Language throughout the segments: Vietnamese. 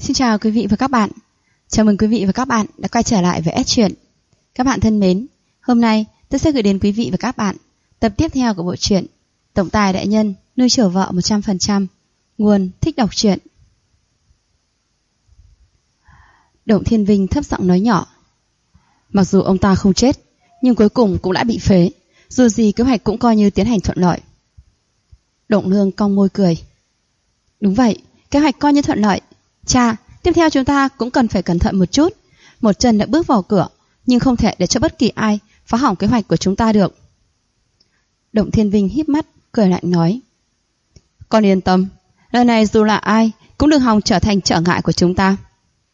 Xin chào quý vị và các bạn. Chào mừng quý vị và các bạn đã quay trở lại với S truyện. Các bạn thân mến, hôm nay tôi sẽ gửi đến quý vị và các bạn tập tiếp theo của bộ truyện Tổng tài đại nhân nuôi chiều vợ 100%. Nguồn Thích đọc truyện. Động Thiên Vinh thấp giọng nói nhỏ. Mặc dù ông ta không chết, nhưng cuối cùng cũng đã bị phế. Dù gì kế hoạch cũng coi như tiến hành thuận lợi. Động Nương cong môi cười. Đúng vậy, kế hoạch coi như thuận lợi. Cha, tiếp theo chúng ta cũng cần phải cẩn thận một chút. Một chân đã bước vào cửa, nhưng không thể để cho bất kỳ ai phá hỏng kế hoạch của chúng ta được. Động Thiên Vinh híp mắt, cười lạnh nói. Con yên tâm, lần này dù là ai cũng đừng hòng trở thành trở ngại của chúng ta.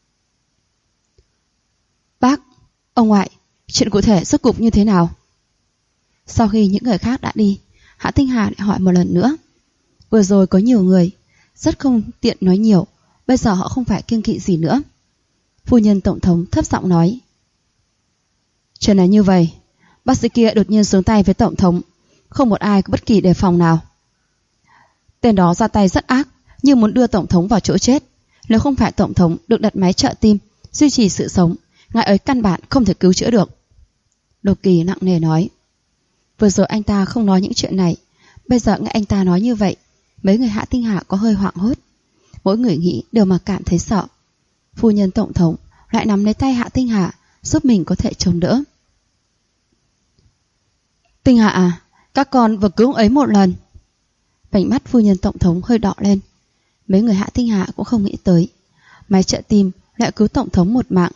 Bác, ông ngoại, chuyện cụ thể rốt cục như thế nào? Sau khi những người khác đã đi, Hạ Tinh Hà lại hỏi một lần nữa. Vừa rồi có nhiều người, rất không tiện nói nhiều. Bây giờ họ không phải kiêng kỵ gì nữa. Phu nhân tổng thống thấp giọng nói. Chuyện là như vậy, bác sĩ kia đột nhiên xuống tay với tổng thống, không một ai có bất kỳ đề phòng nào. Tên đó ra tay rất ác, như muốn đưa tổng thống vào chỗ chết. Nếu không phải tổng thống được đặt máy trợ tim duy trì sự sống, ngài ấy căn bản không thể cứu chữa được. Độc Kỳ nặng nề nói. Vừa rồi anh ta không nói những chuyện này, bây giờ nghe anh ta nói như vậy, mấy người Hạ Tinh Hà có hơi hoảng hốt. Mỗi người nghĩ đều mà cảm thấy sợ. Phu nhân tổng thống lại nắm lấy tay Hạ Tinh Hà, giúp mình có thể chống đỡ. Tinh Hà à, các con vừa cứu ông ấy một lần. Vành mắt phu nhân tổng thống hơi đỏ lên. Mấy người Hạ Tinh Hà cũng không nghĩ tới máy trợ tim lại cứu tổng thống một mạng.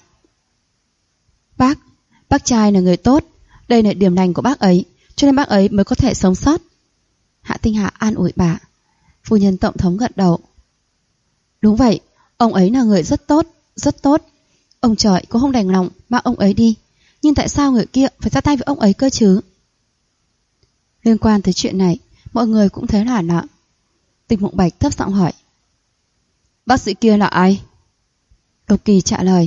Bác trai là người tốt, đây là điểm lành của bác ấy, cho nên bác ấy mới có thể sống sót. Hạ Tinh Hà an ủi bà. Phu nhân tổng thống gật đầu. Đúng vậy, ông ấy là người rất tốt, rất tốt. Ông trời cũng không đành lòng mang ông ấy đi, nhưng tại sao người kia phải ra tay với ông ấy cơ chứ? Liên quan tới chuyện này, mọi người cũng thấy là lạ. Tịch Mộng Bạch thấp giọng hỏi. Bác sĩ kia là ai? Độc Kỳ trả lời.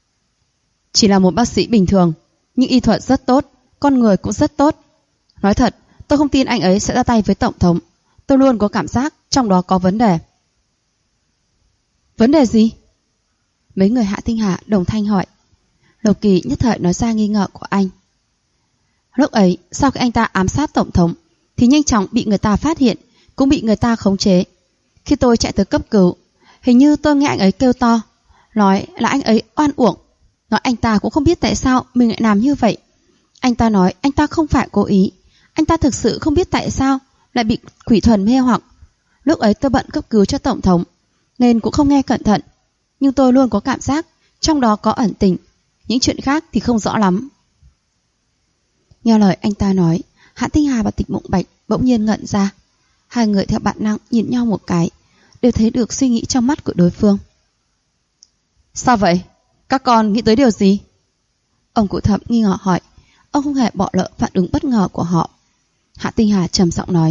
Chỉ là một bác sĩ bình thường, nhưng y thuật rất tốt, con người cũng rất tốt. Nói thật, tôi không tin anh ấy sẽ ra tay với tổng thống. Tôi luôn có cảm giác trong đó có vấn đề. Vấn đề gì? Mấy người Hạ Tinh Hà đồng thanh hỏi. Độc Kỳ nhất thời nói ra nghi ngờ của anh. Lúc ấy, sau khi anh ta ám sát tổng thống thì nhanh chóng bị người ta phát hiện, cũng bị người ta khống chế. Khi tôi chạy tới cấp cứu, hình như tôi nghe anh ấy kêu to, nói là anh ấy oan uổng, nói anh ta cũng không biết tại sao mình lại làm như vậy. Anh ta nói anh ta không phải cố ý, anh ta thực sự không biết tại sao lại bị quỷ thần mê hoặc. Lúc ấy tôi bận cấp cứu cho tổng thống nên cũng không nghe cẩn thận, nhưng tôi luôn có cảm giác trong đó có ẩn tình, những chuyện khác thì không rõ lắm. Nghe lời anh ta nói, Hạ Tinh Hà và Tịch Mộng Bạch bỗng nhiên ngẩn ra. Hai người theo bản năng nhìn nhau một cái, đều thấy được suy nghĩ trong mắt của đối phương. Sao vậy? Các con nghĩ tới điều gì? Ông cụ Thẩm nghi ngờ hỏi. Ông không hề bỏ lỡ phản ứng bất ngờ của họ. Hạ Tinh Hà trầm giọng nói.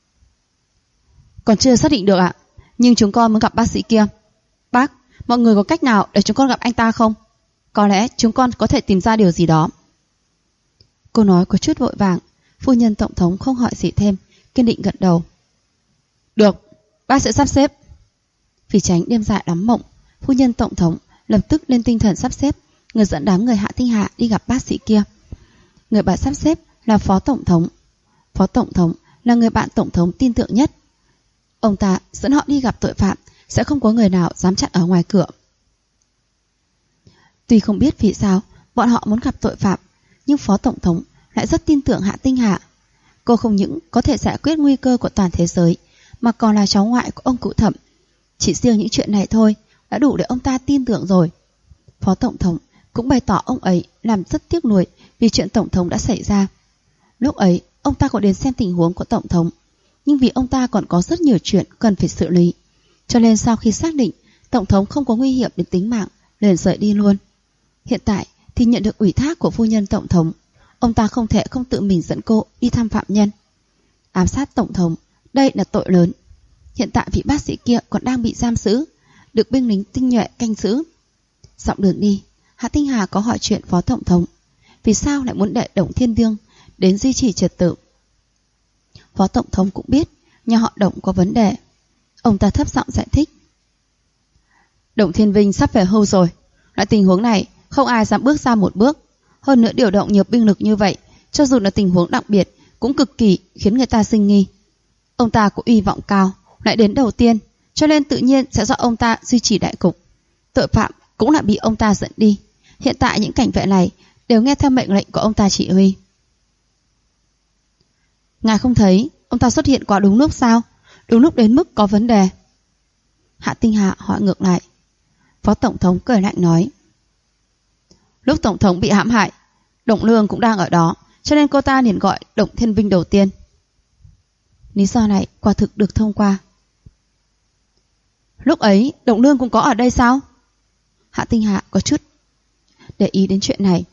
Còn chưa xác định được ạ, nhưng chúng con muốn gặp bác sĩ kia. Bác, mọi người có cách nào để chúng con gặp anh ta không? Có lẽ chúng con có thể tìm ra điều gì đó. Cô nói có chút vội vàng. Phu nhân tổng thống không hỏi gì thêm, kiên định gật đầu. Được, bác sẽ sắp xếp. Vì tránh đêm dài lắm mộng, phu nhân tổng thống lập tức lên tinh thần sắp xếp, người dẫn đám người Hạ Tinh Hà đi gặp bác sĩ kia. Người bà sắp xếp là phó tổng thống. Phó tổng thống là người bạn tổng thống tin tưởng nhất. Ông ta dẫn họ đi gặp tội phạm, sẽ không có người nào dám chặn ở ngoài cửa. Tuy không biết vì sao bọn họ muốn gặp tội phạm, nhưng phó tổng thống lại rất tin tưởng Hạ Tinh Hà. Cô không những có thể giải quyết nguy cơ của toàn thế giới, mà còn là cháu ngoại của ông cụ Thẩm. Chỉ riêng những chuyện này thôi đã đủ để ông ta tin tưởng rồi. Phó tổng thống cũng bày tỏ ông ấy làm rất tiếc nuối vì chuyện tổng thống đã xảy ra. Lúc ấy ông ta có đến xem tình huống của tổng thống, nhưng vì ông ta còn có rất nhiều chuyện cần phải xử lý, cho nên sau khi xác định tổng thống không có nguy hiểm đến tính mạng, liền rời đi luôn. Hiện tại thì nhận được ủy thác của phu nhân tổng thống, ông ta không thể không tự mình dẫn cô đi thăm phạm nhân. Ám sát tổng thống, đây là tội lớn. Hiện tại vị bác sĩ kia còn đang bị giam giữ, được binh lính tinh nhuệ canh giữ. Dọc đường đi, Hạ Tinh Hà có hỏi chuyện phó tổng thống, vì sao lại muốn để Động Thiên Vương đến duy trì trật tự. Phó tổng thống cũng biết nhà họ Động có vấn đề. Ông ta thấp giọng giải thích. Động Thiên Vinh sắp về hưu rồi. Loại tình huống này không ai dám bước ra một bước. Hơn nữa điều động nhiều binh lực như vậy, cho dù là tình huống đặc biệt, cũng cực kỳ khiến người ta sinh nghi. Ông ta có uy vọng cao, lại đến đầu tiên, cho nên tự nhiên sẽ do ông ta duy trì đại cục. Tội phạm cũng là bị ông ta dẫn đi. Hiện tại những cảnh vệ này đều nghe theo mệnh lệnh của ông ta chỉ huy. Ngài không thấy ông ta xuất hiện quá đúng lúc sao? Đúng lúc đến mức có vấn đề. Hạ Tinh Hà hỏi ngược lại. Phó Tổng thống cười lạnh nói. Lúc Tổng thống bị hãm hại, Động Lương cũng đang ở đó, cho nên cô ta liền gọi Động Thiên Vinh đầu tiên. Lý do này quả thực được thông qua. Lúc ấy Động Lương cũng có ở đây sao? Hạ Tinh Hạ có chút để ý đến chuyện này.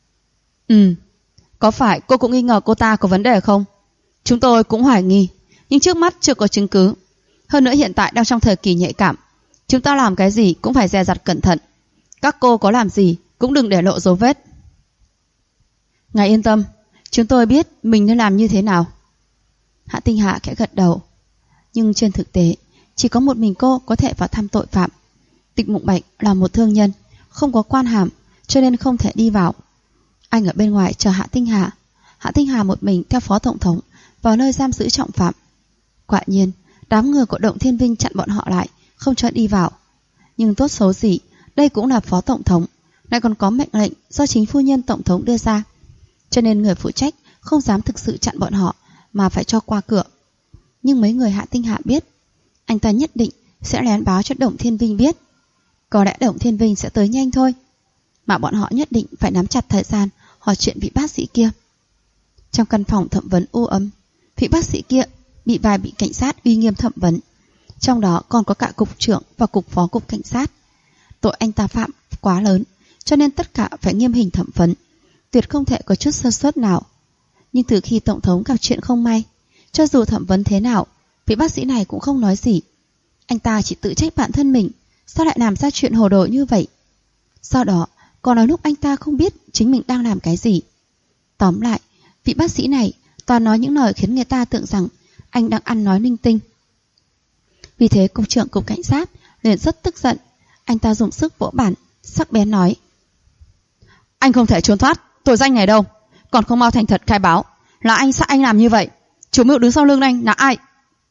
Có phải cô cũng nghi ngờ cô ta có vấn đề không? Chúng tôi cũng hoài nghi, nhưng trước mắt chưa có chứng cứ. Hơn nữa hiện tại đang trong thời kỳ nhạy cảm, chúng ta làm cái gì cũng phải dè dặt cẩn thận. Các cô có làm gì cũng đừng để lộ dấu vết. Ngài yên tâm, chúng tôi biết mình nên làm như thế nào. Hạ Tinh Hạ khẽ gật đầu. Nhưng trên thực tế, chỉ có một mình cô có thể vào thăm tội phạm. Tịch Mục Bạch là một thương nhân, không có quan hàm, cho nên không thể đi vào. Anh ở bên ngoài chờ Hạ Tinh Hà. Hạ Tinh Hà một mình theo Phó Tổng thống vào nơi giam giữ trọng phạm. Quả nhiên, đám người của Động Thiên Vinh chặn bọn họ lại, không cho đi vào. Nhưng tốt xấu gì, đây cũng là Phó Tổng thống, lại còn có mệnh lệnh do chính phu nhân Tổng thống đưa ra. Cho nên người phụ trách không dám thực sự chặn bọn họ, mà phải cho qua cửa. Nhưng mấy người Hạ Tinh Hạ biết, anh ta nhất định sẽ lén báo cho Động Thiên Vinh biết. Có lẽ Động Thiên Vinh sẽ tới nhanh thôi, mà bọn họ nhất định phải nắm chặt thời gian hỏi chuyện vị bác sĩ kia. Trong căn phòng thẩm vấn u ấm, vị bác sĩ kia bị vài vị cảnh sát uy nghiêm thẩm vấn, trong đó còn có cả cục trưởng và cục phó cục cảnh sát. Tội anh ta phạm quá lớn, cho nên tất cả phải nghiêm hình thẩm vấn, tuyệt không thể có chút sơ suất nào. Nhưng từ khi Tổng thống gặp chuyện không may, cho dù thẩm vấn thế nào, vị bác sĩ này cũng không nói gì. Anh ta chỉ tự trách bản thân mình, sao lại làm ra chuyện hồ đồ như vậy. Sau đó còn nói lúc anh ta không biết chính mình đang làm cái gì. Tóm lại, vị bác sĩ này toàn nói những lời khiến người ta tưởng rằng anh đang ăn nói linh tinh. Vì thế cục trưởng cục cảnh sát liền rất tức giận. Anh ta dùng sức vỗ bàn, sắc bén nói: Anh không thể trốn thoát tội danh này đâu, còn không mau thành thật khai báo, là anh sao anh làm như vậy? Chủ mưu đứng sau lưng anh là ai?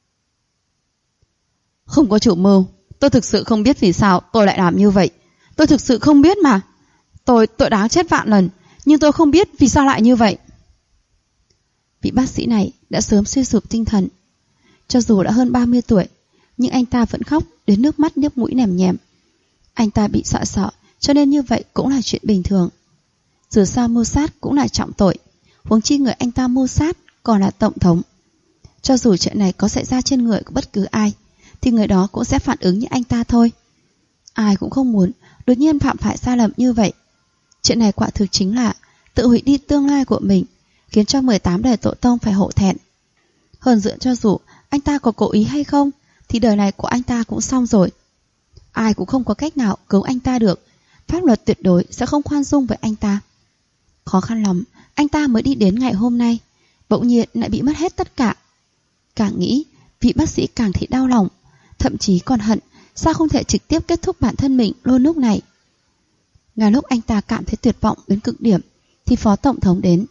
Không có chủ mưu, tôi thực sự không biết vì sao tôi lại làm như vậy. Tôi thực sự không biết mà. Tôi đáng chết vạn lần, nhưng tôi không biết vì sao lại như vậy. Vị bác sĩ này đã sớm suy sụp tinh thần. Cho dù đã hơn 30 tuổi, nhưng anh ta vẫn khóc đến nước mắt nước mũi nèm nhèm. Anh ta bị sợ, cho nên như vậy cũng là chuyện bình thường. Dù sao mưu sát cũng là trọng tội, huống chi người anh ta mưu sát còn là Tổng thống. Cho dù chuyện này có xảy ra trên người của bất cứ ai, thì người đó cũng sẽ phản ứng như anh ta thôi. Ai cũng không muốn đột nhiên phạm phải sai lầm như vậy. Chuyện này quả thực chính là tự hủy đi tương lai của mình, khiến cho 18 đời tổ tông phải hổ thẹn. Hơn nữa cho dù anh ta có cố ý hay không, thì đời này của anh ta cũng xong rồi. Ai cũng không có cách nào cứu anh ta được. Pháp luật tuyệt đối sẽ không khoan dung với anh ta. Khó khăn lắm, anh ta mới đi đến ngày hôm nay, bỗng nhiên lại bị mất hết tất cả. Càng nghĩ, vị bác sĩ càng thấy đau lòng, thậm chí còn hận sao không thể trực tiếp kết thúc bản thân mình luôn lúc này. Ngay lúc anh ta cảm thấy tuyệt vọng đến cực điểm, thì Phó Tổng thống đến.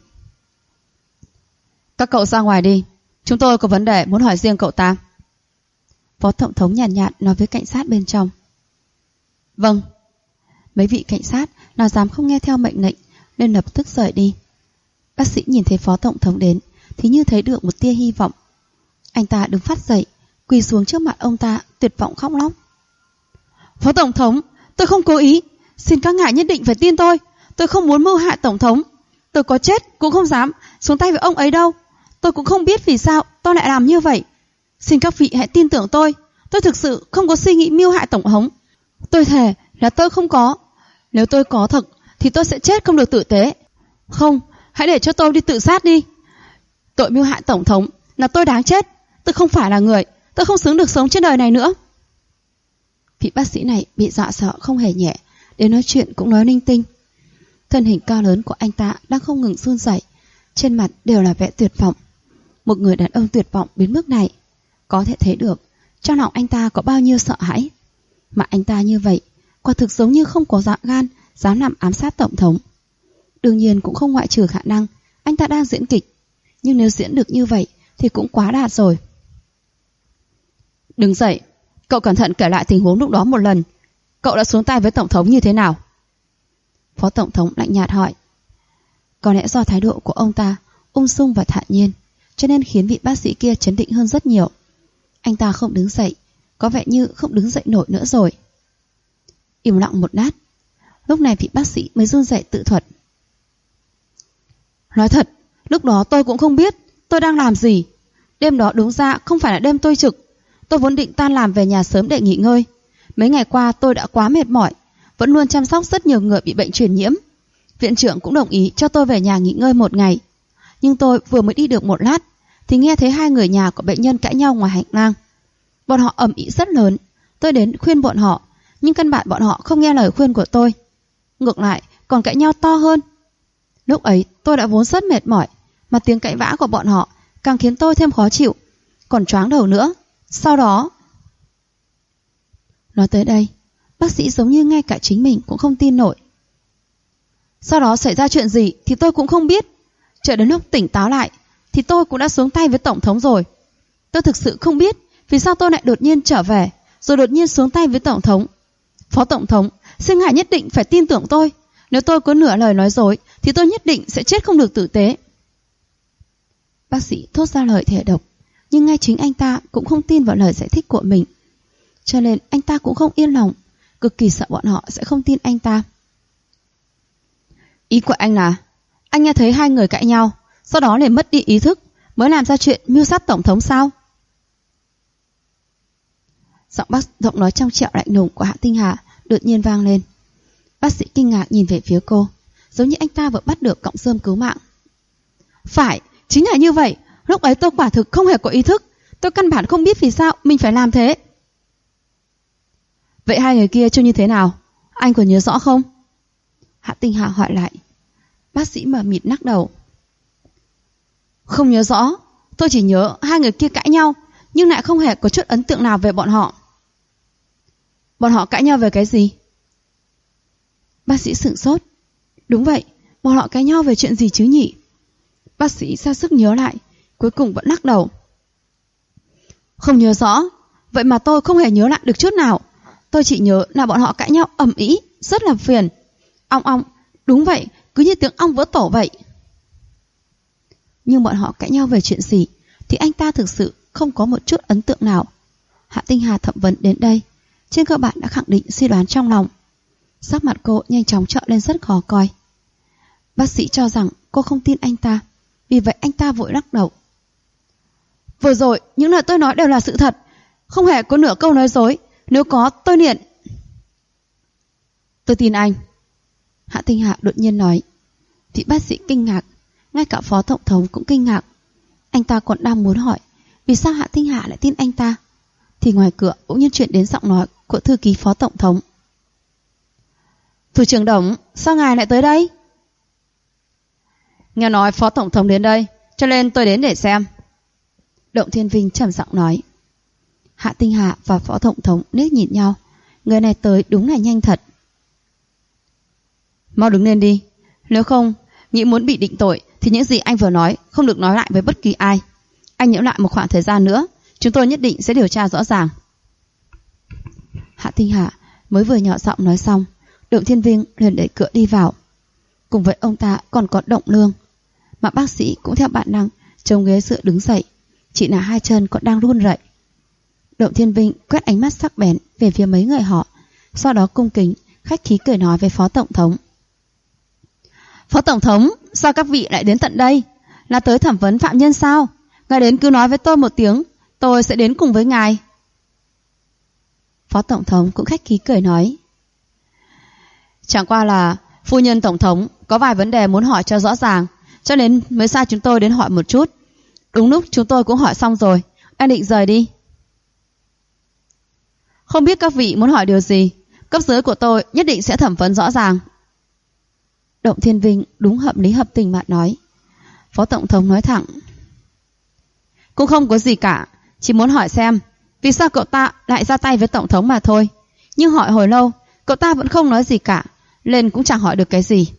Các cậu ra ngoài đi, chúng tôi có vấn đề muốn hỏi riêng cậu ta. Phó Tổng thống nhàn nhạt nói với cảnh sát bên trong. Vâng. Mấy vị cảnh sát nào dám không nghe theo mệnh lệnh, nên lập tức rời đi. Bác sĩ nhìn thấy Phó Tổng thống đến thì như thấy được một tia hy vọng. Anh ta đứng phát dậy, quỳ xuống trước mặt ông ta, tuyệt vọng khóc lóc. Phó Tổng thống, tôi không cố ý, xin các ngài nhất định phải tin tôi không muốn mưu hại Tổng thống. Tôi có chết cũng không dám xuống tay với ông ấy đâu. Tôi cũng không biết vì sao tôi lại làm như vậy. Xin các vị hãy tin tưởng tôi thực sự không có suy nghĩ mưu hại Tổng thống. Tôi thề là tôi không có. Nếu tôi có thật thì tôi sẽ chết không được tử tế. Không, hãy để cho tôi đi tự sát đi. Tội mưu hại Tổng thống là tôi đáng chết. Tôi không phải là người, tôi không xứng được sống trên đời này nữa. Vị bác sĩ này bị dọa sợ không hề nhẹ, đến nói chuyện cũng nói linh tinh. Thân hình cao lớn của anh ta đang không ngừng run rẩy, trên mặt đều là vẻ tuyệt vọng. Một người đàn ông tuyệt vọng đến mức này, có thể thấy được trong lòng anh ta có bao nhiêu sợ hãi. Mà anh ta như vậy, quả thực giống như không có dạ gan dám làm ám sát tổng thống. Đương nhiên cũng không ngoại trừ khả năng anh ta đang diễn kịch, nhưng nếu diễn được như vậy thì cũng quá đạt rồi. Đứng dậy, cậu cẩn thận kể lại tình huống lúc đó một lần. Cậu đã xuống tay với tổng thống như thế nào? Phó tổng thống lạnh nhạt hỏi. Có lẽ do thái độ của ông ta ung dung và thản nhiên, cho nên khiến vị bác sĩ kia trấn định hơn rất nhiều. Anh ta không đứng dậy, có vẻ như không đứng dậy nổi nữa rồi. Im lặng một lát, lúc này vị bác sĩ mới run rẩy tự thuật. Nói thật, lúc đó tôi cũng không biết tôi đang làm gì. Đêm đó đúng ra không phải là đêm tôi trực. Tôi vốn định tan làm về nhà sớm để nghỉ ngơi. Mấy ngày qua tôi đã quá mệt mỏi, vẫn luôn chăm sóc rất nhiều người bị bệnh truyền nhiễm. Viện trưởng cũng đồng ý cho tôi về nhà nghỉ ngơi một ngày. Nhưng tôi vừa mới đi được một lát thì nghe thấy hai người nhà của bệnh nhân cãi nhau ngoài hành lang. Bọn họ ầm ĩ rất lớn. Tôi đến khuyên bọn họ, nhưng căn bản bọn họ không nghe lời khuyên của tôi. Ngược lại còn cãi nhau to hơn. Lúc ấy tôi đã vốn rất mệt mỏi, mà tiếng cãi vã của bọn họ càng khiến tôi thêm khó chịu, còn choáng đầu nữa. Sau đó... Nói tới đây, bác sĩ giống như ngay cả chính mình cũng không tin nổi. Sau đó xảy ra chuyện gì thì tôi cũng không biết. Chờ đến lúc tỉnh táo lại thì tôi cũng đã xuống tay với tổng thống rồi. Tôi thực sự không biết vì sao tôi lại đột nhiên trở về, rồi đột nhiên xuống tay với tổng thống. Phó tổng thống, xin ngài nhất định phải tin tưởng tôi. Nếu tôi có nửa lời nói dối thì tôi nhất định sẽ chết không được tử tế. Bác sĩ thốt ra lời thề độc, nhưng ngay chính anh ta cũng không tin vào lời giải thích của mình. Cho nên anh ta cũng không yên lòng, cực kỳ sợ bọn họ sẽ không tin anh ta. Ý của anh là anh nghe thấy hai người cãi nhau, sau đó liền mất đi ý thức, mới làm ra chuyện mưu sát tổng thống sao? Giọng nói trong trẻo lạnh lùng của Hạ Tinh Hà đột nhiên vang lên. Bác sĩ kinh ngạc nhìn về phía cô, giống như anh ta vừa bắt được cọng rơm cứu mạng. Phải, chính là như vậy. Lúc ấy tôi quả thực không hề có ý thức. Tôi căn bản không biết vì sao mình phải làm thế. Vậy hai người kia trông như thế nào? Anh còn nhớ rõ không? Hạ Tinh Hà hỏi lại. Bác sĩ mờ mịt lắc đầu. Không nhớ rõ. Tôi chỉ nhớ hai người kia cãi nhau, nhưng lại không hề có chút ấn tượng nào về bọn họ. Bọn họ cãi nhau về cái gì? Bác sĩ sửng sốt. Đúng vậy, bọn họ cãi nhau về chuyện gì chứ nhỉ? Bác sĩ ra sức nhớ lại, cuối cùng vẫn lắc đầu. Không nhớ rõ. Vậy mà tôi không hề nhớ lại được chút nào. Tôi chỉ nhớ là bọn họ cãi nhau ầm ĩ, rất là phiền. Ong ong, đúng vậy, cứ như tiếng ong vỡ tổ vậy. Nhưng bọn họ cãi nhau về chuyện gì thì anh ta thực sự không có một chút ấn tượng nào. Hạ Tinh Hà thẩm vấn đến đây, trên cơ bản đã khẳng định suy đoán trong lòng. Sắc mặt cô nhanh chóng trợn lên rất khó coi. Bác sĩ cho rằng cô không tin anh ta, vì vậy anh ta vội lắc đầu. Vừa rồi những lời tôi nói đều là sự thật, không hề có nửa câu nói dối. Nếu có tôi liền... Tôi tin anh. Hạ Tinh Hạ đột nhiên nói. Vị bác sĩ kinh ngạc, ngay cả phó tổng thống cũng kinh ngạc. Anh ta còn đang muốn hỏi vì sao Hạ Tinh Hạ lại tin anh ta, thì ngoài cửa bỗng nhiên chuyển đến giọng nói của thư ký phó tổng thống. Thủ trưởng Đồng, sao ngài lại tới đây? Nghe nói phó tổng thống đến đây, cho nên tôi đến để xem. Động Thiên Vinh trầm giọng nói. Hạ Tinh Hạ và phó tổng thống liếc nhìn nhau. Người này tới đúng là nhanh thật. Mau đứng lên đi. Nếu không, nghĩ muốn bị định tội thì những gì anh vừa nói không được nói lại với bất kỳ ai. Anh nhẫn lại một khoảng thời gian nữa, chúng tôi nhất định sẽ điều tra rõ ràng. Hạ Tinh Hạ mới vừa nhỏ giọng nói xong, Động Thiên Vinh liền đẩy cửa đi vào. Cùng với ông ta còn có Động Lương, mà bác sĩ cũng theo bản năng chống ghế dựa đứng dậy, chỉ là hai chân còn đang run rẩy. Động Thiên Vinh quét ánh mắt sắc bén về phía mấy người họ, sau đó cung kính khách khí cười nói với phó tổng thống. Phó tổng thống, sao các vị lại đến tận đây? Là tới thẩm vấn phạm nhân sao? Ngài đến cứ nói với tôi một tiếng, tôi sẽ đến cùng với ngài. Phó tổng thống cũng khách khí cười nói. Chẳng qua là phu nhân tổng thống có vài vấn đề muốn hỏi cho rõ ràng, cho nên mới sai chúng tôi đến hỏi một chút. Đúng lúc chúng tôi cũng hỏi xong rồi, anh định rời đi. Không biết các vị muốn hỏi điều gì, cấp dưới của tôi nhất định sẽ thẩm vấn rõ ràng. Động Thiên Vinh đúng hợp lý hợp tình mà nói. Phó tổng thống nói thẳng. Cũng không có gì cả, chỉ muốn hỏi xem vì sao cậu ta lại ra tay với tổng thống mà thôi. Nhưng hỏi hồi lâu, cậu ta vẫn không nói gì cả, nên cũng chẳng hỏi được cái gì.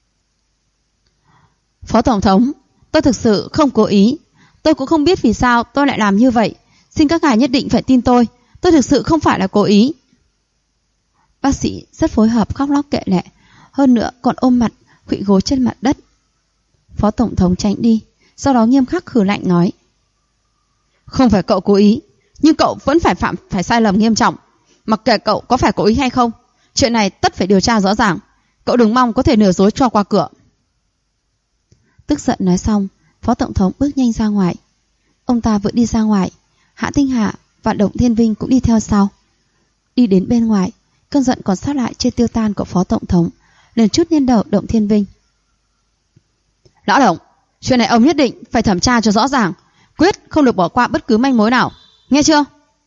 Phó Tổng thống, tôi thực sự không cố ý. Tôi cũng không biết vì sao tôi lại làm như vậy. Xin các ngài nhất định phải tin tôi thực sự không phải là cố ý. Bác sĩ rất phối hợp khóc lóc kệ lệ, hơn nữa còn ôm mặt, khuỵu gối trên mặt đất. Phó Tổng thống tránh đi, sau đó nghiêm khắc hừ lạnh nói: Không phải cậu cố ý, nhưng cậu vẫn phải sai lầm nghiêm trọng. Mặc kệ cậu có phải cố ý hay không, chuyện này tất phải điều tra rõ ràng. Cậu đừng mong có thể lừa dối cho qua cửa. Tức giận nói xong, Phó Tổng thống bước nhanh ra ngoài. Ông ta vừa đi ra ngoài, Hạ Tinh Hạ và Động Thiên Vinh cũng đi theo sau. Đi đến bên ngoài, cơn giận còn sót lại chưa tiêu tan của Phó Tổng thống liền chút lên đầu Động Thiên Vinh. Lão Động, chuyện này ông nhất định phải thẩm tra cho rõ ràng, quyết không được bỏ qua bất cứ manh mối nào, nghe chưa?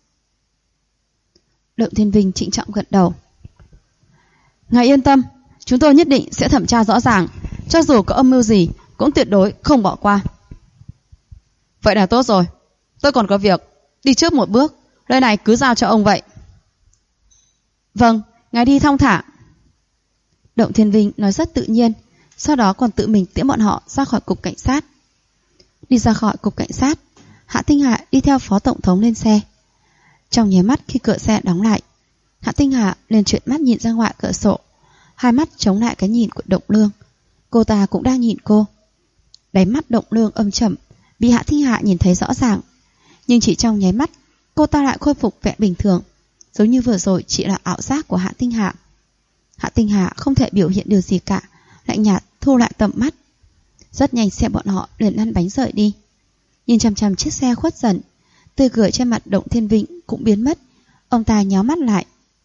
Động Thiên Vinh trịnh trọng gật đầu. Ngài yên tâm, chúng tôi nhất định sẽ thẩm tra rõ ràng, cho dù có âm mưu gì cũng tuyệt đối không bỏ qua. Vậy là tốt rồi, tôi còn có việc, đi trước một bước, nơi này cứ giao cho ông vậy. Vâng, ngài đi thong thả. Động Thiên Vinh nói rất tự nhiên, sau đó còn tự mình tiễn bọn họ ra khỏi cục cảnh sát. Đi ra khỏi cục cảnh sát, Hạ Tinh Hạ đi theo Phó Tổng thống lên xe. Trong nháy mắt khi cửa xe đóng lại, Hạ Tinh Hạ liền chuyển mắt nhìn ra ngoài cửa sổ, hai mắt chống lại cái nhìn của Động Lương. Cô ta cũng đang nhìn cô. Đáy mắt Động Lương âm trầm, bị Hạ Tinh Hạ nhìn thấy rõ ràng, nhưng chỉ trong nháy mắt, cô ta lại khôi phục vẻ bình thường, giống như vừa rồi chỉ là ảo giác của Hạ Tinh Hạ. Hạ Tinh Hạ không thể biểu hiện điều gì cả, lạnh nhạt thu lại tầm mắt. Rất nhanh xe bọn họ liền lăn bánh rời đi. Nhìn chằm chằm chiếc xe khuất dần, tươi cười trên mặt Động Thiên Vinh cũng biến mất. Ông ta nhíu mắt lại.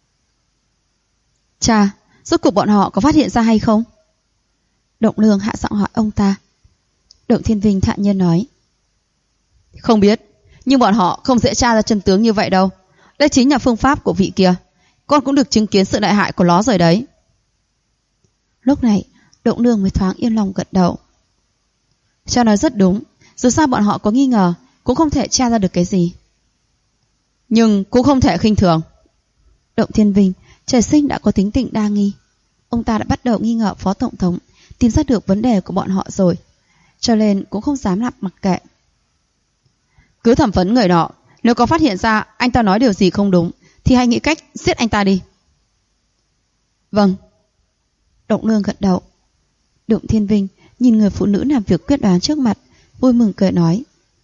Chà, rốt cuộc bọn họ có phát hiện ra hay không? Động Lương hạ giọng hỏi ông ta. Động Thiên Vinh thản nhiên nói: Không biết, nhưng bọn họ không dễ tra ra chân tướng như vậy đâu. Đây chính là phương pháp của vị kia. Con cũng được chứng kiến sự đại hại của nó rồi đấy. Lúc này Động Lương mới thoáng yên lòng gật đầu. Cha nói rất đúng, dù sao bọn họ có nghi ngờ cũng không thể tra ra được cái gì. Nhưng cũng không thể khinh thường. Động Thiên Vinh trời sinh đã có tính tình đa nghi. Ông ta đã bắt đầu nghi ngờ Phó Tổng thống tìm ra được vấn đề của bọn họ rồi, cho nên cũng không dám làm mặc kệ. Cứ thẩm vấn người nọ, nếu có phát hiện ra anh ta nói điều gì không đúng thì hãy nghĩ cách giết anh ta đi. Vâng. Động Lương gật đầu. Động Thiên Vinh nhìn người phụ nữ làm việc quyết đoán trước mặt, vui mừng cười nói: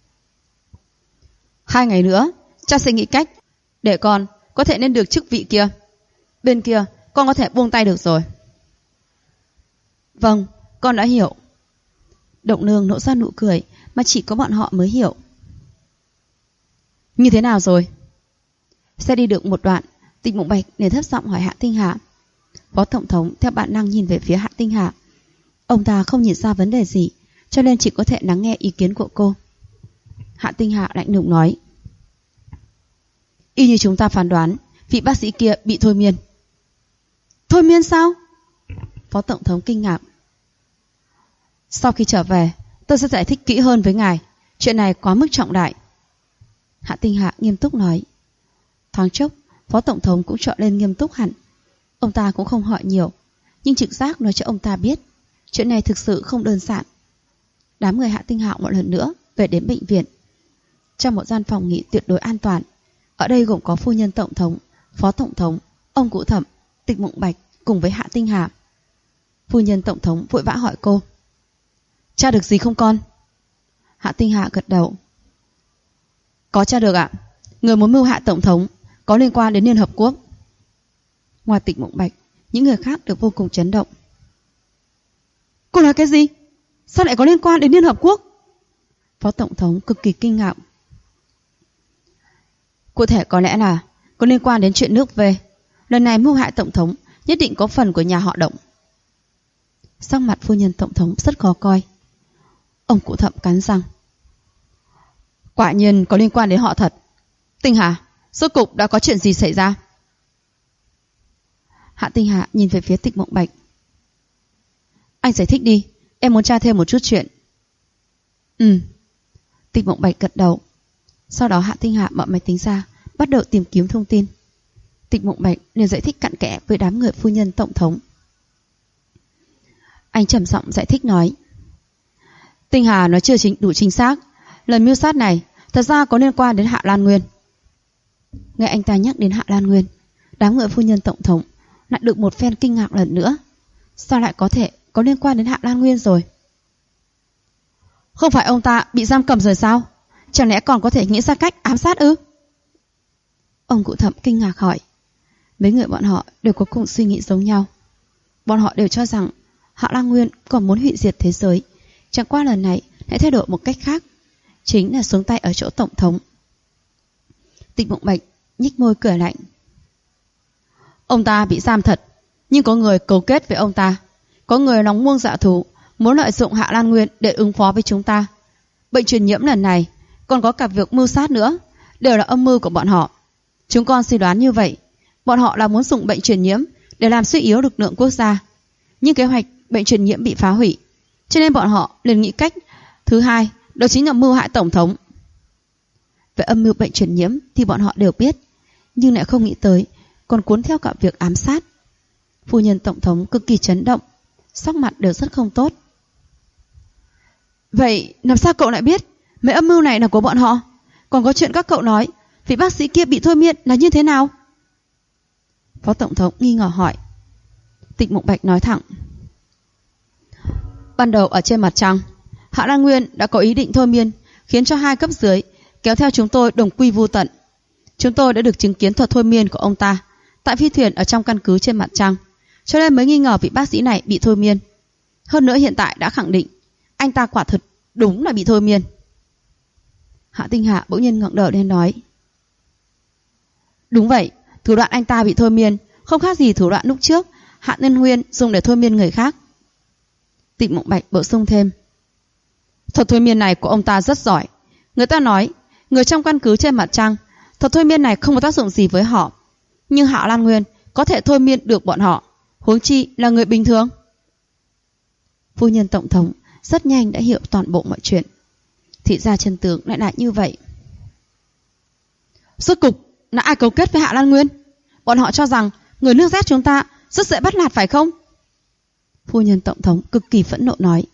2 ngày nữa cha sẽ nghĩ cách để con có thể lên được chức vị kia. Bên kia con có thể buông tay được rồi. Vâng, con đã hiểu. Động Lương nở ra nụ cười mà chỉ có bọn họ mới hiểu. Như thế nào rồi? Xe đi được một đoạn, Tịch Mộng Bạch liền thấp giọng hỏi Hạ Tinh Hà. Phó Tổng thống theo bản năng nhìn về phía Hạ Tinh Hà. Ông ta không nhìn ra vấn đề gì, cho nên chỉ có thể lắng nghe ý kiến của cô. Hạ Tinh Hà lạnh lùng nói: Y như chúng ta phán đoán, vị bác sĩ kia bị thôi miên. Thôi miên sao? Phó Tổng thống kinh ngạc. Sau khi trở về, tôi sẽ giải thích kỹ hơn với ngài. Chuyện này quá mức trọng đại. Hạ Tinh Hạ nghiêm túc nói. Thoáng chốc, Phó Tổng thống cũng trở lên nghiêm túc hẳn. Ông ta cũng không hỏi nhiều, nhưng trực giác nói cho ông ta biết chuyện này thực sự không đơn giản. Đám người Hạ Tinh Hạ một lần nữa về đến bệnh viện. Trong một gian phòng nghỉ tuyệt đối an toàn. Ở đây gồm có phu nhân Tổng thống, Phó Tổng thống, ông cụ Thẩm, Tịch Mộng Bạch cùng với Hạ Tinh Hà. Phu nhân Tổng thống vội vã hỏi cô: Tra được gì không con? Hạ Tinh Hà gật đầu. Có tra được ạ. Người muốn mưu hạ Tổng thống có liên quan đến Liên Hợp Quốc. Ngoài Tịch Mộng Bạch, những người khác được vô cùng chấn động. Cô nói cái gì? Sao lại có liên quan đến Liên Hợp Quốc? Phó Tổng thống cực kỳ kinh ngạc. Cụ thể có lẽ là có liên quan đến chuyện nước về. Lần này mưu hại Tổng thống nhất định có phần của nhà họ Động. Sắc mặt phu nhân Tổng thống rất khó coi. Ông cụ Thẩm cắn răng. Quả nhiên có liên quan đến họ thật. Tinh Hà, rốt cục đã có chuyện gì xảy ra? Hạ Tinh Hà nhìn về phía Tịch Mộng Bạch. Anh giải thích đi, em muốn tra thêm một chút chuyện. Tịch Mộng Bạch gật đầu. Sau đó Hạ Tinh Hà mở máy tính ra, bắt đầu tìm kiếm thông tin. Tịch Mộng Bạch liền giải thích cặn kẽ với đám người phu nhân tổng thống. Anh trầm giọng giải thích nói: Tinh Hà nói chưa đủ chính xác. Lần mưu sát này thật ra có liên quan đến Hạ Lan Nguyên. Nghe anh ta nhắc đến Hạ Lan Nguyên, đám người phu nhân tổng thống lại được một phen kinh ngạc lần nữa. Sao lại có thể có liên quan đến Hạ Lan Nguyên rồi? Không phải ông ta bị giam cầm rồi sao? Chẳng lẽ còn có thể nghĩ ra cách ám sát ư? Ông cụ Thẩm kinh ngạc hỏi. Mấy người bọn họ đều có cùng suy nghĩ giống nhau. Bọn họ đều cho rằng Hạ Lan Nguyên còn muốn hủy diệt thế giới, chẳng qua lần này hãy thay đổi một cách khác, chính là xuống tay ở chỗ tổng thống. Tịch Mộng Bạch nhích môi cười lạnh. Ông ta bị giam thật, nhưng có người cấu kết với ông ta, có người nóng muông dạ thú, muốn lợi dụng Hạ Lan Nguyên để ứng phó với chúng ta. Bệnh truyền nhiễm lần này còn có cả việc mưu sát nữa, đều là âm mưu của bọn họ. Chúng con suy đoán như vậy, bọn họ là muốn dùng bệnh truyền nhiễm để làm suy yếu lực lượng quốc gia. Nhưng kế hoạch bệnh truyền nhiễm bị phá hủy, cho nên bọn họ liền nghĩ cách thứ hai, đó chính là mưu hại tổng thống. Về âm mưu bệnh truyền nhiễm thì bọn họ đều biết, nhưng lại không nghĩ tới còn cuốn theo cả việc ám sát. Phu nhân tổng thống cực kỳ chấn động, sắc mặt đều rất không tốt. Vậy làm sao cậu lại biết mấy âm mưu này là của bọn họ? Còn có chuyện các cậu nói vị bác sĩ kia bị thôi miên là như thế nào? Phó tổng thống nghi ngờ hỏi. Tịch Mộng Bạch nói thẳng. Ban đầu ở trên mặt trăng, Hạ Lan Nguyên đã có ý định thôi miên, khiến cho 2 cấp dưới kéo theo chúng tôi đồng quy vu tận. Chúng tôi đã được chứng kiến thuật thôi miên của ông ta tại phi thuyền ở trong căn cứ trên mặt trăng, cho nên mới nghi ngờ vị bác sĩ này bị thôi miên. Hơn nữa hiện tại đã khẳng định anh ta quả thật đúng là bị thôi miên. Hạ Tinh Hạ bỗng nhiên ngẩng đầu lên nói. Đúng vậy, thủ đoạn anh ta bị thôi miên không khác gì thủ đoạn lúc trước Hạ Nhân Nguyên dùng để thôi miên người khác. Tịch Mộng Bạch bổ sung thêm. Thuật thôi miên này của ông ta rất giỏi. Người ta nói người trong căn cứ trên mặt trăng, thuật thôi miên này không có tác dụng gì với họ, nhưng Hạ Lan Nguyên có thể thôi miên được bọn họ, huống chi là người bình thường. Phu nhân tổng thống rất nhanh đã hiểu toàn bộ mọi chuyện. Thì ra chân tướng lại là như vậy. Rốt cục là ai cấu kết với Hạ Lan Nguyên? Bọn họ cho rằng người nước Z chúng ta rất dễ bắt nạt phải không? Phu nhân tổng thống cực kỳ phẫn nộ nói.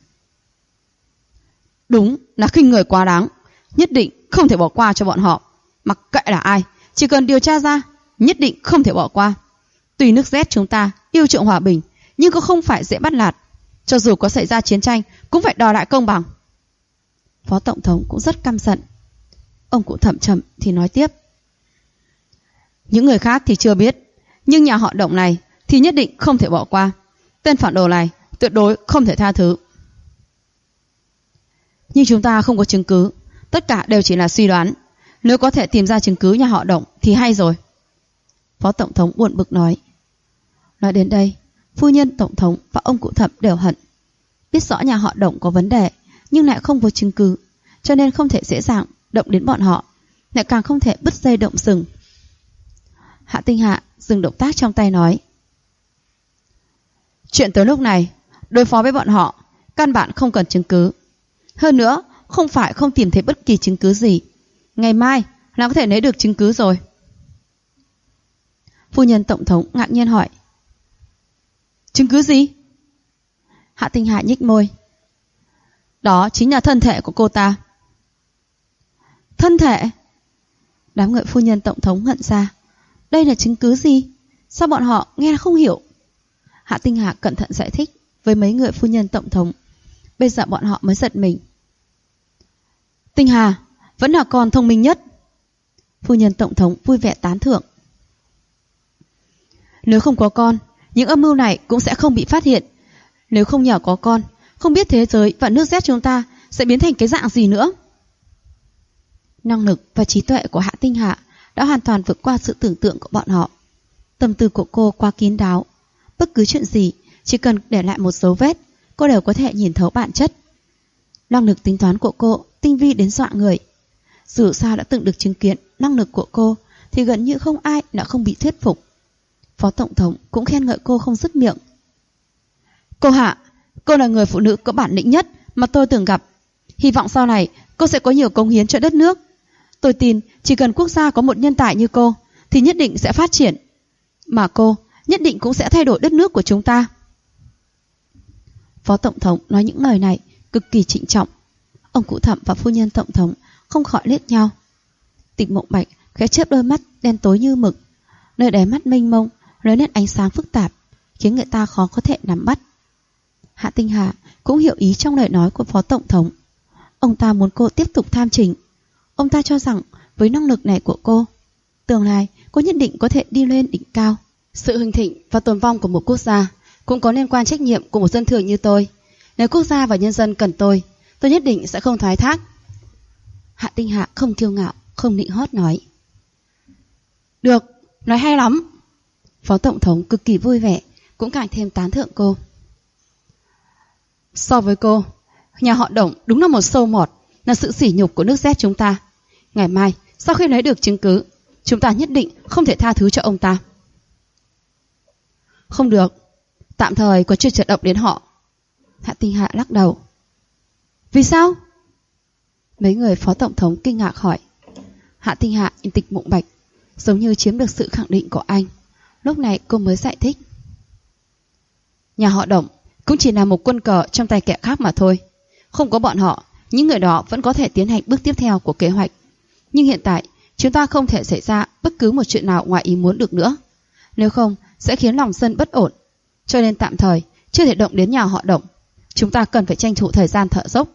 Đúng là khinh người quá đáng, nhất định không thể bỏ qua cho bọn họ. Mặc kệ là ai, chỉ cần điều tra ra, nhất định không thể bỏ qua. Tuy nước Z chúng ta yêu chuộng hòa bình, nhưng cũng không phải dễ bắt nạt. Cho dù có xảy ra chiến tranh cũng phải đòi lại công bằng. Phó tổng thống cũng rất căm giận. Ông cụ Thẩm chậm thì nói tiếp. Những người khác thì chưa biết, nhưng nhà họ Động này thì nhất định không thể bỏ qua. Tên phản đồ này tuyệt đối không thể tha thứ. Nhưng chúng ta không có chứng cứ, tất cả đều chỉ là suy đoán. Nếu có thể tìm ra chứng cứ nhà họ Động thì hay rồi. Phó tổng thống buồn bực nói. Nói đến đây, phu nhân tổng thống và ông cụ Thẩm đều hận. Biết rõ nhà họ Động có vấn đề, nhưng lại không có chứng cứ, cho nên không thể dễ dàng động đến bọn họ, lại càng không thể bứt dây động rừng. Hạ Tinh Hạ dừng động tác trong tay nói. Chuyện tới lúc này, đối phó với bọn họ căn bản không cần chứng cứ. Hơn nữa, không phải không tìm thấy bất kỳ chứng cứ gì. Ngày mai là có thể lấy được chứng cứ rồi. Phu nhân tổng thống ngạc nhiên hỏi. Chứng cứ gì? Hạ Tinh Hạ nhếch môi. Đó chính là thân thể của cô ta. Thân thể? Đám người phu nhân tổng thống hận ra. Đây là chứng cứ gì? Sao bọn họ nghe không hiểu? Hạ Tinh Hạ cẩn thận giải thích với mấy người phu nhân tổng thống. Bây giờ bọn họ mới giật mình. Tinh Hà vẫn là con thông minh nhất. Phu nhân tổng thống vui vẻ tán thưởng. Nếu không có con, những âm mưu này cũng sẽ không bị phát hiện. Nếu không nhờ có con, không biết thế giới và nước Z chúng ta sẽ biến thành cái dạng gì nữa. Năng lực và trí tuệ của Hạ Tinh Hạ đã hoàn toàn vượt qua sự tưởng tượng của bọn họ. Tâm tư của cô quá kín đáo. Bất cứ chuyện gì, chỉ cần để lại một dấu vết, cô đều có thể nhìn thấu bản chất. Năng lực tính toán của cô tinh vi đến dọa người. Dù sao đã từng được chứng kiến năng lực của cô, thì gần như không ai đã không bị thuyết phục. Phó tổng thống cũng khen ngợi cô không dứt miệng. Cô Hạ, cô là người phụ nữ có bản lĩnh nhất mà tôi từng gặp. Hy vọng sau này cô sẽ có nhiều cống hiến cho đất nước. Tôi tin chỉ cần quốc gia có một nhân tài như cô thì nhất định sẽ phát triển. Mà cô nhất định cũng sẽ thay đổi đất nước của chúng ta. Phó Tổng thống nói những lời này cực kỳ trịnh trọng. Ông cụ Thẩm và phu nhân Tổng thống không khỏi liếc nhau. Tịch Mộng Bạch khẽ chớp đôi mắt đen tối như mực, nơi đáy mắt mênh mông lóe lên ánh sáng phức tạp, khiến người ta khó có thể nắm bắt. Hạ Tinh Hà cũng hiểu ý trong lời nói của Phó Tổng thống. Ông ta muốn cô tiếp tục tham chính. Ông ta cho rằng với năng lực này của cô, tương lai cô nhất định có thể đi lên đỉnh cao. Sự hưng thịnh và tồn vong của một quốc gia cũng có liên quan trách nhiệm của một dân thường như tôi. Nếu quốc gia và nhân dân cần tôi nhất định sẽ không thoái thác. Hạ Tinh Hạ không kiêu ngạo, không nịnh hót nói. Được, nói hay lắm. Phó Tổng thống cực kỳ vui vẻ, cũng càng thêm tán thưởng cô. So với cô, nhà họ Đồng đúng là một sâu mọt, là sự sỉ nhục của nước Z chúng ta. Ngày mai, sau khi lấy được chứng cứ, chúng ta nhất định không thể tha thứ cho ông ta. Không được, tạm thời còn chưa chợt động đến họ. Hạ Tinh Hạ lắc đầu. Vì sao? Mấy người Phó Tổng thống kinh ngạc hỏi. Hạ Tinh Hạ nhìn Tịch Mộng Bạch, giống như chiếm được sự khẳng định của anh. Lúc này cô mới giải thích. Nhà họ Đồng cũng chỉ là một quân cờ trong tay kẻ khác mà thôi. Không có bọn họ, những người đó vẫn có thể tiến hành bước tiếp theo của kế hoạch. Nhưng hiện tại, chúng ta không thể xảy ra bất cứ một chuyện nào ngoài ý muốn được nữa. Nếu không, sẽ khiến lòng dân bất ổn. Cho nên tạm thời, chưa thể động đến nhà họ Đồng. Chúng ta cần phải tranh thủ thời gian thở dốc.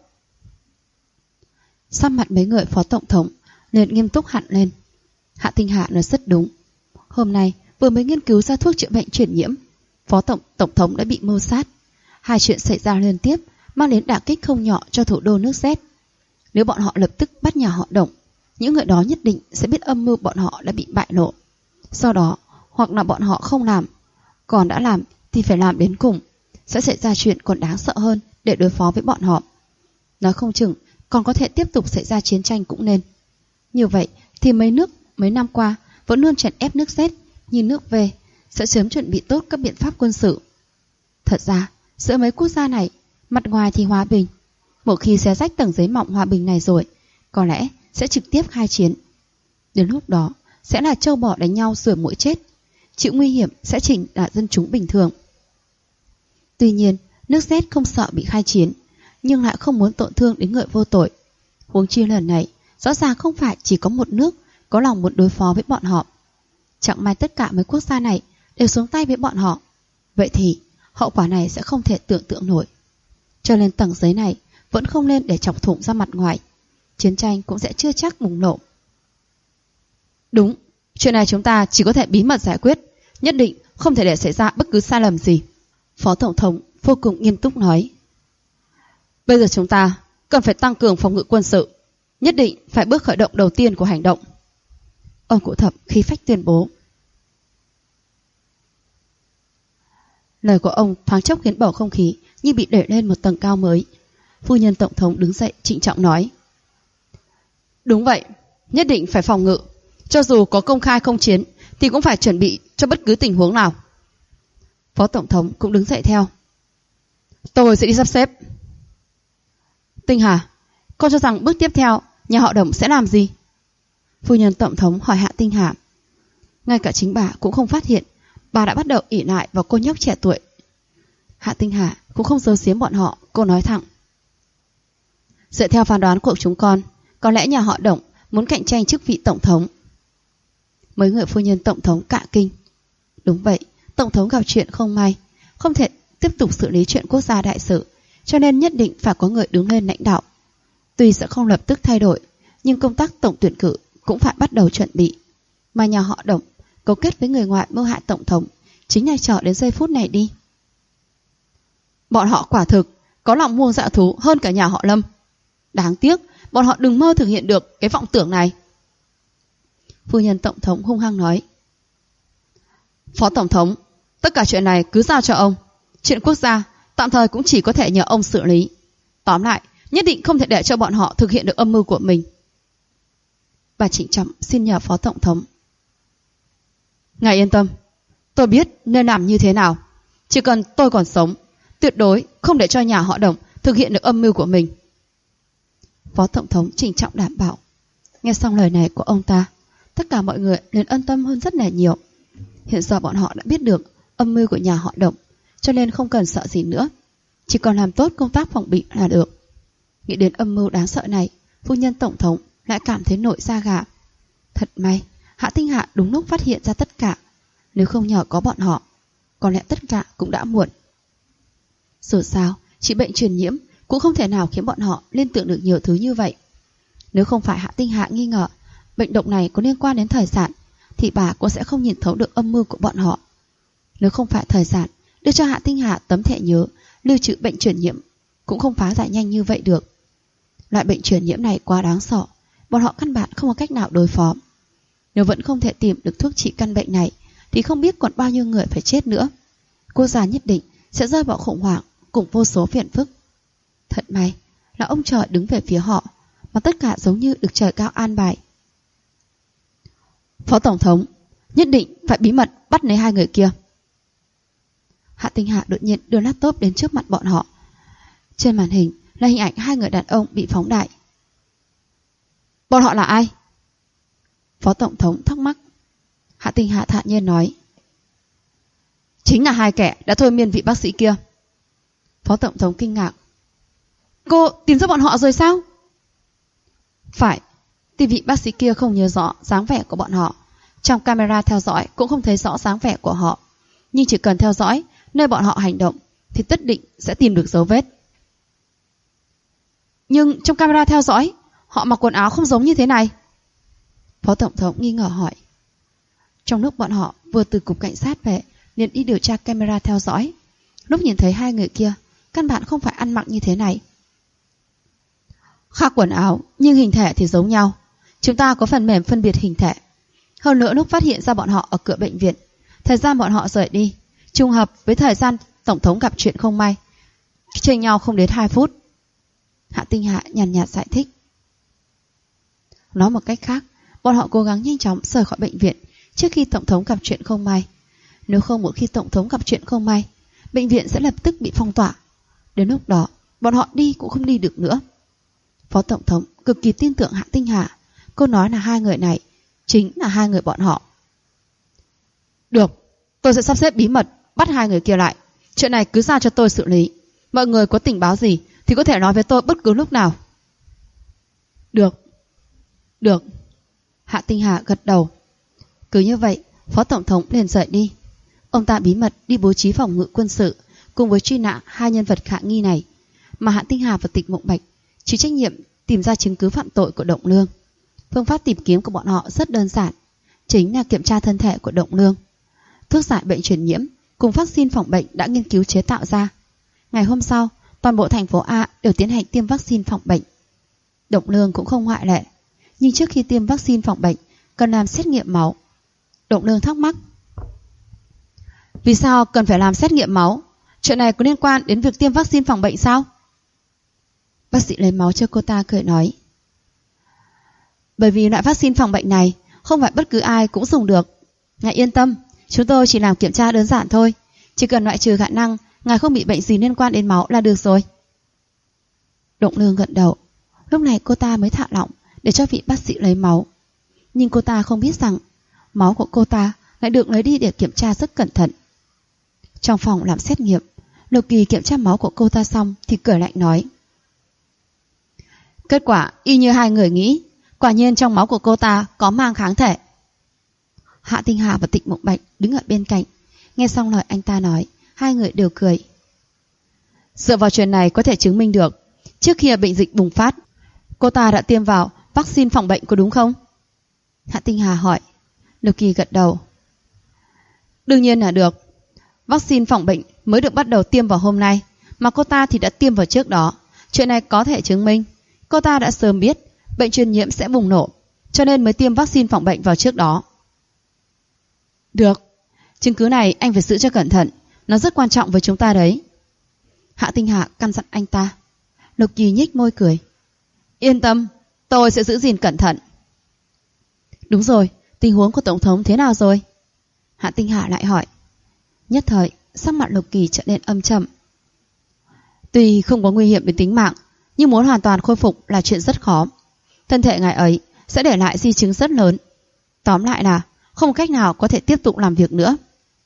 Sắc mặt mấy người Phó Tổng thống liền nghiêm túc hẳn lên. Hạ Tinh Hạ nói rất đúng. Hôm nay vừa mới nghiên cứu ra thuốc chữa bệnh truyền nhiễm, Phó Tổng thống đã bị mưu sát. Hai chuyện xảy ra liên tiếp mang đến đả kích không nhỏ cho thủ đô nước Z. Nếu bọn họ lập tức bắt nhà họ Đồng, những người đó nhất định sẽ biết âm mưu bọn họ đã bị bại lộ. Sau đó, hoặc là bọn họ không làm, còn đã làm thì phải làm đến cùng. Sẽ xảy ra chuyện còn đáng sợ hơn để đối phó với bọn họ. Nói không chừng còn có thể tiếp tục xảy ra chiến tranh cũng nên. Như vậy thì mấy năm qua vẫn luôn chèn ép nước Z, nhìn nước về sẽ sớm chuẩn bị tốt các biện pháp quân sự. Thật ra giữa mấy quốc gia này, mặt ngoài thì hòa bình, một khi xé rách tầng giấy mỏng hòa bình này rồi, có lẽ sẽ trực tiếp khai chiến. Đến lúc đó sẽ là trâu bò đánh nhau sửa mũi chết, chịu nguy hiểm sẽ chỉ là dân chúng bình thường. Tuy nhiên, nước Z không sợ bị khai chiến, nhưng lại không muốn tổn thương đến người vô tội. Huống chi lần này, rõ ràng không phải chỉ có một nước có lòng muốn đối phó với bọn họ. Chẳng may tất cả mấy quốc gia này đều xuống tay với bọn họ. Vậy thì, hậu quả này sẽ không thể tưởng tượng nổi. Cho nên tầng giấy này vẫn không nên để chọc thủng ra mặt ngoài. Chiến tranh cũng sẽ chưa chắc bùng nổ. Đúng, chuyện này chúng ta chỉ có thể bí mật giải quyết, nhất định không thể để xảy ra bất cứ sai lầm gì. Phó Tổng thống vô cùng nghiêm túc nói. Bây giờ chúng ta cần phải tăng cường phòng ngự quân sự, nhất định phải bước khởi động đầu tiên của hành động. Ông cụ Thẩm khí phách tuyên bố. Lời của ông thoáng chốc khiến bầu không khí như bị đẩy lên một tầng cao mới. Phu nhân Tổng thống đứng dậy trịnh trọng nói. Đúng vậy, nhất định phải phòng ngự. Cho dù có công khai không chiến thì cũng phải chuẩn bị cho bất cứ tình huống nào. Phó Tổng thống cũng đứng dậy theo. Tôi sẽ đi sắp xếp. Tinh Hà, con cho rằng bước tiếp theo nhà họ Đồng sẽ làm gì? Phu nhân Tổng thống hỏi Hạ Tinh Hà. Ngay cả chính bà cũng không phát hiện bà đã bắt đầu ỷ lại vào cô nhóc trẻ tuổi. Hạ Tinh Hà cũng không giấu giếm bọn họ, cô nói thẳng. Dựa theo phán đoán của chúng con, có lẽ nhà họ Đồng muốn cạnh tranh chức vị Tổng thống. Mấy người phu nhân Tổng thống cả kinh. Đúng vậy, Tổng thống gặp chuyện không may, không thể tiếp tục xử lý chuyện quốc gia đại sự, cho nên nhất định phải có người đứng lên lãnh đạo. Tuy sẽ không lập tức thay đổi, nhưng công tác tổng tuyển cử cũng phải bắt đầu chuẩn bị. Mà nhà họ Đồng cấu kết với người ngoại mưu hại Tổng thống, chính là chờ đến giây phút này đi. Bọn họ quả thực có lòng muông dạ thú hơn cả nhà họ Lâm. Đáng tiếc bọn họ đừng mơ thực hiện được cái vọng tưởng này. Phu nhân Tổng thống hung hăng nói. Phó Tổng thống, tất cả chuyện này cứ giao cho ông. Chuyện quốc gia tạm thời cũng chỉ có thể nhờ ông xử lý. Tóm lại, nhất định không thể để cho bọn họ thực hiện được âm mưu của mình. Bà trịnh trọng xin nhờ Phó Tổng thống. Ngài yên tâm, tôi biết nên làm như thế nào. Chỉ cần tôi còn sống, tuyệt đối không để cho nhà họ Đồng thực hiện được âm mưu của mình. Phó Tổng thống trịnh trọng đảm bảo. Nghe xong lời này của ông ta, tất cả mọi người liền ân tâm hơn rất là nhiều. Hiện giờ bọn họ đã biết được âm mưu của nhà họ Động, cho nên không cần sợ gì nữa, chỉ còn làm tốt công tác phòng bị là được. Nghĩ đến âm mưu đáng sợ này, phu nhân tổng thống lại cảm thấy nổi da gà. Thật may, Hạ Tinh Hạ đúng lúc phát hiện ra tất cả. Nếu không nhờ có bọn họ, có lẽ tất cả cũng đã muộn. Dù sao, chỉ bệnh truyền nhiễm cũng không thể nào khiến bọn họ liên tưởng được nhiều thứ như vậy. Nếu không phải Hạ Tinh Hạ nghi ngờ bệnh độc này có liên quan đến thời gian, thì bà cũng sẽ không nhìn thấu được âm mưu của bọn họ. Nếu không phải thời gian đưa cho Hạ Tinh Hạ tấm thẻ nhớ lưu trữ bệnh truyền nhiễm, cũng không phá giải nhanh như vậy được. Loại bệnh truyền nhiễm này quá đáng sợ, bọn họ căn bản không có cách nào đối phó. Nếu vẫn không thể tìm được thuốc trị căn bệnh này, thì không biết còn bao nhiêu người phải chết nữa. Cô già nhất định sẽ rơi vào khủng hoảng cùng vô số phiền phức. Thật may là ông trời đứng về phía họ, mà tất cả giống như được trời cao an bài. Phó Tổng thống, nhất định phải bí mật bắt lấy hai người kia. Hạ Tinh Hạ đột nhiên đưa laptop đến trước mặt bọn họ. Trên màn hình là hình ảnh hai người đàn ông bị phóng đại. Bọn họ là ai? Phó Tổng thống thắc mắc. Hạ Tinh Hạ thản nhiên nói. Chính là hai kẻ đã thôi miên vị bác sĩ kia. Phó Tổng thống kinh ngạc. Cô tìm ra bọn họ rồi sao? Phải, thì vị bác sĩ kia không nhớ rõ dáng vẻ của bọn họ. Trong camera theo dõi cũng không thấy rõ dáng vẻ của họ. Nhưng chỉ cần theo dõi nơi bọn họ hành động thì tất định sẽ tìm được dấu vết. Nhưng trong camera theo dõi, họ mặc quần áo không giống như thế này. Phó Tổng thống nghi ngờ hỏi. Trong lúc bọn họ vừa từ cục cảnh sát về, liền đi điều tra camera theo dõi. Lúc nhìn thấy hai người kia, căn bản không phải ăn mặc như thế này. Khác quần áo, nhưng hình thể thì giống nhau. Chúng ta có phần mềm phân biệt hình thể. Hơn nữa lúc phát hiện ra bọn họ ở cửa bệnh viện, thời gian bọn họ rời đi trùng hợp với thời gian Tổng thống gặp chuyện không may, chênh nhau không đến 2 phút. Hạ Tinh Hạ nhàn nhạt giải thích. Nói một cách khác, bọn họ cố gắng nhanh chóng rời khỏi bệnh viện trước khi Tổng thống gặp chuyện không may. Nếu không, một khi Tổng thống gặp chuyện không may, bệnh viện sẽ lập tức bị phong tỏa. Đến lúc đó, bọn họ đi cũng không đi được nữa. Phó Tổng thống cực kỳ tin tưởng Hạ Tinh Hạ. Cô nói là hai người này chính là hai người bọn họ. Được, tôi sẽ sắp xếp bí mật bắt hai người kia lại. Chuyện này cứ giao cho tôi xử lý. Mọi người có tình báo gì thì có thể nói với tôi bất cứ lúc nào. Được. Hạ Tinh Hà gật đầu. Cứ như vậy, Phó Tổng thống liền rời đi. Ông ta bí mật đi bố trí phòng ngự quân sự cùng với truy nã hai nhân vật khả nghi này, mà Hạ Tinh Hà và Tịch Mộng Bạch chịu trách nhiệm tìm ra chứng cứ phạm tội của Động Lương. Phương pháp tìm kiếm của bọn họ rất đơn giản, chính là kiểm tra thân thể của Động Lương. Thuốc giải bệnh truyền nhiễm cùng vaccine phòng bệnh đã nghiên cứu chế tạo ra. Ngày hôm sau, toàn bộ thành phố A đều tiến hành tiêm vaccine phòng bệnh. Động Lương cũng không ngoại lệ. Nhưng trước khi tiêm vaccine phòng bệnh, cần làm xét nghiệm máu. Động Lương thắc mắc. Vì sao cần phải làm xét nghiệm máu? Chuyện này có liên quan đến việc tiêm vaccine phòng bệnh sao? Bác sĩ lấy máu cho cô ta cười nói. Bởi vì loại vaccine phòng bệnh này không phải bất cứ ai cũng dùng được. Ngài yên tâm, chúng tôi chỉ làm kiểm tra đơn giản thôi. Chỉ cần loại trừ khả năng ngài không bị bệnh gì liên quan đến máu là được rồi. Động Lương gật đầu. Lúc này cô ta mới thả lỏng để cho vị bác sĩ lấy máu. Nhưng cô ta không biết rằng máu của cô ta lại được lấy đi để kiểm tra rất cẩn thận. Trong phòng làm xét nghiệm, Lục Kỳ kiểm tra máu của cô ta xong thì cười lạnh nói. Kết quả y như hai người nghĩ, quả nhiên trong máu của cô ta có mang kháng thể. Hạ Tinh Hà và Tịch Mộng Bạch đứng ở bên cạnh. Nghe xong lời anh ta nói, hai người đều cười. Dựa vào chuyện này có thể chứng minh được, trước khi bệnh dịch bùng phát, cô ta đã tiêm vào vaccine phòng bệnh có đúng không? Hạ Tinh Hà hỏi. Lục Kỳ gật đầu. Đương nhiên là được. Vaccine phòng bệnh mới được bắt đầu tiêm vào hôm nay, mà cô ta thì đã tiêm vào trước đó. Chuyện này có thể chứng minh cô ta đã sớm biết bệnh truyền nhiễm sẽ bùng nổ, cho nên mới tiêm vaccine phòng bệnh vào trước đó. Được, chứng cứ này anh phải giữ cho cẩn thận, nó rất quan trọng với chúng ta đấy. Hạ Tinh Hà căn dặn anh ta. Lục Kỳ nhếch môi cười. Yên tâm, tôi sẽ giữ gìn cẩn thận. Đúng rồi, tình huống của Tổng thống thế nào rồi? Hạ Tinh Hà lại hỏi. Nhất thời, sắc mặt Lục Kỳ trở nên âm trầm. Tuy không có nguy hiểm đến tính mạng, nhưng muốn hoàn toàn khôi phục là chuyện rất khó. Thân thể ngài ấy sẽ để lại di chứng rất lớn. Tóm lại là không có cách nào có thể tiếp tục làm việc nữa.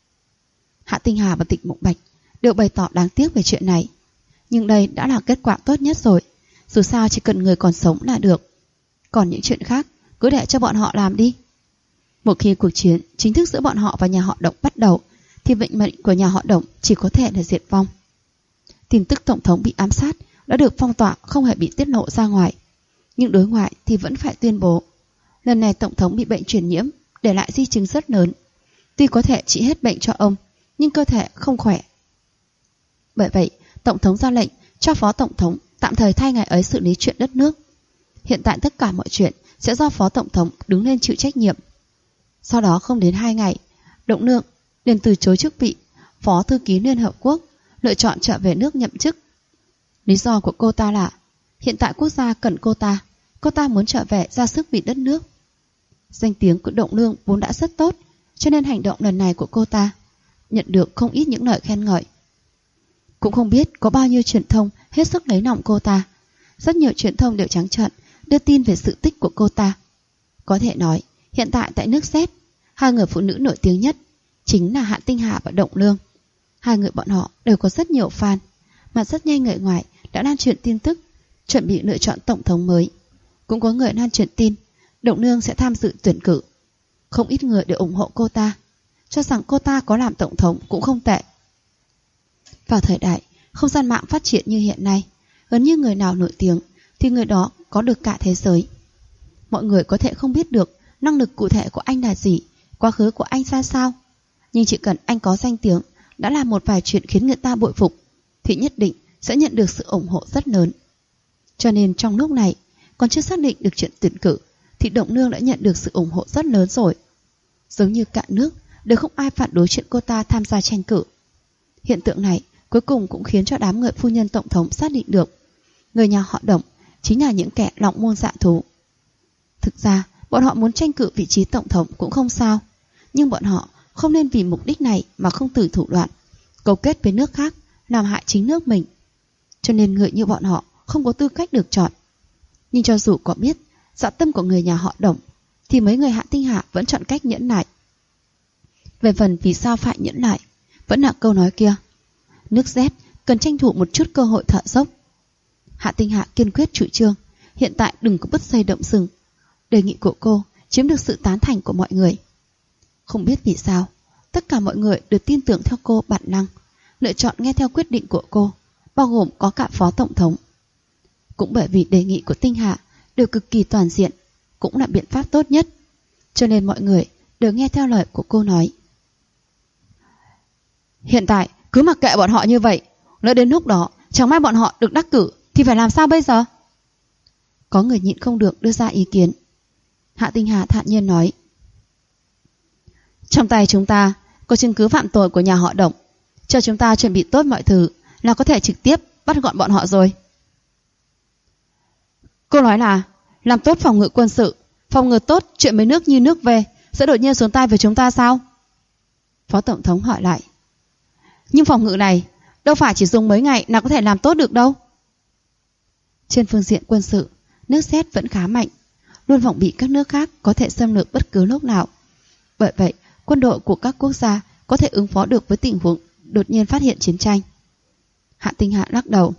Hạ Tinh Hà và Tịch Mộng Bạch đều bày tỏ đáng tiếc về chuyện này. Nhưng đây đã là kết quả tốt nhất rồi. Dù sao chỉ cần người còn sống là được. Còn những chuyện khác cứ để cho bọn họ làm đi. Một khi cuộc chiến chính thức giữa bọn họ và nhà họ Động bắt đầu, thì vận mệnh của nhà họ Động chỉ có thể là diệt vong. Tin tức tổng thống bị ám sát đã được phong tỏa, không hề bị tiết lộ ra ngoài. Nhưng đối ngoại thì vẫn phải tuyên bố. Lần này tổng thống bị bệnh truyền nhiễm, để lại di chứng rất lớn. Tuy có thể trị hết bệnh cho ông, nhưng cơ thể không khỏe. Bởi vậy, tổng thống ra lệnh cho phó tổng thống tạm thời thay ngài ấy xử lý chuyện đất nước. Hiện tại tất cả mọi chuyện sẽ do phó tổng thống đứng lên chịu trách nhiệm. Sau đó không đến 2 ngày, Động Nương liền từ chối chức vị Phó Thư ký Liên Hợp Quốc, lựa chọn trở về nước nhậm chức. Lý do của cô ta là hiện tại quốc gia cần cô ta muốn trở về ra sức vì đất nước. Danh tiếng của Động Nương vốn đã rất tốt, cho nên hành động lần này của cô ta nhận được không ít những lời khen ngợi. Cũng không biết có bao nhiêu truyền thông hết sức lấy lòng cô ta. Rất nhiều truyền thông đều trắng trợn đưa tin về sự tích của cô ta. Có thể nói, hiện tại tại nước Z, 2 người phụ nữ nổi tiếng nhất chính là Hạ Tinh Hà và Động Nương. 2 người bọn họ đều có rất nhiều fan, mà rất nhanh người ngoài đã lan truyền tin tức chuẩn bị lựa chọn tổng thống mới. Cũng có người lan truyền tin Động Nương sẽ tham dự tuyển cử. Không ít người đều ủng hộ cô ta, cho rằng cô ta có làm tổng thống cũng không tệ. Vào thời đại không gian mạng phát triển như hiện nay, gần như người nào nổi tiếng thì người đó có được cả thế giới. Mọi người có thể không biết được năng lực cụ thể của anh là gì, quá khứ của anh ra sao, nhưng chỉ cần anh có danh tiếng, đã làm một vài chuyện khiến người ta bội phục, thì nhất định sẽ nhận được sự ủng hộ rất lớn. Cho nên trong lúc này còn chưa xác định được chuyện tuyển cử, thì Động Nương đã nhận được sự ủng hộ rất lớn rồi. Giống như cả nước đều không ai phản đối chuyện cô ta tham gia tranh cử. Hiện tượng này cuối cùng cũng khiến cho đám người phu nhân tổng thống xác định được người nhà họ Động chính là những kẻ lòng môn dạ thú. Thực ra bọn họ muốn tranh cử vị trí tổng thống cũng không sao, nhưng bọn họ không nên vì mục đích này mà không từ thủ đoạn cấu kết với nước khác làm hại chính nước mình. Cho nên người như bọn họ không có tư cách được chọn. Nhưng cho dù có biết dạ tâm của người nhà họ Động, thì mấy người Hạ Tinh Hà vẫn chọn cách nhẫn nại. Về phần vì sao phải nhẫn nại, vẫn là câu nói kia, nước Z cần tranh thủ một chút cơ hội thở dốc. Hạ Tinh Hà kiên quyết chủ trương hiện tại đừng có bứt dây động rừng. Đề nghị của cô chiếm được sự tán thành của mọi người. Không biết vì sao, tất cả mọi người đều tin tưởng theo cô bản năng, lựa chọn nghe theo quyết định của cô, bao gồm có cả phó tổng thống. Cũng bởi vì đề nghị của Tinh Hà đều cực kỳ toàn diện, cũng là biện pháp tốt nhất, cho nên mọi người đều nghe theo lời của cô nói. Hiện tại cứ mặc kệ bọn họ như vậy, lỡ đến lúc đó chẳng may bọn họ được đắc cử thì phải làm sao bây giờ? Có người nhịn không được đưa ra ý kiến. Hạ Tinh Hà thản nhiên nói, trong tay chúng ta có chứng cứ phạm tội của nhà họ Động, chờ chúng ta chuẩn bị tốt mọi thứ là có thể trực tiếp bắt gọn bọn họ rồi. Cô nói là làm tốt phòng ngự quân sự, phòng ngừa tốt chuyện mấy nước như nước về sẽ đột nhiên xuống tay với chúng ta sao? Phó tổng thống hỏi lại. Nhưng phòng ngự này đâu phải chỉ dùng mấy ngày là có thể làm tốt được đâu. Trên phương diện quân sự, nước Z vẫn khá mạnh, luôn phòng bị các nước khác có thể xâm lược bất cứ lúc nào. Bởi vậy, quân đội của các quốc gia có thể ứng phó được với tình huống đột nhiên phát hiện chiến tranh. Hạ Tinh Hạ lắc đầu.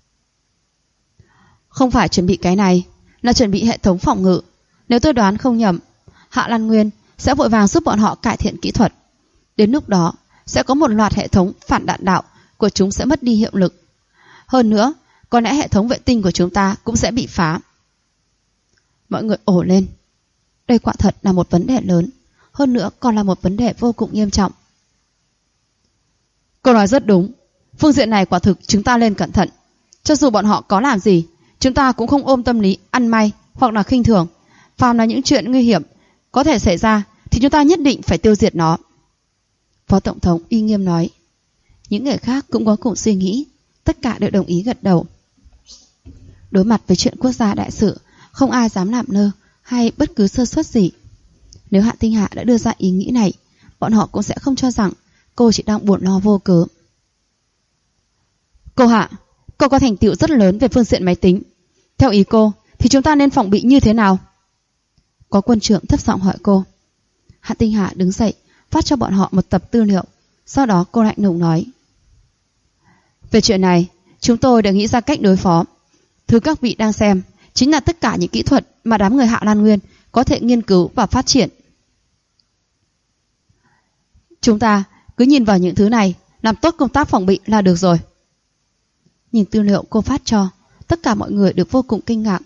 Không phải chuẩn bị cái này, là chuẩn bị hệ thống phòng ngự. Nếu tôi đoán không nhầm, Hạ Lan Nguyên sẽ vội vàng giúp bọn họ cải thiện kỹ thuật. Đến lúc đó, sẽ có một loạt hệ thống phản đạn đạo của chúng sẽ mất đi hiệu lực. Hơn nữa, có lẽ hệ thống vệ tinh của chúng ta cũng sẽ bị phá. Mọi người ồ lên. Đây quả thật là một vấn đề lớn, hơn nữa còn là một vấn đề vô cùng nghiêm trọng. Cô nói rất đúng. Phương diện này quả thực chúng ta nên cẩn thận. Cho dù bọn họ có làm gì, chúng ta cũng không ôm tâm lý ăn may hoặc là khinh thường. Phàm là những chuyện nguy hiểm có thể xảy ra thì chúng ta nhất định phải tiêu diệt nó. Phó tổng thống uy nghiêm nói. Những người khác cũng có cùng suy nghĩ, tất cả đều đồng ý gật đầu. Đối mặt với chuyện quốc gia đại sự, không ai dám làm nơ hay bất cứ sơ suất gì. Nếu Hạ Tinh Hạ đã đưa ra ý nghĩ này, bọn họ cũng sẽ không cho rằng cô chỉ đang buồn lo vô cớ. Cô Hạ, cô có thành tựu rất lớn về phương diện máy tính. Theo ý cô thì chúng ta nên phòng bị như thế nào? Có quân trưởng thấp giọng hỏi cô. Hạ Tinh Hà đứng dậy, phát cho bọn họ một tập tư liệu. Sau đó cô lạnh lùng nói: về chuyện này, chúng tôi đã nghĩ ra cách đối phó. Thứ các vị đang xem chính là tất cả những kỹ thuật mà đám người Hạ Lan Nguyên có thể nghiên cứu và phát triển. Chúng ta cứ nhìn vào những thứ này, làm tốt công tác phòng bị là được rồi. Nhìn tư liệu cô phát cho, tất cả mọi người đều vô cùng kinh ngạc.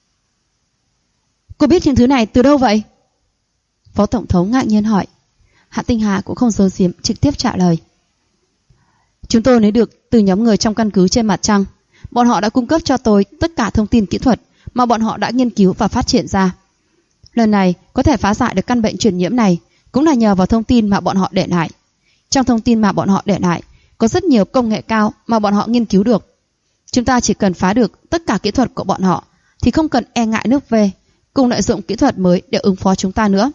Cô biết những thứ này từ đâu vậy? Phó Tổng thống ngạc nhiên hỏi. Hạ Tinh Hà cũng không giấu giếm, trực tiếp trả lời. Chúng tôi lấy được từ nhóm người trong căn cứ trên mặt trăng. Bọn họ đã cung cấp cho tôi tất cả thông tin kỹ thuật mà bọn họ đã nghiên cứu và phát triển ra. Lần này có thể phá giải được căn bệnh truyền nhiễm này cũng là nhờ vào thông tin mà bọn họ để lại. Trong thông tin mà bọn họ để lại có rất nhiều công nghệ cao mà bọn họ nghiên cứu được. Chúng ta chỉ cần phá được tất cả kỹ thuật của bọn họ thì không cần e ngại nước về, cùng lợi dụng kỹ thuật mới để ứng phó chúng ta nữa.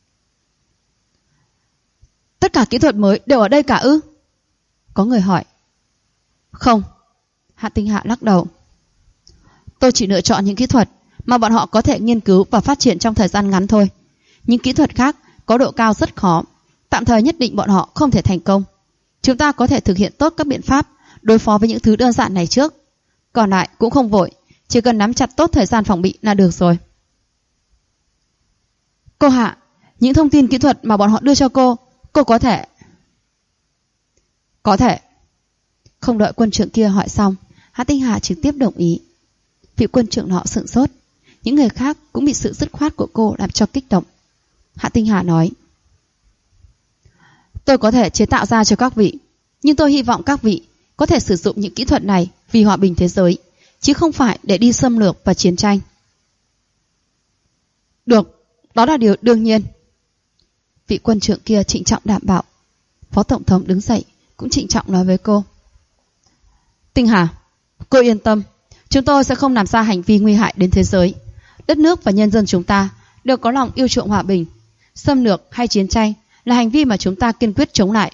Tất cả kỹ thuật mới đều ở đây cả ư? Có người hỏi. Không. Hạ Tinh Hạ lắc đầu. Tôi chỉ lựa chọn những kỹ thuật mà bọn họ có thể nghiên cứu và phát triển trong thời gian ngắn thôi. Những kỹ thuật khác có độ cao rất khó, tạm thời nhất định bọn họ không thể thành công. Chúng ta có thể thực hiện tốt các biện pháp đối phó với những thứ đơn giản này trước. Còn lại cũng không vội, chỉ cần nắm chặt tốt thời gian phòng bị là được rồi. Cô Hạ, những thông tin kỹ thuật mà bọn họ đưa cho cô có thể... Có thể. Không đợi quân trưởng kia hỏi xong, Hạ Tinh Hà trực tiếp đồng ý. Vị quân trưởng nọ sững sốt. Những người khác cũng bị sự dứt khoát của cô làm cho kích động. Hạ Tinh Hà nói: tôi có thể chế tạo ra cho các vị, nhưng tôi hy vọng các vị có thể sử dụng những kỹ thuật này vì hòa bình thế giới, chứ không phải để đi xâm lược và chiến tranh. Được, đó là điều đương nhiên. Vị quân trưởng kia trịnh trọng đảm bảo. Phó Tổng thống đứng dậy cũng trịnh trọng nói với cô: Tinh Hà, cô yên tâm, chúng tôi sẽ không làm ra hành vi nguy hại đến thế giới. Đất nước và nhân dân chúng ta đều có lòng yêu chuộng hòa bình. Xâm lược hay chiến tranh là hành vi mà chúng ta kiên quyết chống lại.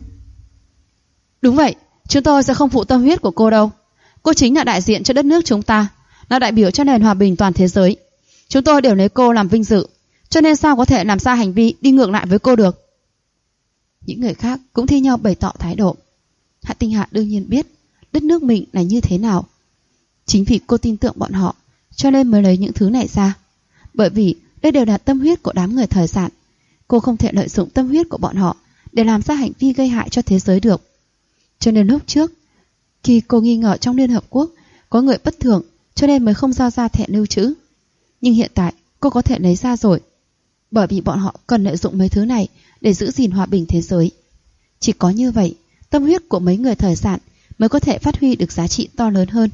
Đúng vậy, chúng tôi sẽ không phụ tâm huyết của cô đâu. Cô chính là đại diện cho đất nước chúng ta, là đại biểu cho nền hòa bình toàn thế giới. Chúng tôi đều lấy cô làm vinh dự, cho nên sao có thể làm ra hành vi đi ngược lại với cô được. Những người khác cũng thi nhau bày tỏ thái độ. Hạ Tinh Hạ đương nhiên biết đất nước mình là như thế nào. Chính vì cô tin tưởng bọn họ, cho nên mới lấy những thứ này ra. Bởi vì đây đều là tâm huyết của đám người thời sản. Cô không thể lợi dụng tâm huyết của bọn họ để làm ra hành vi gây hại cho thế giới được. Cho nên lúc trước, khi cô nghi ngờ trong Liên Hợp Quốc có người bất thường, cho nên mới không giao ra thẻ lưu trữ. Nhưng hiện tại cô có thể lấy ra rồi, bởi vì bọn họ cần lợi dụng mấy thứ này để giữ gìn hòa bình thế giới. Chỉ có như vậy, tâm huyết của mấy người thời sản mới có thể phát huy được giá trị to lớn hơn.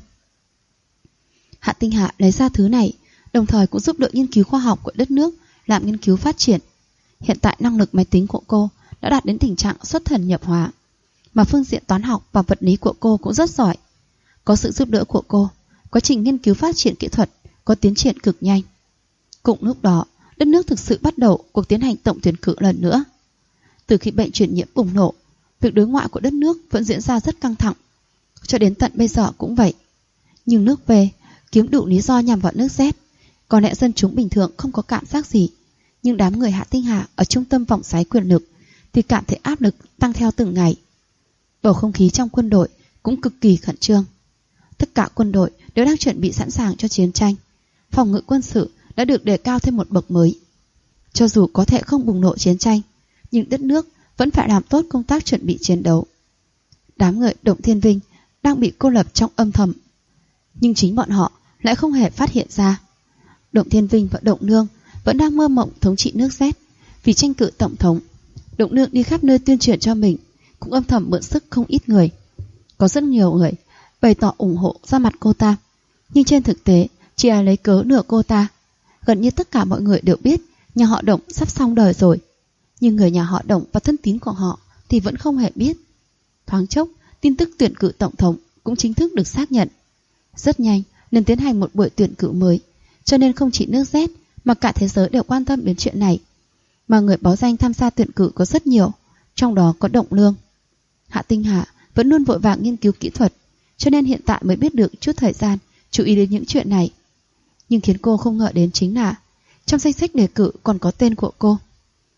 Hạ Tinh Hạ lấy ra thứ này, đồng thời cũng giúp đỡ nghiên cứu khoa học của đất nước làm nghiên cứu phát triển. Hiện tại năng lực máy tính của cô đã đạt đến tình trạng xuất thần nhập hóa, mà phương diện toán học và vật lý của cô cũng rất giỏi. Có sự giúp đỡ của cô, quá trình nghiên cứu phát triển kỹ thuật có tiến triển cực nhanh. Cùng lúc đó, đất nước thực sự bắt đầu cuộc tiến hành tổng tuyển cử lần nữa. Từ khi bệnh truyền nhiễm bùng nổ, việc đối ngoại của đất nước vẫn diễn ra rất căng thẳng. Cho đến tận bây giờ cũng vậy. Nhưng nước về kiếm đủ lý do nhằm vào nước Z. Có lẽ dân chúng bình thường không có cảm giác gì, nhưng đám người Hạ Tinh Hà ở trung tâm vòng xoáy quyền lực thì cảm thấy áp lực tăng theo từng ngày. Bầu không khí trong quân đội cũng cực kỳ khẩn trương. Tất cả quân đội đều đang chuẩn bị sẵn sàng cho chiến tranh. Phòng ngự quân sự đã được đề cao thêm một bậc mới. Cho dù có thể không bùng nổ chiến tranh, nhưng đất nước vẫn phải làm tốt công tác chuẩn bị chiến đấu. Đám người Động Thiên Vinh đang bị cô lập trong âm thầm, nhưng chính bọn họ lại không hề phát hiện ra. Động Thiên Vinh và Động Nương vẫn đang mơ mộng thống trị nước Z. Vì tranh cử tổng thống, Động Nương đi khắp nơi tuyên truyền cho mình, cũng âm thầm mượn sức không ít người. Có rất nhiều người bày tỏ ủng hộ ra mặt cô ta, nhưng trên thực tế chỉ là lấy cớ nửa cô ta. Gần như tất cả mọi người đều biết nhà họ Động sắp xong đời rồi, nhưng người nhà họ Động và thân tín của họ thì vẫn không hề biết. Thoáng chốc, tin tức tuyển cử tổng thống cũng chính thức được xác nhận. Rất nhanh nên tiến hành một buổi tuyển cử mới, cho nên không chỉ nước Z mà cả thế giới đều quan tâm đến chuyện này. Mà người báo danh tham gia tuyển cử có rất nhiều, trong đó có Động Lương. Hạ Tinh Hà vẫn luôn vội vàng nghiên cứu kỹ thuật, cho nên hiện tại mới biết được chút thời gian chú ý đến những chuyện này. Nhưng khiến cô không ngờ đến chính là trong danh sách đề cử còn có tên của cô.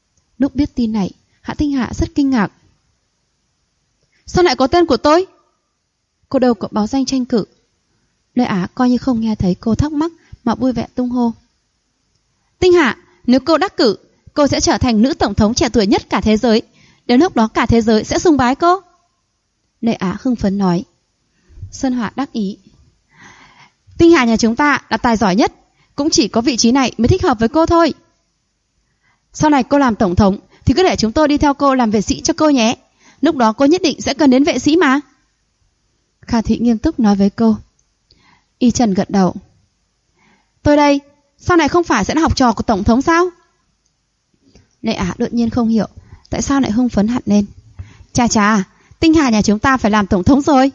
Lúc biết tin này, Hạ Tinh Hạ rất kinh ngạc. Sao lại có tên của tôi? Cô đâu có báo danh tranh cử. Lê Á coi như không nghe thấy cô thắc mắc mà vui vẻ tung hô. Tinh Hạ, nếu cô đắc cử, cô sẽ trở thành nữ tổng thống trẻ tuổi nhất cả thế giới. Đến lúc đó cả thế giới sẽ sùng bái cô. Lê Á hưng phấn nói. Sơn Hỏa đắc ý. Tinh Hạ nhà chúng ta là tài giỏi nhất, cũng chỉ có vị trí này mới thích hợp với cô thôi. Sau này cô làm tổng thống thì cứ để chúng tôi đi theo cô làm vệ sĩ cho cô nhé. Lúc đó cô nhất định sẽ cần đến vệ sĩ mà. Kha Thị nghiêm túc nói với cô. Y Trần gật đầu. Tôi đây, sau này không phải sẽ là học trò của tổng thống sao? Lệ Á đột nhiên không hiểu tại sao lại hưng phấn hẳn lên. Chà, Tinh Hà nhà chúng ta phải làm tổng thống rồi.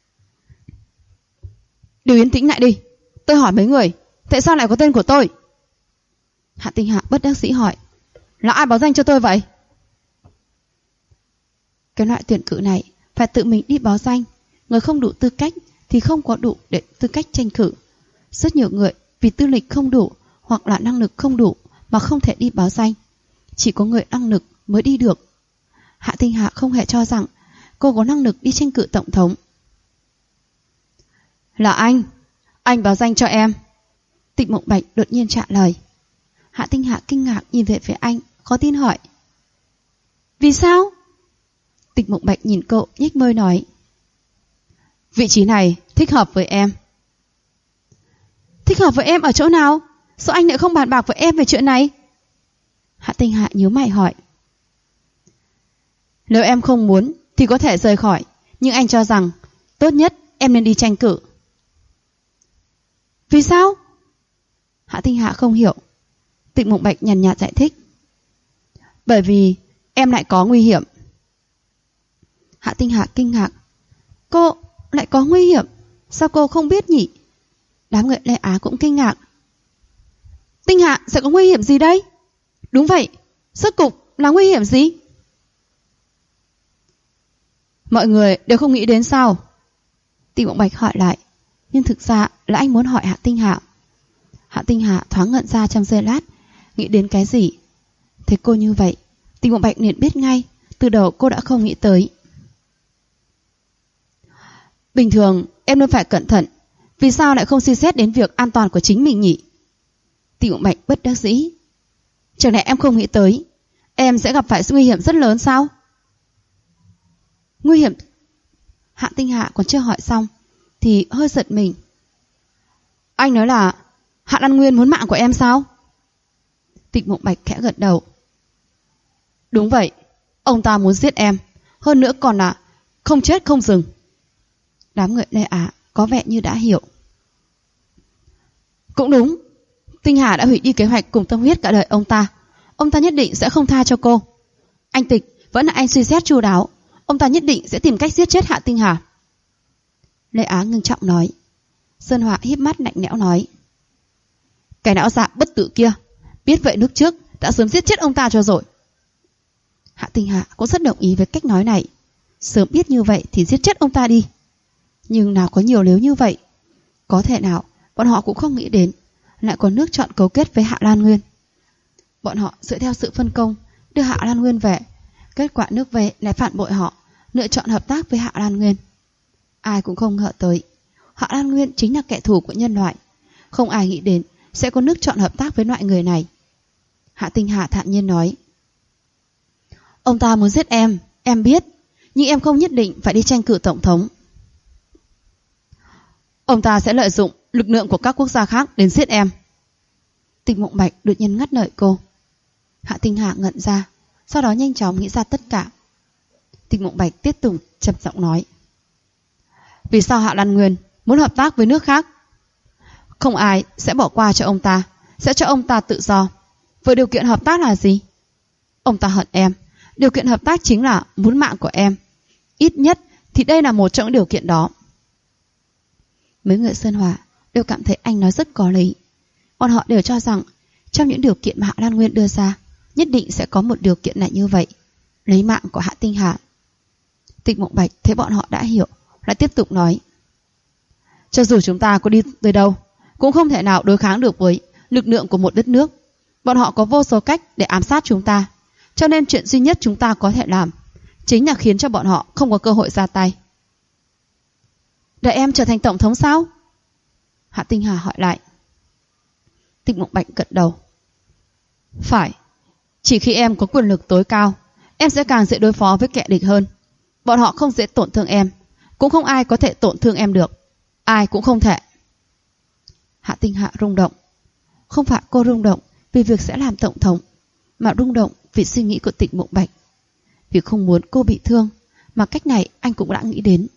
Điều yên tĩnh lại đi. Tôi hỏi mấy người, tại sao lại có tên của tôi? Hạ Tinh Hạ bất đắc dĩ hỏi. Là ai báo danh cho tôi vậy? Cái loại tuyển cử này phải tự mình đi báo danh. Người không đủ tư cách thì không có đủ để tư cách tranh cử. Rất nhiều người vì tư lịch không đủ hoặc là năng lực không đủ mà không thể đi báo danh. Chỉ có người năng lực mới đi được. Hạ Tinh Hạ không hề cho rằng cô có năng lực đi tranh cử tổng thống. Là anh báo danh cho em. Tịch Mộng Bạch đột nhiên trả lời. Hạ Tinh Hạ kinh ngạc nhìn về phía anh, khó tin hỏi. Vì sao? Tịch Mộng Bạch nhìn cô, nhếch môi nói. Vị trí này thích hợp với em. Thích hợp với em ở chỗ nào? Sao anh lại không bàn bạc với em về chuyện này? Hạ Tinh Hạ nhíu mày hỏi. Nếu em không muốn thì có thể rời khỏi, nhưng anh cho rằng tốt nhất em nên đi tranh cử. Vì sao? Hạ Tinh Hạ không hiểu. Tịch Mộng Bạch nhàn nhạt giải thích. Bởi vì em lại có nguy hiểm. Hạ Tinh Hạ kinh ngạc. Cô lại có nguy hiểm? Sao cô không biết nhỉ? Đám người Lê Á cũng kinh ngạc. Tinh Hạ sẽ có nguy hiểm gì đây? Đúng vậy, rốt cục là nguy hiểm gì? Mọi người đều không nghĩ đến sao? Tịch Mộng Bạch hỏi lại. Nhưng thực ra là anh muốn hỏi Hạ Tinh Hạ. Hạ Tinh Hạ thoáng ngẩn ra trong giây lát, nghĩ đến cái gì. Thấy cô như vậy, Tịch Mộng Bạch liền biết ngay. Từ đầu cô đã không nghĩ tới. Bình thường em luôn phải cẩn thận. Vì sao lại không suy xét đến việc an toàn của chính mình nhỉ? Tịch Mộng Bạch bất đắc dĩ. Chẳng lẽ em không nghĩ tới em sẽ gặp phải sự nguy hiểm rất lớn sao? Nguy hiểm? Hạ Tinh Hạ còn chưa hỏi xong thì hơi giật mình. Anh nói là Hạ Lan Nguyên muốn mạng của em sao? Tịch Mộng Bạch khẽ gật đầu. Đúng vậy, ông ta muốn giết em. Hơn nữa còn là không chết không dừng. Đám người Lê Á có vẻ như đã hiểu. Cũng đúng, Tinh Hà đã hủy đi kế hoạch cùng tâm huyết cả đời ông ta. Ông ta nhất định sẽ không tha cho cô. Anh Tịch, vẫn là anh suy xét chu đáo. Ông ta nhất định sẽ tìm cách giết chết Hạ Tinh Hà. Lê Á ngưng trọng nói. Sơn Họa híp mắt lạnh lẽo nói. Cái não dạ bất tử kia, biết vậy lúc trước đã sớm giết chết ông ta cho rồi. Hạ Tinh Hà cũng rất đồng ý với cách nói này. Sớm biết như vậy thì giết chết ông ta đi. Nhưng nào có nhiều nếu như vậy. Có thể nào bọn họ cũng không nghĩ đến lại có nước chọn cấu kết với Hạ Lan Nguyên. Bọn họ dựa theo sự phân công đưa Hạ Lan Nguyên về. Kết quả nước về lại phản bội họ, lựa chọn hợp tác với Hạ Lan Nguyên. Ai cũng không ngờ tới Hạ Lan Nguyên chính là kẻ thù của nhân loại. Không ai nghĩ đến sẽ có nước chọn hợp tác với loại người này. Hạ Tinh Hà thản nhiên nói. Ông ta muốn giết em biết. Nhưng em không nhất định phải đi tranh cử tổng thống. Ông ta sẽ lợi dụng lực lượng của các quốc gia khác đến giết em. Tịch Mộng Bạch đột nhiên ngắt lời cô. Hạ Tinh Hà ngẩn ra, sau đó nhanh chóng nghĩ ra tất cả. Tịch Mộng Bạch tiếp tục trầm giọng nói. Vì sao Hạ Lan Nguyên muốn hợp tác với nước khác? Không ai sẽ bỏ qua cho ông ta, sẽ cho ông ta tự do. Vậy điều kiện hợp tác là gì? Ông ta hận em. Điều kiện hợp tác chính là muốn mạng của em. Ít nhất thì đây là một trong những điều kiện đó. Mấy người Sơn Hòa đều cảm thấy anh nói rất có lý. Bọn họ đều cho rằng trong những điều kiện mà Hạ Lan Nguyên đưa ra, nhất định sẽ có một điều kiện này như vậy, lấy mạng của Hạ Tinh Hà. Tịch Mộng Bạch thấy bọn họ đã hiểu, lại tiếp tục nói. Cho dù chúng ta có đi tới đâu, cũng không thể nào đối kháng được với lực lượng của một đất nước. Bọn họ có vô số cách để ám sát chúng ta. Cho nên chuyện duy nhất chúng ta có thể làm chính là khiến cho bọn họ không có cơ hội ra tay. Để em trở thành tổng thống sao? Hạ Tinh Hà hỏi lại. Tịch Mộng Bạch gật đầu. Phải, chỉ khi em có quyền lực tối cao, em sẽ càng dễ đối phó với kẻ địch hơn. Bọn họ không dễ tổn thương em, cũng không ai có thể tổn thương em được. Ai cũng không thể. Hạ Tinh Hà rung động. Không phải cô rung động vì việc sẽ làm tổng thống, mà rung động vì suy nghĩ của Tịch Mộng Bạch. Vì không muốn cô bị thương, mà cách này anh cũng đã nghĩ đến.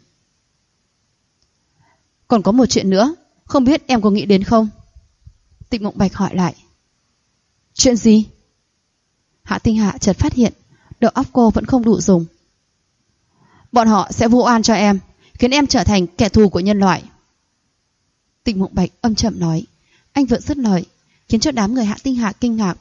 Còn có một chuyện nữa, không biết em có nghĩ đến không? Tịch Mộng Bạch hỏi lại. Chuyện gì? Hạ Tinh Hạ chợt phát hiện đầu óc cô vẫn không đủ dùng. Bọn họ sẽ vu oan cho em, khiến em trở thành kẻ thù của nhân loại. Tịch Mộng Bạch âm trầm nói. Anh vừa dứt lời, khiến cho đám người Hạ Tinh Hà kinh ngạc.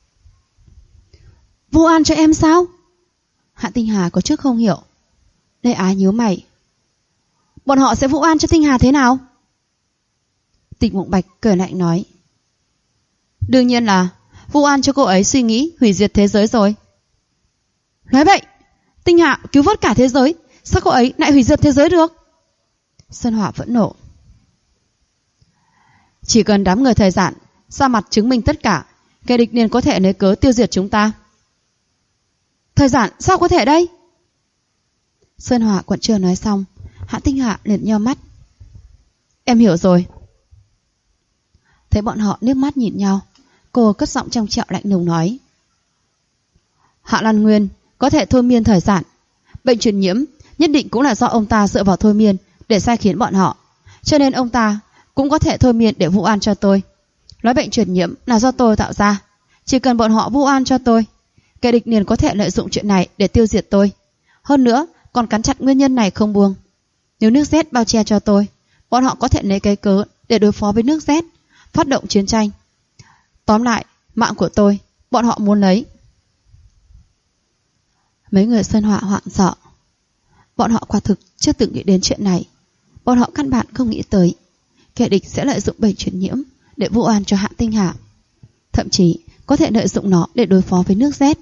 Vu oan cho em sao? Hạ Tinh Hà có chút không hiểu. Lê Á nhíu mày. Bọn họ sẽ vu oan cho Tinh Hà thế nào? Tịch Mộng Bạch cười lạnh nói. Đương nhiên là vu oan cho cô ấy suy nghĩ hủy diệt thế giới rồi. Nói vậy, Tinh Hà cứu vớt cả thế giới, sao cô ấy lại hủy diệt thế giới được? Sơn Hỏa vẫn nộ. Chỉ cần đám người thời gian ra mặt chứng minh tất cả, kẻ địch liền có thể lấy cớ tiêu diệt chúng ta. Thời gian sao có thể đây? Sơn Hỏa còn chưa nói xong, Hạ Tinh Hạ liền nheo mắt. Em hiểu rồi. Thấy bọn họ liếc mắt nhìn nhau, cô cất giọng trong trẻo lạnh lùng nói. Hạ Lan Nguyên có thể thôi miên thời gian. Bệnh truyền nhiễm nhất định cũng là do ông ta dựa vào thôi miên để sai khiến bọn họ. Cho nên ông ta cũng có thể thôi miên để vu oan cho tôi. Nói bệnh truyền nhiễm là do tôi tạo ra. Chỉ cần bọn họ vu oan cho tôi, kẻ địch liền có thể lợi dụng chuyện này để tiêu diệt tôi. Hơn nữa còn cắn chặt nguyên nhân này không buông. Nếu nước Z bao che cho tôi, bọn họ có thể lấy cái cớ để đối phó với nước Z, phát động chiến tranh. Tóm lại, mạng của tôi, bọn họ muốn lấy. Mấy người Sơn Họa hoảng sợ. Bọn họ quả thực chưa từng nghĩ đến chuyện này. Bọn họ căn bản không nghĩ tới kẻ địch sẽ lợi dụng bệnh truyền nhiễm để vu oan cho Hạ Tinh Hà. Thậm chí có thể lợi dụng nó để đối phó với nước Z.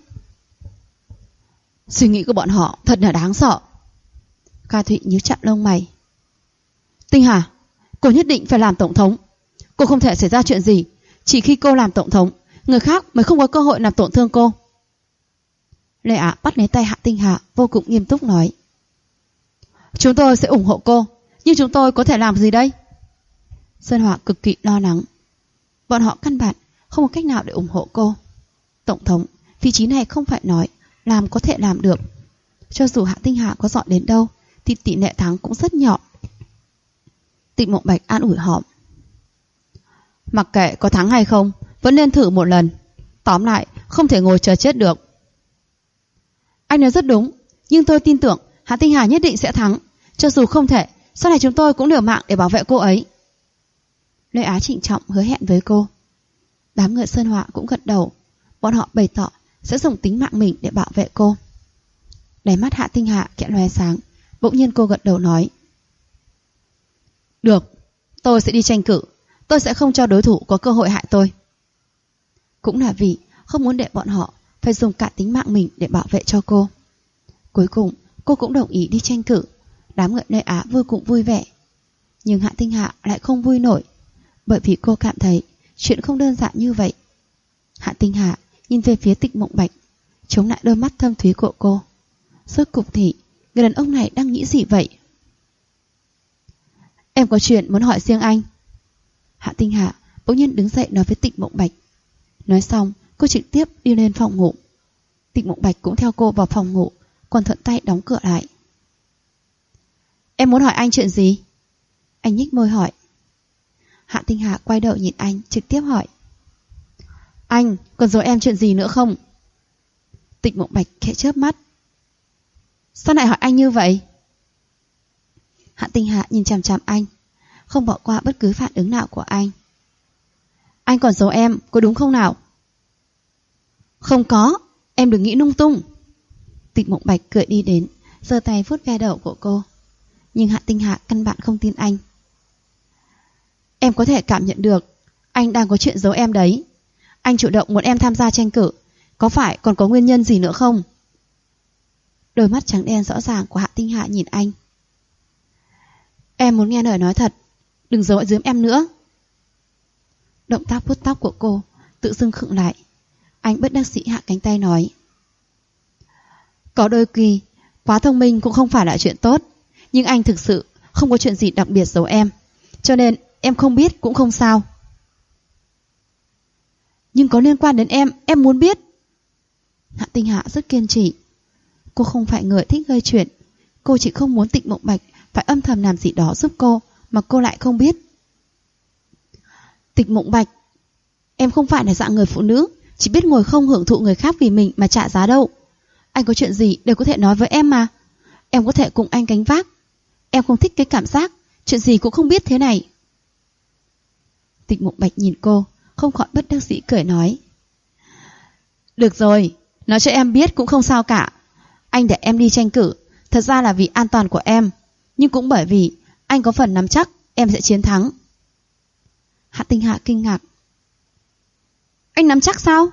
Suy nghĩ của bọn họ thật là đáng sợ. Ca Thụy nhíu chặt lông mày. Tinh Hà, cô nhất định phải làm tổng thống. Cô không thể xảy ra chuyện gì. Chỉ khi cô làm tổng thống, người khác mới không có cơ hội làm tổn thương cô. Lê Á bắt lấy tay Hạ Tinh Hà, vô cùng nghiêm túc nói. Chúng tôi sẽ ủng hộ cô, nhưng chúng tôi có thể làm gì đây? Sơn Hỏa cực kỳ lo lắng. Bọn họ căn bản không có cách nào để ủng hộ cô. Tổng thống, vị trí này không phải nói làm có thể làm được. Cho dù Hạ Tinh Hà có dọn đến đâu thì tỷ lệ thắng cũng rất nhỏ. Tịch Mộng Bạch an ủi họ. Mặc kệ có thắng hay không, vẫn nên thử một lần. Tóm lại, không thể ngồi chờ chết được. Anh nói rất đúng, nhưng tôi tin tưởng Hạ Tinh Hà nhất định sẽ thắng. Cho dù không thể, sau này chúng tôi cũng liều mạng để bảo vệ cô ấy. Lê Á trịnh trọng hứa hẹn với cô. Đám người Sơn Họa cũng gật đầu. Bọn họ bày tỏ sẽ dùng tính mạng mình để bảo vệ cô. Đáy mắt Hạ Tinh Hà kẽ lóe sáng. Bỗng nhiên cô gật đầu nói. Được, tôi sẽ đi tranh cử. Tôi sẽ không cho đối thủ có cơ hội hại tôi. Cũng là vì không muốn để bọn họ phải dùng cả tính mạng mình để bảo vệ cho cô. Cuối cùng cô cũng đồng ý đi tranh cử. Đám người Lê Á vô cùng vui vẻ. Nhưng Hạ Tinh Hạ lại không vui nổi, bởi vì cô cảm thấy chuyện không đơn giản như vậy. Hạ Tinh Hạ nhìn về phía Tịch Mộng Bạch, chống lại đôi mắt thâm thúy của cô. Rốt cục thì người đàn ông này đang nghĩ gì vậy? Em có chuyện muốn hỏi riêng anh. Hạ Tinh Hạ bỗng nhiên đứng dậy nói với Tịch Mộng Bạch. Nói xong cô trực tiếp đi lên phòng ngủ. Tịch Mộng Bạch cũng theo cô vào phòng ngủ, còn thuận tay đóng cửa lại. Em muốn hỏi anh chuyện gì? Anh nhếch môi hỏi. Hạ Tinh Hạ quay đầu nhìn anh, trực tiếp hỏi. Anh còn giấu em chuyện gì nữa không? Tịch Mộng Bạch khẽ chớp mắt. Sao lại hỏi anh như vậy? Hạ Tinh Hạ nhìn chằm chằm anh, không bỏ qua bất cứ phản ứng nào của anh. Anh còn giấu em, có đúng không nào? Không có, em đừng nghĩ lung tung. Tịch Mộng Bạch cười đi đến, giơ tay vuốt ve đầu của cô. Nhưng Hạ Tinh Hạ căn bản không tin anh. Em có thể cảm nhận được anh đang có chuyện giấu em đấy. Anh chủ động muốn em tham gia tranh cử, có phải còn có nguyên nhân gì nữa không? Đôi mắt trắng đen rõ ràng của Hạ Tinh Hạ nhìn anh. Em muốn nghe lời nói thật, đừng giấu giếm em nữa. Động tác vuốt tóc của cô tự dưng khựng lại. Anh bất đắc dĩ hạ cánh tay nói. Có đôi khi quá thông minh cũng không phải là chuyện tốt, nhưng anh thực sự không có chuyện gì đặc biệt giấu em, cho nên em không biết cũng không sao. Nhưng có liên quan đến em muốn biết. Hạ Tinh Hạ rất kiên trì. Cô không phải người thích gây chuyện, cô chỉ không muốn Tịch Mộng Bạch phải âm thầm làm gì đó giúp cô mà cô lại không biết. Tịch Mộng Bạch, em không phải là dạng người phụ nữ chỉ biết ngồi không hưởng thụ người khác vì mình mà trả giá đâu. Anh có chuyện gì đều có thể nói với em mà. Em có thể cùng anh gánh vác. Em không thích cái cảm giác chuyện gì cũng không biết thế này. Tịch Mộng Bạch nhìn cô, không khỏi bất đắc dĩ cười nói. Được rồi, nói cho em biết cũng không sao cả. Anh để em đi tranh cử, thật ra là vì an toàn của em, nhưng cũng bởi vì anh có phần nắm chắc em sẽ chiến thắng. Hạ Tinh Hạ kinh ngạc. Anh nắm chắc sao?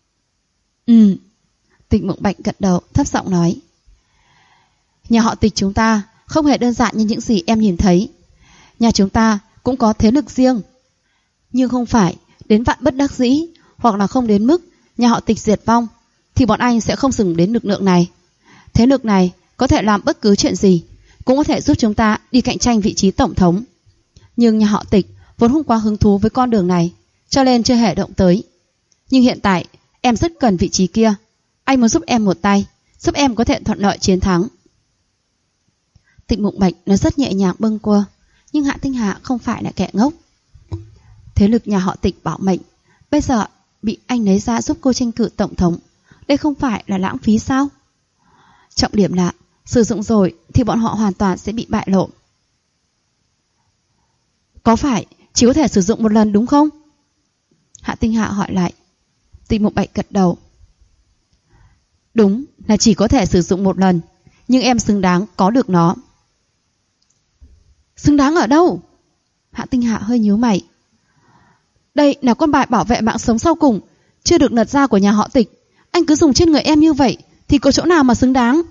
Tịch Mộng Bạch gật đầu thấp giọng nói. Nhà họ Tịch chúng ta không hề đơn giản như những gì em nhìn thấy. Nhà chúng ta cũng có thế lực riêng, nhưng không phải đến vạn bất đắc dĩ, hoặc là không đến mức nhà họ Tịch diệt vong, thì bọn anh sẽ không dùng đến lực lượng này. Thế lực này có thể làm bất cứ chuyện gì, cũng có thể giúp chúng ta đi cạnh tranh vị trí tổng thống. Nhưng nhà họ Tịch vốn không quá hứng thú với con đường này, cho nên chưa hề động tới. Nhưng hiện tại em rất cần vị trí kia. Anh muốn giúp em một tay, giúp em có thể thuận lợi chiến thắng. Tịch Mộng Bạch nói rất nhẹ nhàng bâng quơ, nhưng Hạ Tinh Hạ không phải là kẻ ngốc. Thế lực nhà họ Tịch bảo mệnh, bây giờ bị anh lấy ra giúp cô tranh cử tổng thống, đây không phải là lãng phí sao? Trọng điểm là sử dụng rồi thì bọn họ hoàn toàn sẽ bị bại lộ. Có phải chỉ có thể sử dụng một lần đúng không? Hạ Tinh Hạ hỏi lại. Tịch Mộng Bạch gật đầu. Đúng là chỉ có thể sử dụng một lần, nhưng em xứng đáng có được nó. Xứng đáng ở đâu? Hạ Tinh Hạ hơi nhíu mày. Đây là con bài bảo vệ mạng sống sau cùng, chưa được lật ra của nhà họ Tịch. Anh cứ dùng trên người em như vậy thì có chỗ nào mà xứng đáng?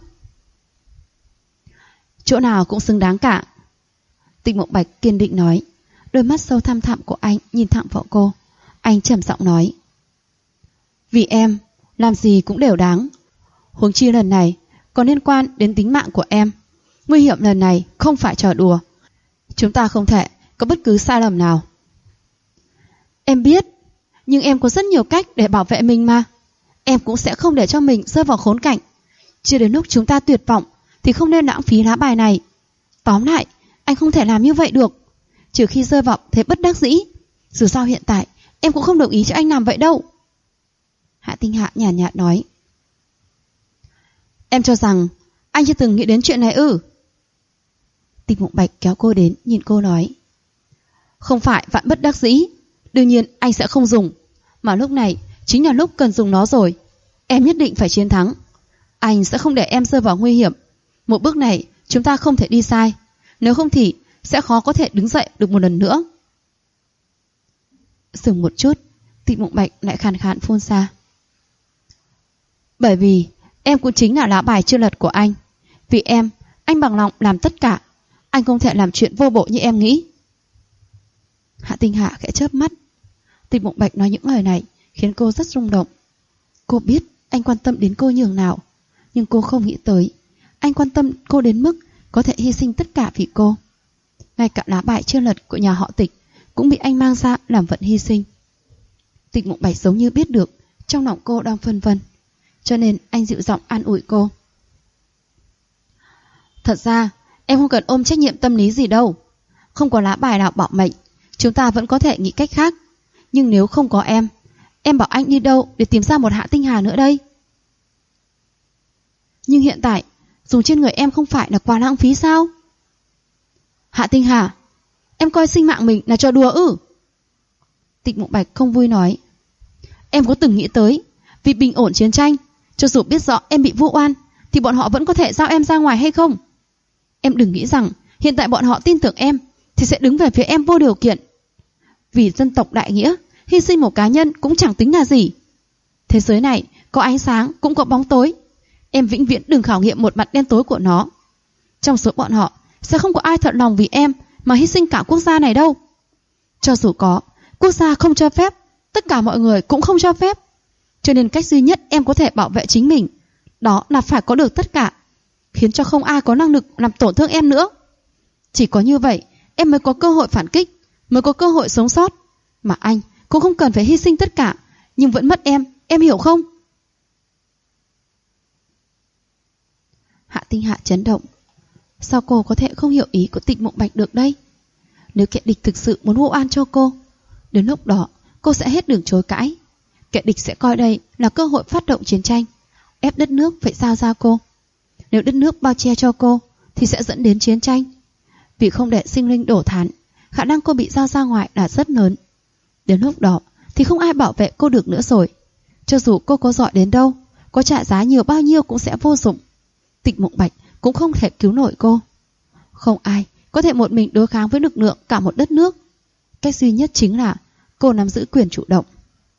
Chỗ nào cũng xứng đáng cả. Tịch Mộng Bạch kiên định nói. Đôi mắt sâu thăm thẳm của anh nhìn thẳng vào cô. Anh trầm giọng nói. Vì em, làm gì cũng đều đáng. Huống chi lần này còn liên quan đến tính mạng của em. Nguy hiểm lần này không phải trò đùa. Chúng ta không thể có bất cứ sai lầm nào. Em biết, nhưng em có rất nhiều cách để bảo vệ mình mà. Em cũng sẽ không để cho mình rơi vào khốn cảnh. Chưa đến lúc chúng ta tuyệt vọng thì không nên lãng phí lá bài này. Tóm lại, anh không thể làm như vậy được, trừ khi rơi vào thế bất đắc dĩ. Dù sao hiện tại em cũng không đồng ý cho anh làm vậy đâu. Hạ Tinh Hạ nhàn nhạt nói. Em cho rằng anh chưa từng nghĩ đến chuyện này ư? Tịch Mộng Bạch kéo cô đến, nhìn cô nói. Không phải vạn bất đắc dĩ, đương nhiên anh sẽ không dùng, mà lúc này chính là lúc cần dùng nó rồi. Em nhất định phải chiến thắng. Anh sẽ không để em rơi vào nguy hiểm. Một bước này chúng ta không thể đi sai, nếu không thì sẽ khó có thể đứng dậy được một lần nữa. Dừng một chút, Tịch Mộng Bạch lại khàn khàn phun ra. Bởi vì em cũng chính là lá bài chưa lật của anh. Vì em, anh bằng lòng làm tất cả. Anh không thể làm chuyện vô bổ như em nghĩ. Hạ Tinh Hạ khẽ chớp mắt. Tịch Mộng Bạch nói những lời này khiến cô rất rung động. Cô biết anh quan tâm đến cô nhường nào, nhưng cô không nghĩ tới anh quan tâm cô đến mức có thể hy sinh tất cả vì cô. Ngay cả lá bài chưa lật của nhà họ Tịch cũng bị anh mang ra làm vận hy sinh. Tịch Mộng Bạch giống như biết được trong lòng cô đang phân vân, cho nên anh dịu giọng an ủi cô. Thật ra em không cần ôm trách nhiệm tâm lý gì đâu. Không có lá bài nào bảo mệnh, chúng ta vẫn có thể nghĩ cách khác. Nhưng nếu không có em bảo anh đi đâu để tìm ra một Hạ Tinh Hà nữa đây? Nhưng hiện tại dùng trên người em không phải là quá lãng phí sao? Hạ Tinh Hà, em coi sinh mạng mình là trò đùa ư? Tịch Mộng Bạch không vui nói. Em có từng nghĩ tới vì bình ổn chiến tranh, cho dù biết rõ em bị vu oan thì bọn họ vẫn có thể giao em ra ngoài hay không? Em đừng nghĩ rằng hiện tại bọn họ tin tưởng em thì sẽ đứng về phía em vô điều kiện. Vì dân tộc đại nghĩa, hy sinh một cá nhân cũng chẳng tính là gì. Thế giới này có ánh sáng cũng có bóng tối. Em vĩnh viễn đừng khảo nghiệm một mặt đen tối của nó. Trong số bọn họ sẽ không có ai thật lòng vì em mà hy sinh cả quốc gia này đâu. Cho dù có, quốc gia không cho phép, tất cả mọi người cũng không cho phép. Cho nên cách duy nhất em có thể bảo vệ chính mình, đó là phải có được tất cả, khiến cho không ai có năng lực làm tổn thương em nữa. Chỉ có như vậy em mới có cơ hội phản kích, mới có cơ hội sống sót. Mà anh cũng không cần phải hy sinh tất cả, nhưng vẫn mất em hiểu không? Hạ Tinh Hạ chấn động. Sao cô có thể không hiểu ý của Tịch Mộng Bạch được đây? Nếu kẻ địch thực sự muốn vu oan cho cô, đến lúc đó cô sẽ hết đường chối cãi. Kẻ địch sẽ coi đây là cơ hội phát động chiến tranh, ép đất nước phải giao ra cô. Nếu đất nước bao che cho cô thì sẽ dẫn đến chiến tranh. Vì không để sinh linh đổ thán, khả năng cô bị giao ra ngoài là rất lớn. Đến lúc đó thì không ai bảo vệ cô được nữa rồi. Cho dù cô có giỏi đến đâu, có trả giá nhiều bao nhiêu cũng sẽ vô dụng. Tịch Mộng Bạch cũng không thể cứu nổi cô. Không ai có thể một mình đối kháng với lực lượng cả một đất nước. Cách duy nhất chính là cô nắm giữ quyền chủ động.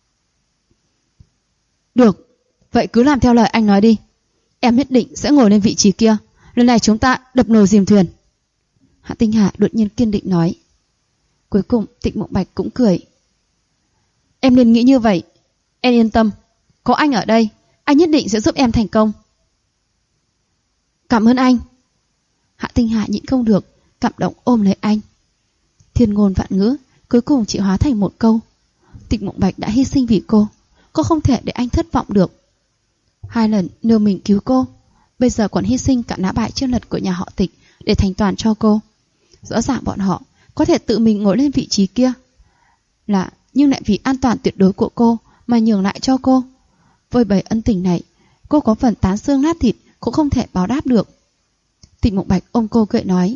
Được, vậy cứ làm theo lời anh nói đi. Em nhất định sẽ ngồi lên vị trí kia. Lần này chúng ta đập nồi dìm thuyền. Hạ Tinh Hà đột nhiên kiên định nói. Cuối cùng Tịch Mộng Bạch cũng cười. Em nên nghĩ như vậy. Em yên tâm, có anh ở đây, anh nhất định sẽ giúp em thành công. Cảm ơn anh. Hạ Tinh Hà nhịn không được, cảm động ôm lấy anh. Thiên ngôn vạn ngữ cuối cùng chỉ hóa thành một câu. Tịch Mộng Bạch đã hy sinh vì cô không thể để anh thất vọng được. 2 lần nêu mình cứu cô, bây giờ còn hy sinh cả lá bài chiêu lật của nhà họ Tịch để thành toàn cho cô. Rõ ràng bọn họ có thể tự mình ngồi lên vị trí kia, nhưng lại vì an toàn tuyệt đối của cô mà nhường lại cho cô. Với bầy ân tình này, cô có phần tán xương nát thịt cũng không thể báo đáp được. Tịch Mộng Bạch ôm cô cười nói.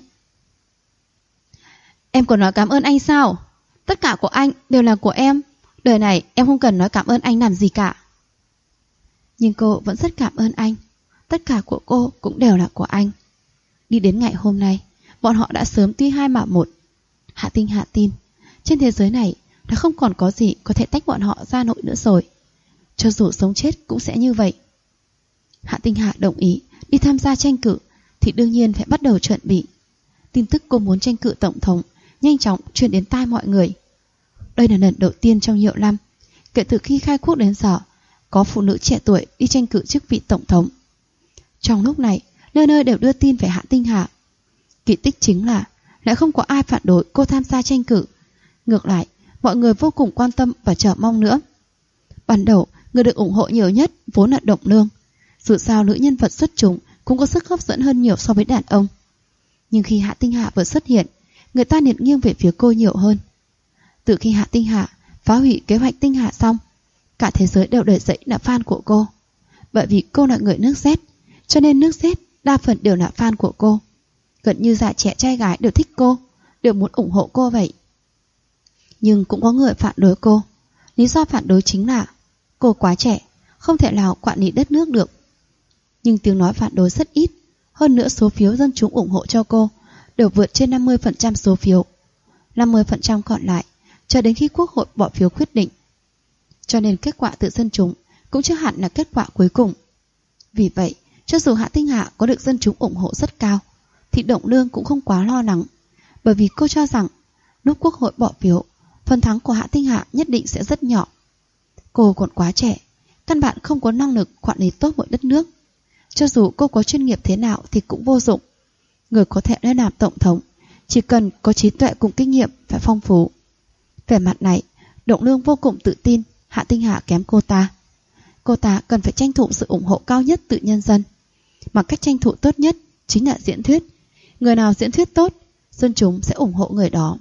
Em còn nói cảm ơn anh sao? Tất cả của anh đều là của em. Đời này em không cần nói cảm ơn anh làm gì cả. Nhưng cô vẫn rất cảm ơn anh. Tất cả của cô cũng đều là của anh. Đi đến ngày hôm nay, bọn họ đã sớm tuy hai mà một. Hạ Tinh Hạ tin trên thế giới này đã không còn có gì có thể tách bọn họ ra nổi nữa rồi. Cho dù sống chết cũng sẽ như vậy. Hạ Tinh Hạ đồng ý đi tham gia tranh cử thì đương nhiên phải bắt đầu chuẩn bị. Tin tức cô muốn tranh cử tổng thống nhanh chóng truyền đến tai mọi người. Đây là lần đầu tiên trong nhiều năm kể từ khi khai quốc đến giờ có phụ nữ trẻ tuổi đi tranh cử chức vị tổng thống. Trong lúc này, nơi nơi đều đưa tin về Hạ Tinh Hạ. Kỳ tích chính là lại không có ai phản đối cô tham gia tranh cử. Ngược lại, mọi người vô cùng quan tâm và chờ mong nữa. Ban đầu, người được ủng hộ nhiều nhất vốn là Động Nương. Dù sao nữ nhân vật xuất chúng cũng có sức hấp dẫn hơn nhiều so với đàn ông. Nhưng khi Hạ Tinh Hạ vừa xuất hiện, người ta liền nghiêng về phía cô nhiều hơn. Từ khi Hạ Tinh Hạ phá hủy kế hoạch Tinh Hạ xong, cả thế giới đều đợi dậy là fan của cô. Bởi vì cô là người nước Z, cho nên nước Z đa phần đều là fan của cô. Gần như già trẻ trai gái đều thích cô, đều muốn ủng hộ cô vậy. Nhưng cũng có người phản đối cô. Lý do phản đối chính là cô quá trẻ, không thể nào quản lý đất nước được. Nhưng tiếng nói phản đối rất ít. Hơn nữa số phiếu dân chúng ủng hộ cho cô đều vượt trên 50% số phiếu. 50% còn lại cho đến khi Quốc hội bỏ phiếu quyết định. Cho nên kết quả từ dân chúng cũng chưa hẳn là kết quả cuối cùng. Vì vậy, cho dù Hạ Tinh Hạ có được dân chúng ủng hộ rất cao thì Động Nương cũng không quá lo lắng. Bởi vì cô cho rằng lúc Quốc hội bỏ phiếu, phần thắng của Hạ Tinh Hạ nhất định sẽ rất nhỏ. Cô còn quá trẻ, căn bản không có năng lực quản lý tốt một đất nước. Cho dù cô có chuyên nghiệp thế nào thì cũng vô dụng. Người có thể lên làm tổng thống chỉ cần có trí tuệ cùng kinh nghiệm phải phong phú. Về mặt này, Động Nương vô cùng tự tin Hạ Tinh Hạ kém cô ta. Cô ta cần phải tranh thủ sự ủng hộ cao nhất từ nhân dân. Mà cách tranh thủ tốt nhất chính là diễn thuyết. Người nào diễn thuyết tốt, dân chúng sẽ ủng hộ người đó.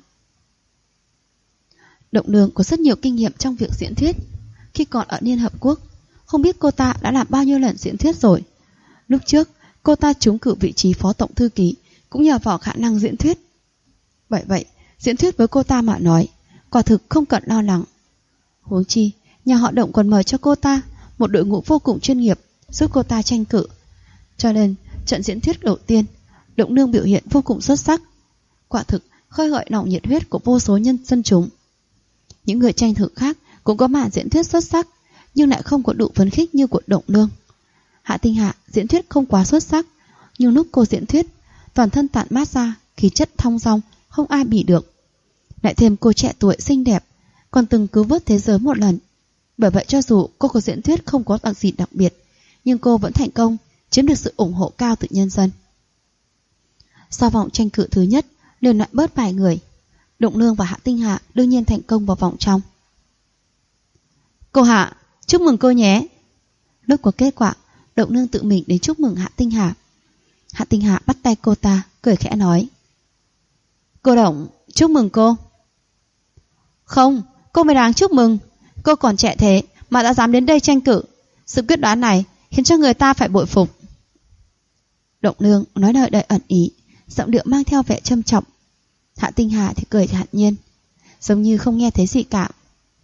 Động Nương có rất nhiều kinh nghiệm trong việc diễn thuyết. Khi còn ở Liên Hợp Quốc, không biết cô ta đã làm bao nhiêu lần diễn thuyết rồi. Lúc trước, cô ta trúng cử vị trí phó tổng thư ký cũng nhờ vào khả năng diễn thuyết. Bởi vậy, diễn thuyết với cô ta mà nói, quả thực không cần lo lắng. Huống chi, nhà họ Động còn mời cho cô ta một đội ngũ vô cùng chuyên nghiệp giúp cô ta tranh cử. Cho nên, trận diễn thuyết đầu tiên, Động Nương biểu hiện vô cùng xuất sắc. Quả thực khơi gợi lòng nhiệt huyết của vô số dân chúng. Những người tranh cử khác cũng có màn diễn thuyết xuất sắc, nhưng lại không có đủ phấn khích như của Động Nương. Hạ Tinh Hạ diễn thuyết không quá xuất sắc, nhưng lúc cô diễn thuyết, toàn thân tản mát ra khí chất thong dong không ai bì được. Lại thêm cô trẻ tuổi xinh đẹp, còn từng cứu vớt thế giới một lần. Bởi vậy cho dù cô có diễn thuyết không có gì đặc biệt, nhưng cô vẫn thành công, chiếm được sự ủng hộ cao từ nhân dân. Sau vòng tranh cử thứ nhất, liền loại bớt vài người. Động Nương và Hạ Tinh Hạ đương nhiên thành công vào vòng trong. Cô Hạ, chúc mừng cô nhé. Lúc có kết quả, Động Nương tự mình đến chúc mừng Hạ Tinh Hạ. Hạ Tinh Hạ bắt tay cô ta, cười khẽ nói: Cô Động, chúc mừng cô. Không, cô mới đáng chúc mừng. Cô còn trẻ thế mà đã dám đến đây tranh cử. Sự quyết đoán này khiến cho người ta phải bội phục. Động Nương nói lời đầy ẩn ý, giọng điệu mang theo vẻ trâm trọng. Hạ Tinh Hạ thì cười thản nhiên, giống như không nghe thấy gì cả.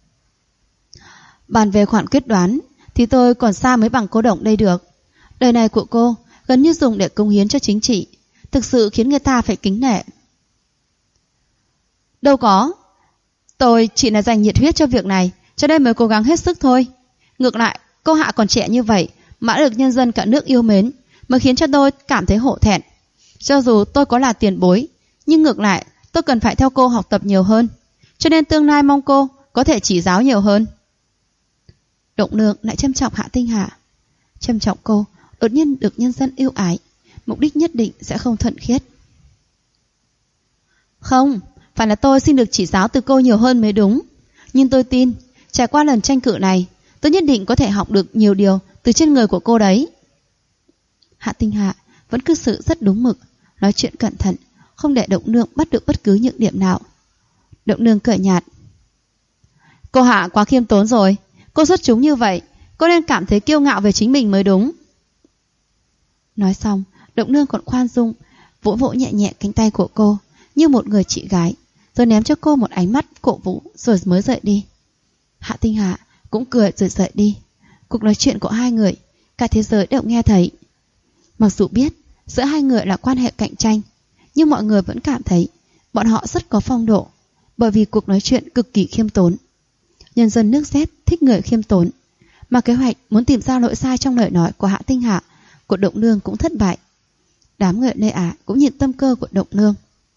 Bàn về khoản quyết đoán thì tôi còn xa mới bằng cô Động đây được. Đời này của cô gần như dùng để cống hiến cho chính trị, thực sự khiến người ta phải kính nể. Đâu có, tôi chỉ là dành nhiệt huyết cho việc này, cho nên mới cố gắng hết sức thôi. Ngược lại, cô Hạ còn trẻ như vậy mà đã được nhân dân cả nước yêu mến, mới khiến cho tôi cảm thấy hổ thẹn. Cho dù tôi có là tiền bối, nhưng ngược lại tôi cần phải theo cô học tập nhiều hơn, cho nên tương lai mong cô có thể chỉ giáo nhiều hơn. Động Nương lại trân trọng Hạ Tinh Hạ. Trân trọng cô đột nhiên được nhân dân yêu ái, mục đích nhất định sẽ không thuận khiết. Không, phải là tôi xin được chỉ giáo từ cô nhiều hơn mới đúng. Nhưng tôi tin, trải qua lần tranh cử này, tôi nhất định có thể học được nhiều điều từ trên người của cô đấy. Hạ Tinh Hạ vẫn cư xử rất đúng mực, nói chuyện cẩn thận, không để Động Nương bắt được bất cứ những điểm nào. Động Nương cười nhạt: Cô Hạ quá khiêm tốn rồi. Cô xuất chúng như vậy, cô nên cảm thấy kiêu ngạo về chính mình mới đúng. Nói xong, Động Nương còn khoan dung, vỗ vỗ nhẹ nhẹ cánh tay của cô như một người chị gái, rồi ném cho cô một ánh mắt cổ vũ rồi mới rời đi. Hạ Tinh Hạ cũng cười rồi rời đi. Cuộc nói chuyện của hai người cả thế giới đều nghe thấy. Mặc dù biết giữa hai người là quan hệ cạnh tranh, nhưng mọi người vẫn cảm thấy bọn họ rất có phong độ, bởi vì cuộc nói chuyện cực kỳ khiêm tốn. Nhân dân nước Z thích người khiêm tốn, mà kế hoạch muốn tìm ra lỗi sai trong lời nói của Hạ Tinh Hạ, của Động Nương cũng thất bại. Đám người Lê Á cũng nhìn tâm cơ của Động Nương.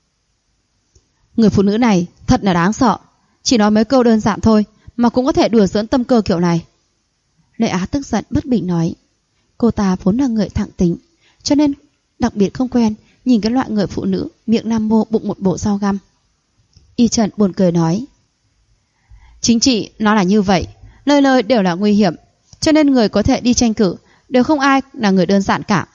Người phụ nữ này thật là đáng sợ, chỉ nói mấy câu đơn giản thôi mà cũng có thể đùa giỡn tâm cơ kiểu này. Lê Á tức giận bất bình nói. Cô ta vốn là người thẳng tính, cho nên đặc biệt không quen nhìn cái loại người phụ nữ miệng nam mô bụng một bộ rau găm. Y Trần buồn cười nói: Chính trị nó là như vậy, lời lời đều là nguy hiểm, cho nên người có thể đi tranh cử đều không ai là người đơn giản cả.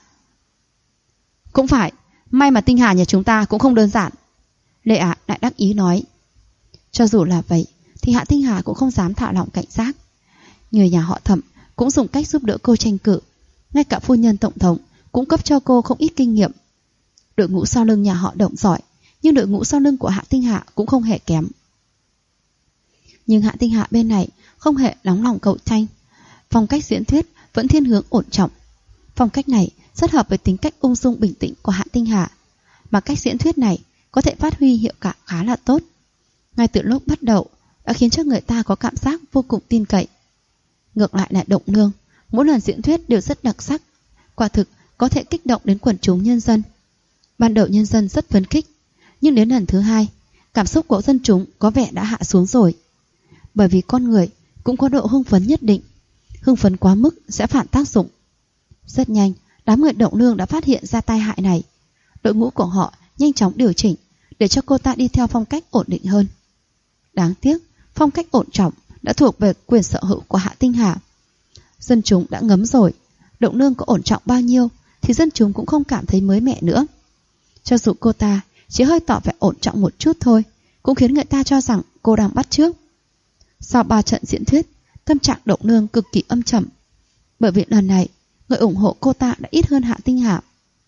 Cũng phải, may mà Tinh Hà nhà chúng ta cũng không đơn giản. Lê Á lại đắc ý nói. Cho dù là vậy thì Hạ Tinh Hà cũng không dám thả lỏng cảnh giác. Người nhà họ Thẩm cũng dùng cách giúp đỡ cô tranh cử, ngay cả phu nhân tổng thống cũng cấp cho cô không ít kinh nghiệm. Đội ngũ sau lưng nhà họ Động giỏi, nhưng đội ngũ sau lưng của Hạ Tinh Hạ cũng không hề kém. Nhưng Hạ Tinh Hạ bên này không hề nóng lòng cạnh tranh, phong cách diễn thuyết vẫn thiên hướng ổn trọng. Phong cách này rất hợp với tính cách ung dung bình tĩnh của Hạ Tinh Hạ, mà cách diễn thuyết này có thể phát huy hiệu quả khá là tốt. Ngay từ lúc bắt đầu đã khiến cho người ta có cảm giác vô cùng tin cậy. Ngược lại là Động Nương, mỗi lần diễn thuyết đều rất đặc sắc, quả thực có thể kích động đến quần chúng nhân dân. Ban đầu nhân dân rất phấn khích, nhưng đến lần thứ hai, cảm xúc của dân chúng có vẻ đã hạ xuống rồi. Bởi vì con người cũng có độ hưng phấn nhất định, hưng phấn quá mức sẽ phản tác dụng. Rất nhanh, đám người Động Nương đã phát hiện ra tai hại này. Đội ngũ của họ nhanh chóng điều chỉnh để cho cô ta đi theo phong cách ổn định hơn. Đáng tiếc, phong cách ổn trọng đã thuộc về quyền sở hữu của Hạ Tinh Hà. Dân chúng đã ngấm rồi, Động Nương có ổn trọng bao nhiêu thì dân chúng cũng không cảm thấy mới mẻ nữa. Cho dù cô ta chỉ hơi tỏ vẻ ổn trọng một chút thôi, cũng khiến người ta cho rằng cô đang bắt chước. Sau 3 trận diễn thuyết, tâm trạng Động Nương cực kỳ âm trầm, bởi vì lần này người ủng hộ cô ta đã ít hơn Hạ Tinh Hà.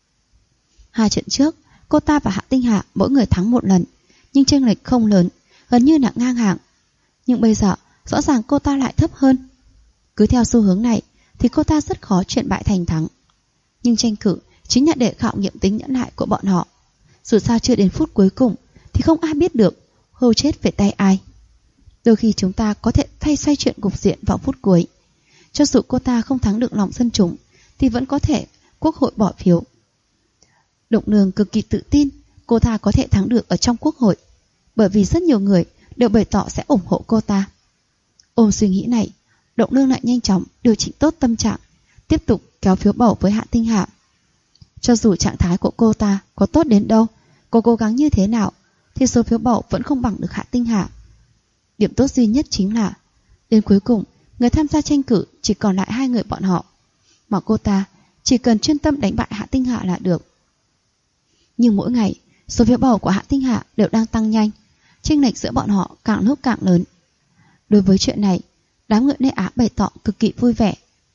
2 trận trước, cô ta và Hạ Tinh Hà mỗi người thắng 1 lần, nhưng chênh lệch không lớn, gần như là ngang hàng. Nhưng bây giờ rõ ràng cô ta lại thấp hơn. Cứ theo xu hướng này thì cô ta rất khó chuyển bại thành thắng. Nhưng tranh cử chính là để khảo nghiệm tính nhẫn nại của bọn họ. Dù sao chưa đến phút cuối cùng thì không ai biết được hưu chết về tay ai. Đôi khi chúng ta có thể thay xoay chuyện cục diện vào phút cuối, Cho dù cô ta không thắng được lòng dân chúng thì vẫn có thể quốc hội bỏ phiếu. Động Nương cực kỳ tự tin cô ta có thể thắng được ở trong quốc hội, bởi vì rất nhiều người đều bày tỏ sẽ ủng hộ cô ta. Ôm suy nghĩ này, Động Nương lại nhanh chóng điều chỉnh tốt tâm trạng, tiếp tục kéo phiếu bầu với Hạ Tinh Hạ. Cho dù trạng thái của cô ta có tốt đến đâu, cô cố gắng như thế nào, thì số phiếu bầu vẫn không bằng được Hạ Tinh Hạ. Điểm tốt duy nhất chính là đến cuối cùng người tham gia tranh cử chỉ còn lại 2 người bọn họ, mà cô ta chỉ cần chuyên tâm đánh bại Hạ Tinh Hạ là được. Nhưng mỗi ngày số phiếu bầu của Hạ Tinh Hạ đều đang tăng nhanh, chênh lệch giữa bọn họ càng lúc càng lớn. Đối với chuyện này, đám người Lê Á bày tỏ cực kỳ vui vẻ.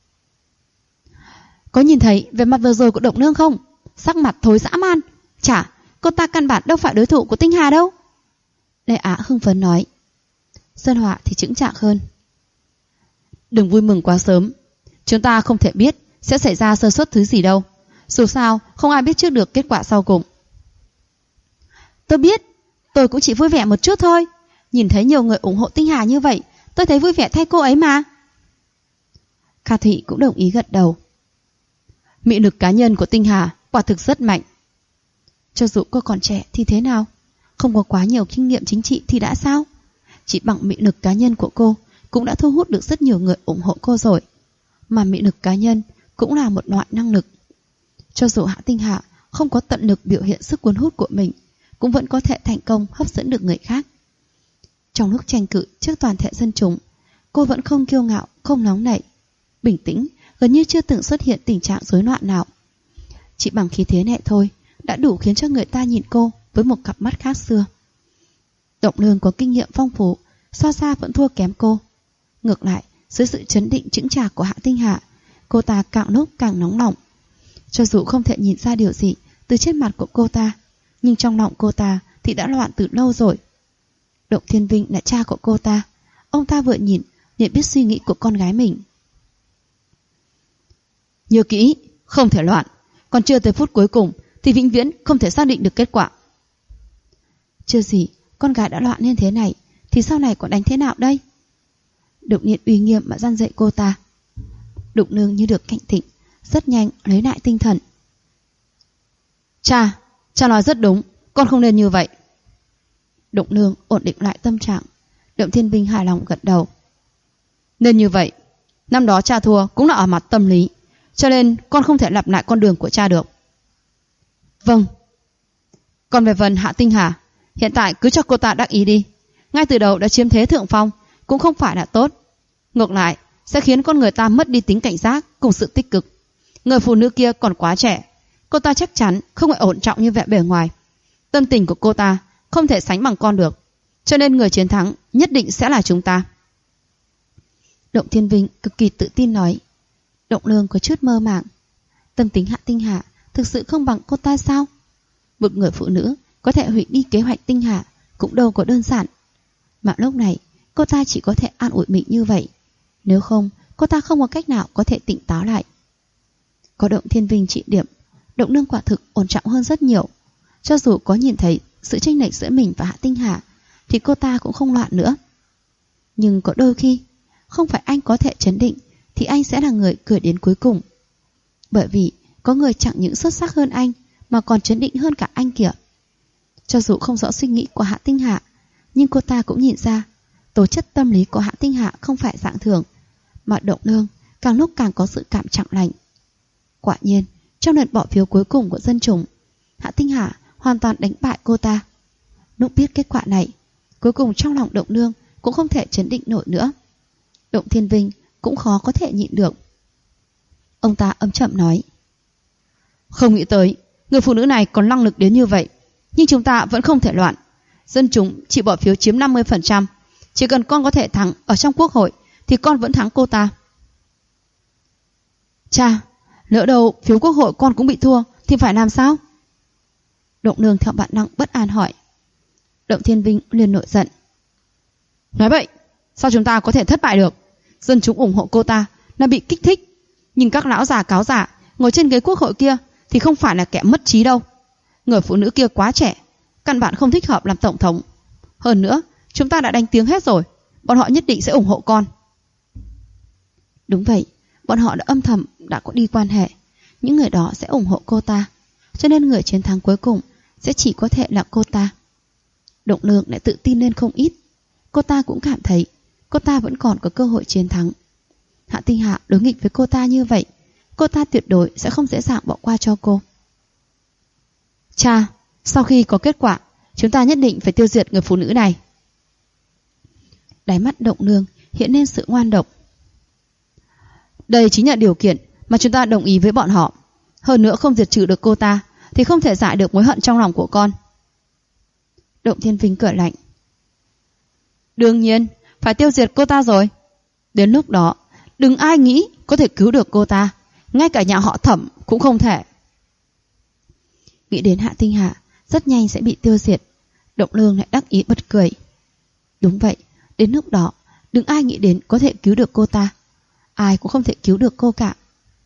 Có nhìn thấy về mặt vừa rồi của Động Nương không? Sắc mặt thối dã man. Chả, cô ta căn bản đâu phải đối thủ của Tinh Hà đâu. Lê Á hưng phấn nói. Sơn Họa thì chững chạc hơn. Đừng vui mừng quá sớm. Chúng ta không thể biết sẽ xảy ra sơ suất thứ gì đâu. Dù sao, không ai biết trước được kết quả sau cùng. Tôi biết, tôi cũng chỉ vui vẻ một chút thôi. Nhìn thấy nhiều người ủng hộ Tinh Hà như vậy, tôi thấy vui vẻ thay cô ấy mà. Kha Thụy cũng đồng ý gật đầu. Mị lực cá nhân của Tinh Hà quả thực rất mạnh. Cho dù cô còn trẻ thì thế nào? Không có quá nhiều kinh nghiệm chính trị thì đã sao? Chỉ bằng mị lực cá nhân của cô cũng đã thu hút được rất nhiều người ủng hộ cô rồi. Mà mị lực cá nhân cũng là một loại năng lực. Cho dù Hạ Tinh Hà không có tận lực biểu hiện sức cuốn hút của mình, cũng vẫn có thể thành công hấp dẫn được người khác. Trong lúc tranh cử trước toàn thể dân chúng, cô vẫn không kiêu ngạo, không nóng nảy, bình tĩnh, gần như chưa từng xuất hiện tình trạng rối loạn nào. Chỉ bằng khí thế này thôi đã đủ khiến cho người ta nhìn cô với một cặp mắt khác xưa. Động Nương có kinh nghiệm phong phú, so ra vẫn thua kém cô. Ngược lại, dưới sự trấn định chững chạc của Hạ Tinh Hà, cô ta càng lúc càng nóng lòng. Cho dù không thể nhìn ra điều gì từ trên mặt của cô ta, nhưng trong lòng cô ta thì đã loạn từ lâu rồi. Động Thiên Vinh là cha của cô ta. Ông ta vừa nhìn liền biết suy nghĩ của con gái mình. Nhớ kỹ, không thể loạn. Còn chưa tới phút cuối cùng thì vĩnh viễn không thể xác định được kết quả. Chưa gì, con gái đã loạn như thế này thì sau này còn đánh thế nào đây? Động Niên uy nghiêm mà răn dạy cô ta. Động Nương như được cảnh tỉnh, rất nhanh lấy lại tinh thần. Cha nói rất đúng, con không nên như vậy. Động Nương ổn định lại tâm trạng. Động Thiên Vinh hài lòng gật đầu. Nên như vậy, năm đó cha thua cũng là ở mặt tâm lý, cho nên con không thể lặp lại con đường của cha được. Vâng. Còn về phần Hạ Tinh Hà, hiện tại cứ cho cô ta đắc ý đi. Ngay từ đầu đã chiếm thế thượng phong cũng không phải là tốt. Ngược lại sẽ khiến con người ta mất đi tính cảnh giác cùng sự tích cực. Người phụ nữ kia còn quá trẻ, cô ta chắc chắn không phải ổn trọng như vẻ bề ngoài. Tâm tình của cô ta không thể sánh bằng con được, cho nên người chiến thắng nhất định sẽ là chúng ta. Động Thiên Vinh cực kỳ tự tin nói. Động Nương có chút mơ màng. Tâm tính Hạ Tinh Hà thực sự không bằng cô ta sao? Một người phụ nữ có thể hủy đi kế hoạch Tinh Hà cũng đâu có đơn giản. Mà lúc này cô ta chỉ có thể an ủi mình như vậy. Nếu không, cô ta không có cách nào có thể tỉnh táo lại. Có Động Thiên Vinh trị điểm, Động Nương quả thực ổn trọng hơn rất nhiều. Cho dù có nhìn thấy sự chênh lệch giữa mình và Hạ Tinh Hà thì cô ta cũng không loạn nữa. Nhưng có đôi khi không phải anh có thể trấn định thì anh sẽ là người cười đến cuối cùng. Bởi vì có người chẳng những xuất sắc hơn anh mà còn trấn định hơn cả anh kìa. Cho dù không rõ suy nghĩ của Hạ Tinh Hà, nhưng cô ta cũng nhìn ra tố chất tâm lý của Hạ Tinh Hà không phải dạng thường, mà Động Nương càng lúc càng có sự cảm trọng lành. Quả nhiên, trong đợt bỏ phiếu cuối cùng của dân chúng, Hạ Tinh Hà hoàn toàn đánh bại cô ta. Lúc biết kết quả này, cuối cùng trong lòng Động Nương cũng không thể trấn định nổi nữa. Động Thiên Vinh cũng khó có thể nhịn được. Ông ta ấm chậm nói. Không nghĩ tới người phụ nữ này còn năng lực đến như vậy, nhưng chúng ta vẫn không thể loạn. Dân chúng chỉ bỏ phiếu chiếm 50%. Chỉ cần con có thể thắng ở trong quốc hội thì con vẫn thắng cô ta. Cha, lỡ đâu phiếu quốc hội con cũng bị thua thì phải làm sao? Động Nương theo bản năng bất an hỏi. Động Thiên Vinh liền nổi giận. Nói vậy, sao chúng ta có thể thất bại được? Dân chúng ủng hộ cô ta là bị kích thích, nhưng các lão già cáo giả ngồi trên ghế quốc hội kia thì không phải là kẻ mất trí đâu. Người phụ nữ kia quá trẻ, căn bản không thích hợp làm tổng thống. Hơn nữa, chúng ta đã đánh tiếng hết rồi, bọn họ nhất định sẽ ủng hộ con. Đúng vậy, bọn họ đã âm thầm đã có đi quan hệ. Những người đó sẽ ủng hộ cô ta, cho nên người chiến thắng cuối cùng sẽ chỉ có thể là cô ta. Động Lương lại tự tin lên không ít. Cô ta cũng cảm thấy cô ta vẫn còn có cơ hội chiến thắng. Hạ Tinh Hạ đối nghịch với cô ta như vậy, cô ta tuyệt đối sẽ không dễ dàng bỏ qua cho cô. Cha, sau khi có kết quả, chúng ta nhất định phải tiêu diệt người phụ nữ này. Đáy mắt Động Lương hiện lên sự ngoan độc. Đây chính là điều kiện mà chúng ta đồng ý với bọn họ. Hơn nữa không diệt trừ được cô ta thì không thể giải được mối hận trong lòng của con. Động Thiên Vinh cười lạnh. Đương nhiên phải tiêu diệt cô ta rồi. Đến lúc đó đừng ai nghĩ có thể cứu được cô ta, ngay cả nhà họ Thẩm cũng không thể. Nghĩ đến Hạ Tinh Hạ rất nhanh sẽ bị tiêu diệt, Động Lương lại đắc ý bật cười. Đúng vậy, đến lúc đó đừng ai nghĩ đến có thể cứu được cô ta, ai cũng không thể cứu được cô cả.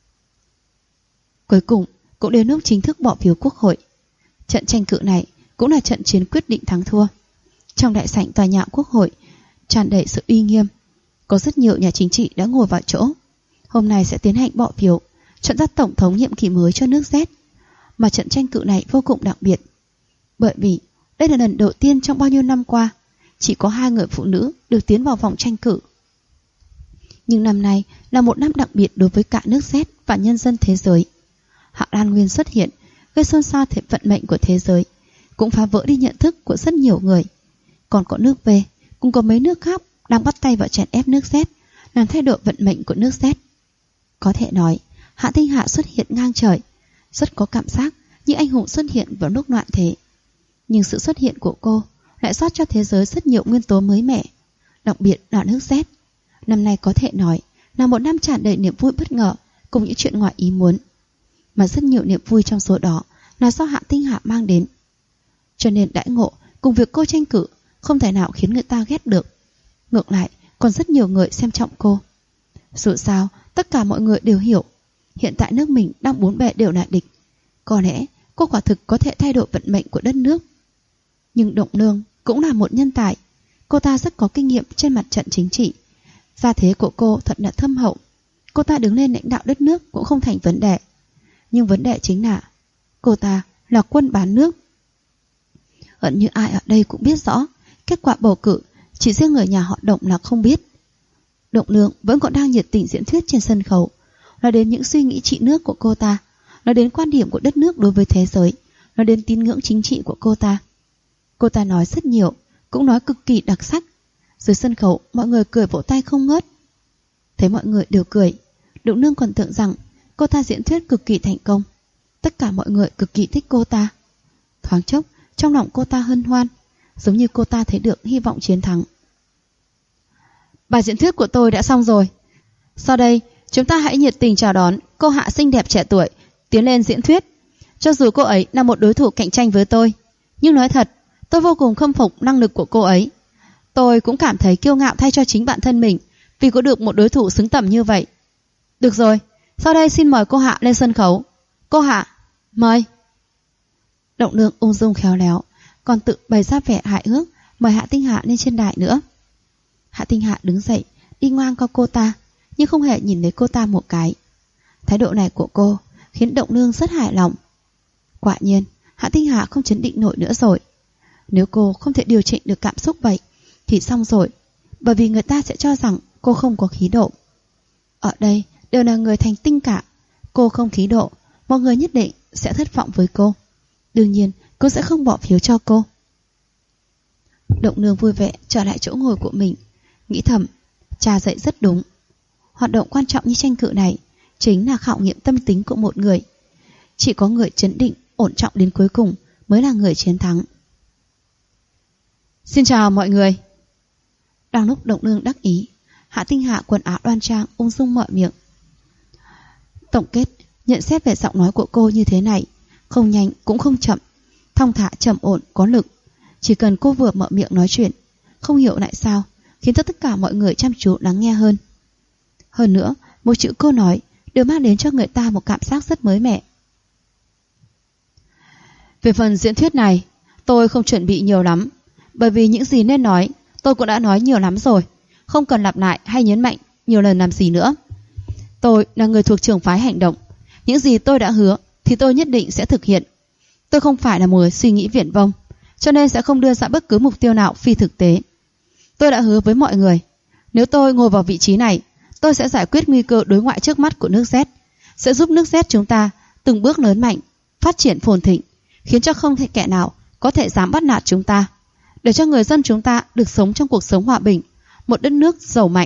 Cuối cùng cũng đến lúc chính thức bỏ phiếu Quốc hội. Trận tranh cử này cũng là trận chiến quyết định thắng thua. Trong đại sảnh tòa nhà Quốc hội tràn đầy sự uy nghiêm. Có rất nhiều nhà chính trị đã ngồi vào chỗ. Hôm nay sẽ tiến hành bỏ phiếu chọn ra tổng thống nhiệm kỳ mới cho nước Z. Mà trận tranh cử này vô cùng đặc biệt, bởi vì đây là lần đầu tiên trong bao nhiêu năm qua chỉ có 2 người phụ nữ được tiến vào vòng tranh cử. Nhưng năm nay là một năm đặc biệt đối với cả nước Z và nhân dân thế giới. Hạ Lan Nguyên xuất hiện, gây xôn xao thể vận mệnh của thế giới, cũng phá vỡ đi nhận thức của rất nhiều người. Còn có nước V, cũng có mấy nước khác đang bắt tay vào chèn ép nước Z, làm thay đổi vận mệnh của nước Z. Có thể nói, Hạ Tinh Hạ xuất hiện ngang trời, rất có cảm giác như anh hùng xuất hiện vào lúc loạn thế. Nhưng sự xuất hiện của cô lại rót cho thế giới rất nhiều nguyên tố mới mẻ, đặc biệt là nước Z. Năm nay có thể nói là một năm tràn đầy niềm vui bất ngờ cùng những chuyện ngoài ý muốn, mà rất nhiều niềm vui trong số đó là do Hạ Tinh Hạ mang đến. Cho nên đãi ngộ cùng việc cô tranh cử không thể nào khiến người ta ghét được. Ngược lại, còn rất nhiều người xem trọng cô. Dù sao, tất cả mọi người đều hiểu, hiện tại nước mình đang bốn bề đều là địch. Có lẽ cô quả thực có thể thay đổi vận mệnh của đất nước. Nhưng Động Lương cũng là một nhân tài. Cô ta rất có kinh nghiệm trên mặt trận chính trị. Gia thế của cô thật là thâm hậu. Cô ta đứng lên lãnh đạo đất nước cũng không thành vấn đề. Nhưng vấn đề chính là cô ta là quân bán nước. Hẳn như ai ở đây cũng biết rõ kết quả bầu cử, chỉ riêng người nhà họ Động là không biết. Động Lương vẫn còn đang nhiệt tình diễn thuyết trên sân khấu, nói đến những suy nghĩ trị nước của cô ta, nói đến quan điểm của đất nước đối với thế giới, nói đến tín ngưỡng chính trị của cô ta. Cô ta nói rất nhiều, cũng nói cực kỳ đặc sắc. Dưới sân khấu mọi người cười vỗ tay không ngớt. Thấy mọi người đều cười, Động Lương còn tưởng rằng cô ta diễn thuyết cực kỳ thành công. Tất cả mọi người cực kỳ thích cô ta. Thoáng chốc trong lòng cô ta hân hoan, giống như cô ta thấy được hy vọng chiến thắng. Bài diễn thuyết của tôi đã xong rồi. Sau đây chúng ta hãy nhiệt tình chào đón cô Hạ xinh đẹp trẻ tuổi tiến lên diễn thuyết. Cho dù cô ấy là một đối thủ cạnh tranh với tôi, nhưng nói thật, tôi vô cùng khâm phục năng lực của cô ấy. Tôi cũng cảm thấy kiêu ngạo thay cho chính bản thân mình vì có được một đối thủ xứng tầm như vậy. Được rồi, sau đây xin mời cô Hạ lên sân khấu. Cô Hạ, mời. Động Lương ung dung khéo léo, còn tự bày ra vẻ hài hước mời Hạ Tinh Hạ lên trên đài nữa. Hạ Tinh Hạ đứng dậy, đi ngang qua cô ta, nhưng không hề nhìn lấy cô ta một cái. Thái độ này của cô khiến Động Lương rất hài lòng. Quả nhiên, Hạ Tinh Hạ không chấn định nổi nữa rồi. Nếu cô không thể điều chỉnh được cảm xúc vậy thì xong rồi, bởi vì người ta sẽ cho rằng cô không có khí độ. Ở đây đều là người thành tinh cả. Cô không khí độ, mọi người nhất định sẽ thất vọng với cô. Đương nhiên cô sẽ không bỏ phiếu cho cô. Động Lương vui vẻ trở lại chỗ ngồi của mình, nghĩ thầm, cha dạy rất đúng. Hoạt động quan trọng như tranh cử này chính là khảo nghiệm tâm tính của một người. Chỉ có người trấn định, ổn trọng đến cuối cùng mới là người chiến thắng. Xin chào mọi người. Đang lúc Động Lương đắc ý, Hạ Tinh Hạ quần áo đoan trang ung dung mở miệng. Tổng kết, nhận xét về giọng nói của cô như thế này, không nhanh cũng không chậm, thong thả trầm ổn có lực. Chỉ cần cô vừa mở miệng nói chuyện, không hiểu tại sao khiến cho tất cả mọi người chăm chú lắng nghe hơn. Hơn nữa, mỗi chữ cô nói đều mang đến cho người ta một cảm giác rất mới mẻ. Về phần diễn thuyết này, tôi không chuẩn bị nhiều lắm, bởi vì những gì nên nói tôi cũng đã nói nhiều lắm rồi, không cần lặp lại hay nhấn mạnh nhiều lần làm gì nữa. Tôi là người thuộc trường phái hành động. Những gì tôi đã hứa thì tôi nhất định sẽ thực hiện. Tôi không phải là một người suy nghĩ viển vông, cho nên sẽ không đưa ra bất cứ mục tiêu nào phi thực tế. Tôi đã hứa với mọi người, nếu tôi ngồi vào vị trí này, tôi sẽ giải quyết nguy cơ đối ngoại trước mắt của nước Z, sẽ giúp nước Z chúng ta từng bước lớn mạnh, phát triển phồn thịnh, khiến cho không thể kẻ nào có thể dám bắt nạt chúng ta, để cho người dân chúng ta được sống trong cuộc sống hòa bình, một đất nước giàu mạnh.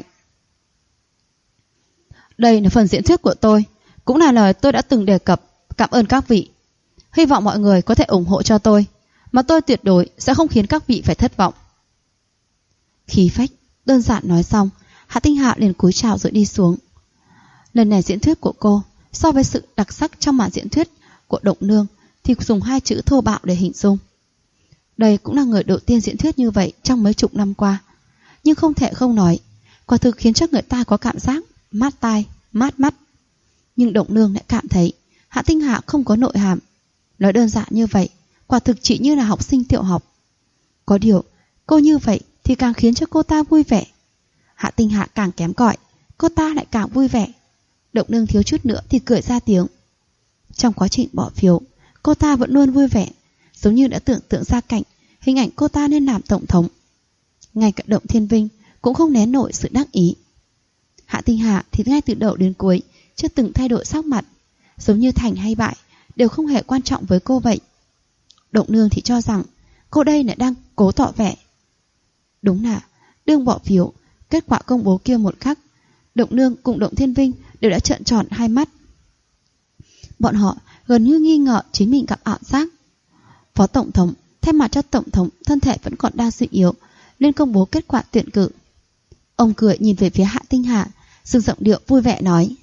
Đây là phần diễn thuyết của tôi, cũng là lời tôi đã từng đề cập. Cảm ơn các vị. Hy vọng mọi người có thể ủng hộ cho tôi, mà tôi tuyệt đối sẽ không khiến các vị phải thất vọng. Khí phách, đơn giản nói xong, Hạ Tinh Hạ liền cúi chào rồi đi xuống. Lần này diễn thuyết của cô, so với sự đặc sắc trong màn diễn thuyết của Động Nương, thì dùng 2 chữ thô bạo để hình dung. Đây cũng là người đầu tiên diễn thuyết như vậy trong mấy chục năm qua, nhưng không thể không nói, quả thực khiến cho người ta có cảm giác mát tai, mát mắt. Nhưng Động Nương lại cảm thấy Hạ Tinh Hạ không có nội hàm. Nói đơn giản như vậy, quả thực chỉ như là học sinh tiểu học. Có điều, cô như vậy thì càng khiến cho cô ta vui vẻ. Hạ Tinh Hạ càng kém cỏi, cô ta lại càng vui vẻ. Động Nương thiếu chút nữa thì cười ra tiếng. Trong quá trình bỏ phiếu, cô ta vẫn luôn vui vẻ, giống như đã tưởng tượng ra cảnh hình ảnh cô ta nên làm tổng thống. Ngay cả Động Thiên Vinh cũng không nén nổi sự đắc ý. Hạ Tinh Hạ thì ngay từ đầu đến cuối chưa từng thay đổi sắc mặt, giống như thành hay bại đều không hề quan trọng với cô vậy. Động Nương thì cho rằng cô đây lại đang cố tỏ vẻ. Đúng là đương bỏ phiếu, kết quả công bố kia một khắc, Động Nương cùng Động Thiên Vinh đều đã trợn tròn hai mắt. Bọn họ gần như nghi ngờ chính mình gặp ảo giác. Phó Tổng thống thay mặt cho Tổng thống thân thể vẫn còn đang suy yếu, nên công bố kết quả tuyển cử. Ông cười nhìn về phía Hạ Tinh Hà, dùng giọng điệu vui vẻ nói: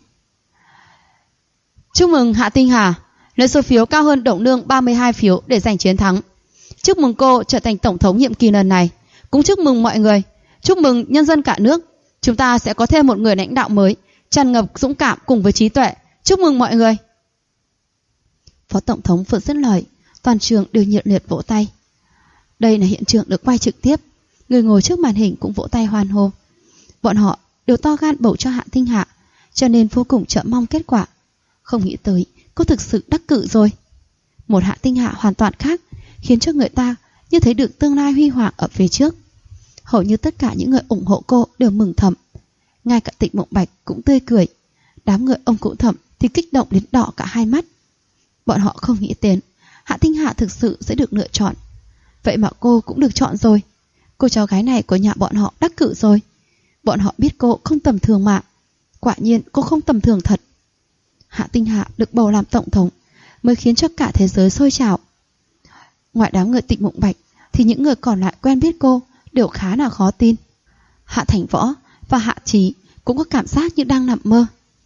Chúc mừng Hạ Tinh Hà, lấy số phiếu cao hơn Động Nương 32 phiếu để giành chiến thắng. Chúc mừng cô trở thành Tổng thống nhiệm kỳ lần này. Cũng chúc mừng mọi người, chúc mừng nhân dân cả nước. Chúng ta sẽ có thêm một người lãnh đạo mới, tràn ngập dũng cảm cùng với trí tuệ. Chúc mừng mọi người. Phó Tổng thống vừa dứt lời, toàn trường đều nhiệt liệt vỗ tay. Đây là hiện trường được quay trực tiếp, người ngồi trước màn hình cũng vỗ tay hoan hô. Bọn họ đều to gan bầu cho Hạ Tinh Hạ, cho nên vô cùng chờ mong kết quả. Không nghĩ tới cô thực sự đắc cử rồi. Một Hạ Tinh Hạ hoàn toàn khác, khiến cho người ta như thấy được tương lai huy hoàng ở phía trước. Hầu như tất cả những người ủng hộ cô đều mừng thầm. Ngay cả Tịnh Mộng Bạch cũng tươi cười. Đám người ông cụ Thẩm thì kích động đến đỏ cả hai mắt. Bọn họ không nghĩ đến Hạ Tinh Hạ thực sự sẽ được lựa chọn. Vậy mà cô cũng được chọn rồi. Cô cháu gái này của nhà bọn họ đắc cử rồi. Bọn họ biết cô không tầm thường mà. Quả nhiên cô không tầm thường thật. Hạ Tinh Hạ được bầu làm tổng thống mới khiến cho cả thế giới sôi trào. Ngoài đám người Tịnh Mộng Bạch thì những người còn lại quen biết cô đều khá là khó tin. Hạ Thành Võ và Hạ Trí cũng có cảm giác như đang nằm mơ.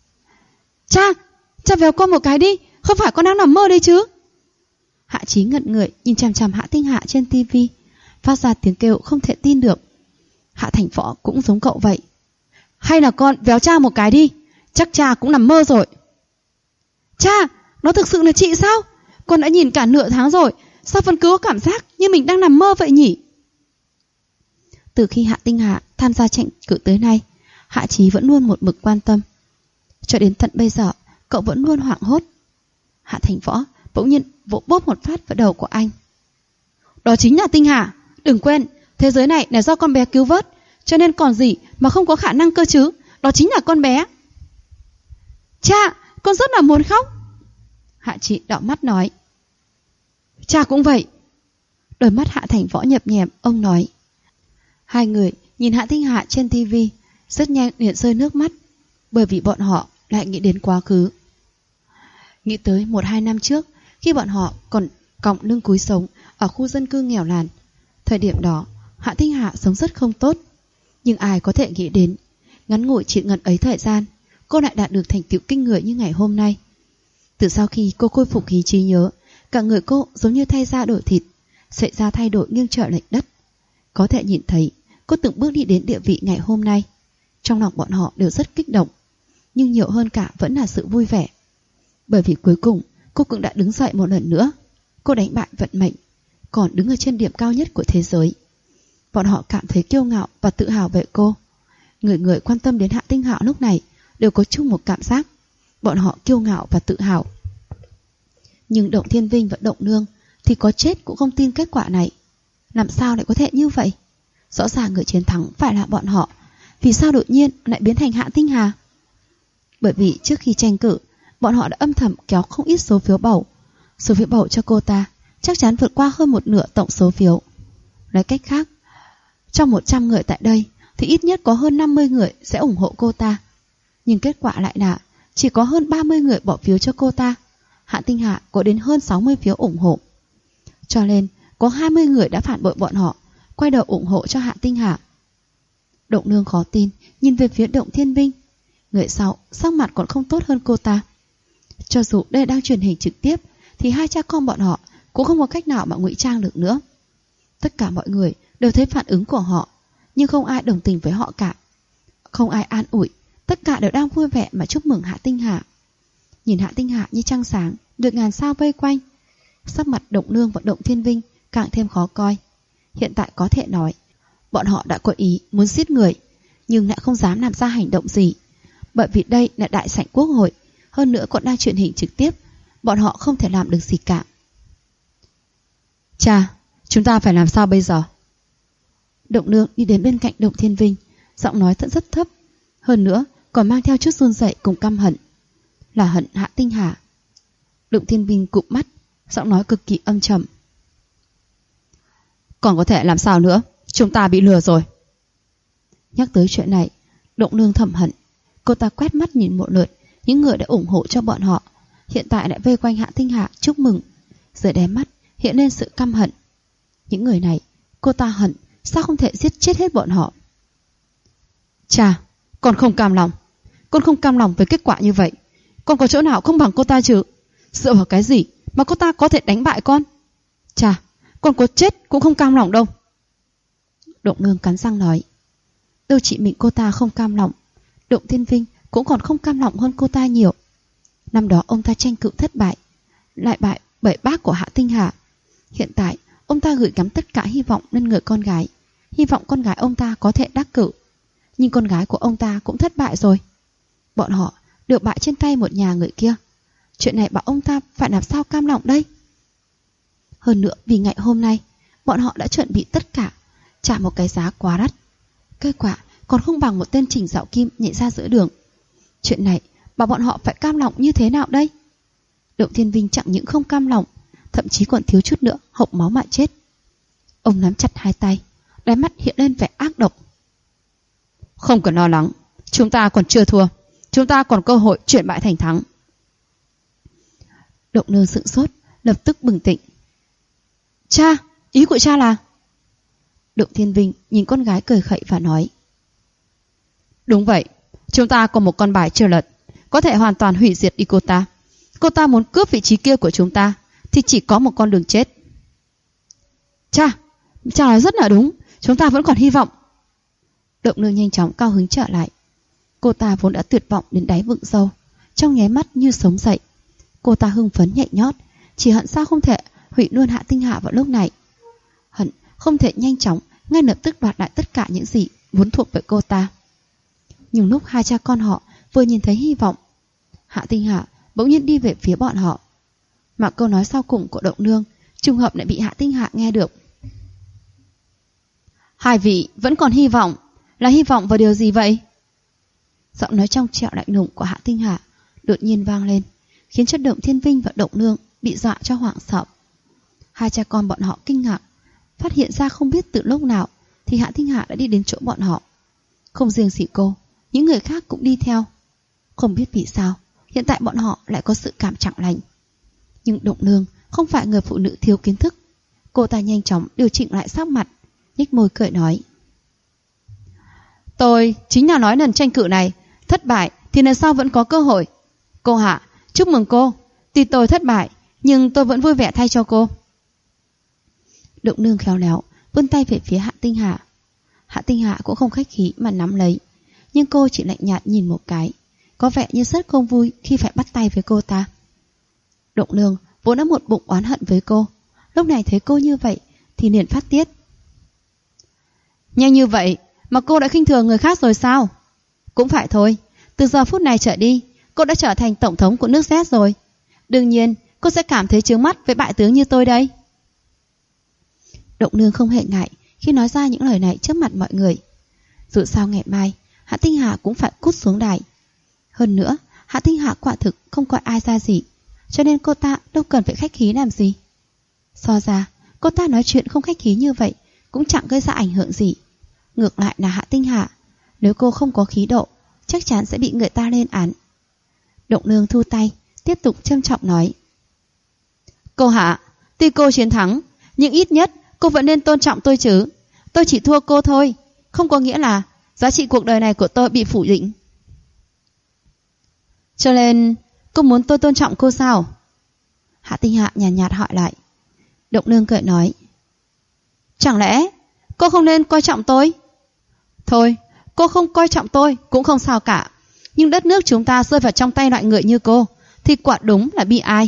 Cha véo con một cái đi, không phải con đang nằm mơ đây chứ? Hạ Trí ngẩn người nhìn chằm chằm Hạ Tinh Hạ trên tivi, phát ra tiếng kêu không thể tin được. Hạ Thành Võ cũng giống cậu vậy. Hay là con véo cha một cái đi, chắc cha cũng nằm mơ rồi. Cha, nó thực sự là chị sao? Con đã nhìn cả nửa tháng rồi, sao vẫn cứ có cảm giác như mình đang nằm mơ vậy nhỉ? Từ khi Hạ Tinh Hạ tham gia tranh cử tới nay, Hạ Trí vẫn luôn một mực quan tâm. Cho đến tận bây giờ, cậu vẫn luôn hoảng hốt. Hạ Thành Võ bỗng nhiên vỗ bốp một phát vào đầu của anh. Đó chính là Tinh Hà. Đừng quên, thế giới này là do con bé cứu vớt, cho nên còn gì mà không có khả năng cơ chứ. Đó chính là con bé. Cha, con rất là muốn khóc. Hạ Trí đỏ mắt nói. Cha cũng vậy. Đôi mắt Hạ Thành Võ nhập nhèm, ông nói. Hai người nhìn Hạ Tinh Hạ trên tivi, rất nhanh liền rơi nước mắt, bởi vì bọn họ lại nghĩ đến quá khứ. Nghĩ tới 1-2 năm trước, khi bọn họ còn còng lưng cúi sống ở khu dân cư nghèo nàn. Thời điểm đó, Hạ Tinh Hạ sống rất không tốt. Nhưng ai có thể nghĩ đến, ngắn ngủi chỉ ngần ấy thời gian, cô lại đạt được thành tựu kinh người như ngày hôm nay. Từ sau khi cô khôi phục ý trí nhớ, cả người cô giống như thay da đổi thịt, xảy ra thay đổi nghiêng trời lệch đất. Có thể nhìn thấy cô từng bước đi đến địa vị ngày hôm nay. Trong lòng bọn họ đều rất kích động, nhưng nhiều hơn cả vẫn là sự vui vẻ. Bởi vì cuối cùng cô cũng đã đứng dậy một lần nữa. Cô đánh bại vận mệnh, còn đứng ở trên điểm cao nhất của thế giới. Bọn họ cảm thấy kiêu ngạo và tự hào về cô. Người quan tâm đến Hạ Tinh Hạ lúc này đều có chung một cảm giác. Bọn họ kiêu ngạo và tự hào. Nhưng Động Thiên Vinh và Động Nương thì có chết cũng không tin kết quả này. Làm sao lại có thể như vậy? Rõ ràng người chiến thắng phải là bọn họ. Vì sao đột nhiên lại biến thành Hạ Tinh Hà? Bởi vì trước khi tranh cử, bọn họ đã âm thầm kéo không ít số phiếu bầu. Số phiếu bầu cho cô ta chắc chắn vượt qua hơn một nửa tổng số phiếu. Nói cách khác, trong 100 người tại đây thì ít nhất có hơn 50 người sẽ ủng hộ cô ta. Nhưng kết quả lại là chỉ có hơn 30 người bỏ phiếu cho cô ta. Hạ Tinh Hà có đến hơn 60 phiếu ủng hộ. Cho nên có 20 người đã phản bội bọn họ, quay đầu ủng hộ cho Hạ Tinh Hà. Động Nương khó tin nhìn về phía Động Thiên Vinh. Người sau sắc mặt còn không tốt hơn cô ta. Cho dù đây đang truyền hình trực tiếp thì hai cha con bọn họ cũng không có cách nào mà ngụy trang được nữa. Tất cả mọi người đều thấy phản ứng của họ, nhưng không ai đồng tình với họ cả. Không ai an ủi, tất cả đều đang vui vẻ mà chúc mừng Hạ Tinh Hà. Nhìn Hạ Tinh Hà như trăng sáng, được ngàn sao vây quanh. Sắc mặt Động Nương và Động Thiên Vinh càng thêm khó coi. Hiện tại có thể nói bọn họ đã có ý muốn giết người, nhưng lại không dám làm ra hành động gì. Bởi vì đây là đại sảnh quốc hội, hơn nữa còn đang truyền hình trực tiếp, bọn họ không thể làm được gì cả. Cha, chúng ta phải làm sao bây giờ? Động Nương đi đến bên cạnh Động Thiên Vinh, giọng nói thật rất thấp, hơn nữa còn mang theo chút run rẩy cùng căm hận. Là hận Hạ Tinh Hà. Động Thiên Vinh cụp mắt, giọng nói cực kỳ âm trầm. Còn có thể làm sao nữa? Chúng ta bị lừa rồi. Nhắc tới chuyện này, Động Nương thầm hận. Cô ta quét mắt nhìn một lượt những người đã ủng hộ cho bọn họ, hiện tại lại vây quanh Hạ Tinh Hà chúc mừng. Dưới đáy mắt hiện lên sự căm hận. Những người này cô ta hận, sao không thể giết chết hết bọn họ? Cha, con không cam lòng. Con không cam lòng với kết quả như vậy. Con có chỗ nào không bằng cô ta chứ? Dựa vào cái gì mà cô ta có thể đánh bại con? Cha, con có chết cũng không cam lòng đâu. Động Nương cắn răng nói. Đâu chỉ mình cô ta không cam lòng, Động Thiên Vinh cũng còn không cam lòng hơn cô ta nhiều. Năm đó ông ta tranh cử thất bại, lại bại bởi bác của Hạ Tinh Hà. Hiện tại ông ta gửi gắm tất cả hy vọng lên người con gái, hy vọng con gái ông ta có thể đắc cử. Nhưng con gái của ông ta cũng thất bại rồi. Bọn họ đều bại trên tay một nhà người kia. Chuyện này bảo ông ta phải làm sao cam lòng đây? Hơn nữa vì ngày hôm nay bọn họ đã chuẩn bị tất cả, trả một cái giá quá đắt. Kết quả còn không bằng một tên Trình Dạo Kim nhảy ra giữa đường. Chuyện này bảo bọn họ phải cam lòng như thế nào đây? Động Thiên Vinh chẳng những không cam lòng, thậm chí còn thiếu chút nữa hộc máu mà chết. Ông nắm chặt hai tay, đáy mắt hiện lên vẻ ác độc. Không cần lo lắng, chúng ta còn chưa thua, chúng ta còn cơ hội chuyển bại thành thắng. Động Nương sững sốt, lập tức bừng tỉnh. Cha, ý của cha là? Động Thiên Vinh nhìn con gái cười khẩy và nói. Đúng vậy, chúng ta có một con bài chưa lật, có thể hoàn toàn hủy diệt đi cô ta. Cô ta muốn cướp vị trí kia của chúng ta thì chỉ có một con đường chết. Cha nói rất là đúng, chúng ta vẫn còn hy vọng. Động Nương nhanh chóng cao hứng trở lại. Cô ta vốn đã tuyệt vọng đến đáy vực sâu, trong nháy mắt như sống dậy. Cô ta hưng phấn nhảy nhót, chỉ hận sao không thể hủy luôn Hạ Tinh Hà vào lúc này. Hận không thể nhanh chóng ngay lập tức đoạt lại tất cả những gì vốn thuộc về cô ta. Nhưng lúc hai cha con họ vừa nhìn thấy hy vọng, Hạ Tinh Hà bỗng nhiên đi về phía bọn họ. Mà câu nói sau cùng của Động Nương trùng hợp lại bị Hạ Tinh Hà nghe được. Hai vị vẫn còn hy vọng, là hy vọng vào điều gì vậy? Giọng nói trong trẻo lạnh lùng của Hạ Tinh Hà đột nhiên vang lên, khiến cho Động Thiên Vinh và Động Nương bị dọa cho hoảng sợ. Hai cha con bọn họ kinh ngạc, phát hiện ra không biết từ lúc nào thì Hạ Tinh Hà đã đi đến chỗ bọn họ. Không riêng gì cô, những người khác cũng đi theo. Không biết vì sao hiện tại bọn họ lại có sự cảm chẳng lành. Nhưng Động Nương không phải người phụ nữ thiếu kiến thức. Cô ta nhanh chóng điều chỉnh lại sắc mặt, nhếch môi cười nói. Tôi chính là nói lần tranh cử này thất bại thì lần sau vẫn có cơ hội. Cô Hạ, chúc mừng cô. Tuy tôi thất bại nhưng tôi vẫn vui vẻ thay cho cô. Động Nương khéo léo vươn tay về phía Hạ Tinh Hà. Hạ Tinh Hà cũng không khách khí mà nắm lấy, nhưng cô chỉ lạnh nhạt nhìn một cái, có vẻ như rất không vui khi phải bắt tay với cô ta. Động Nương vốn đã một bụng oán hận với cô, lúc này thấy cô như vậy thì liền phát tiết. Nhanh như vậy mà cô đã khinh thường người khác rồi sao? Cũng phải thôi, Từ giờ phút này trở đi, cô đã trở thành tổng thống của nước Z rồi. Đương nhiên, cô sẽ cảm thấy chướng mắt với bại tướng như tôi đây. Động Nương không hề ngại khi nói ra những lời này trước mặt mọi người. Dù sao ngày mai, Hạ Tinh Hà cũng phải cút xuống đài. Hơn nữa, Hạ Tinh Hà quả thực không coi ai ra gì, cho nên cô ta đâu cần phải khách khí làm gì. So ra, cô ta nói chuyện không khách khí như vậy cũng chẳng gây ra ảnh hưởng gì. Ngược lại là Hạ Tinh Hà, nếu cô không có khí độ, chắc chắn sẽ bị người ta lên án. Động Nương thu tay, tiếp tục trân trọng nói: Cô Hạ, tuy cô chiến thắng, nhưng ít nhất cô vẫn nên tôn trọng tôi chứ. Tôi chỉ thua cô thôi, không có nghĩa là giá trị cuộc đời này của tôi bị phủ định. Cho nên, cô muốn tôi tôn trọng cô sao? Hạ Tinh Hạ nhàn nhạt hỏi lại. Động Nương cười nói: Chẳng lẽ cô không nên coi trọng tôi? Thôi, cô không coi trọng tôi cũng không sao cả. Nhưng đất nước chúng ta rơi vào trong tay loại người như cô thì quả đúng là bi ai.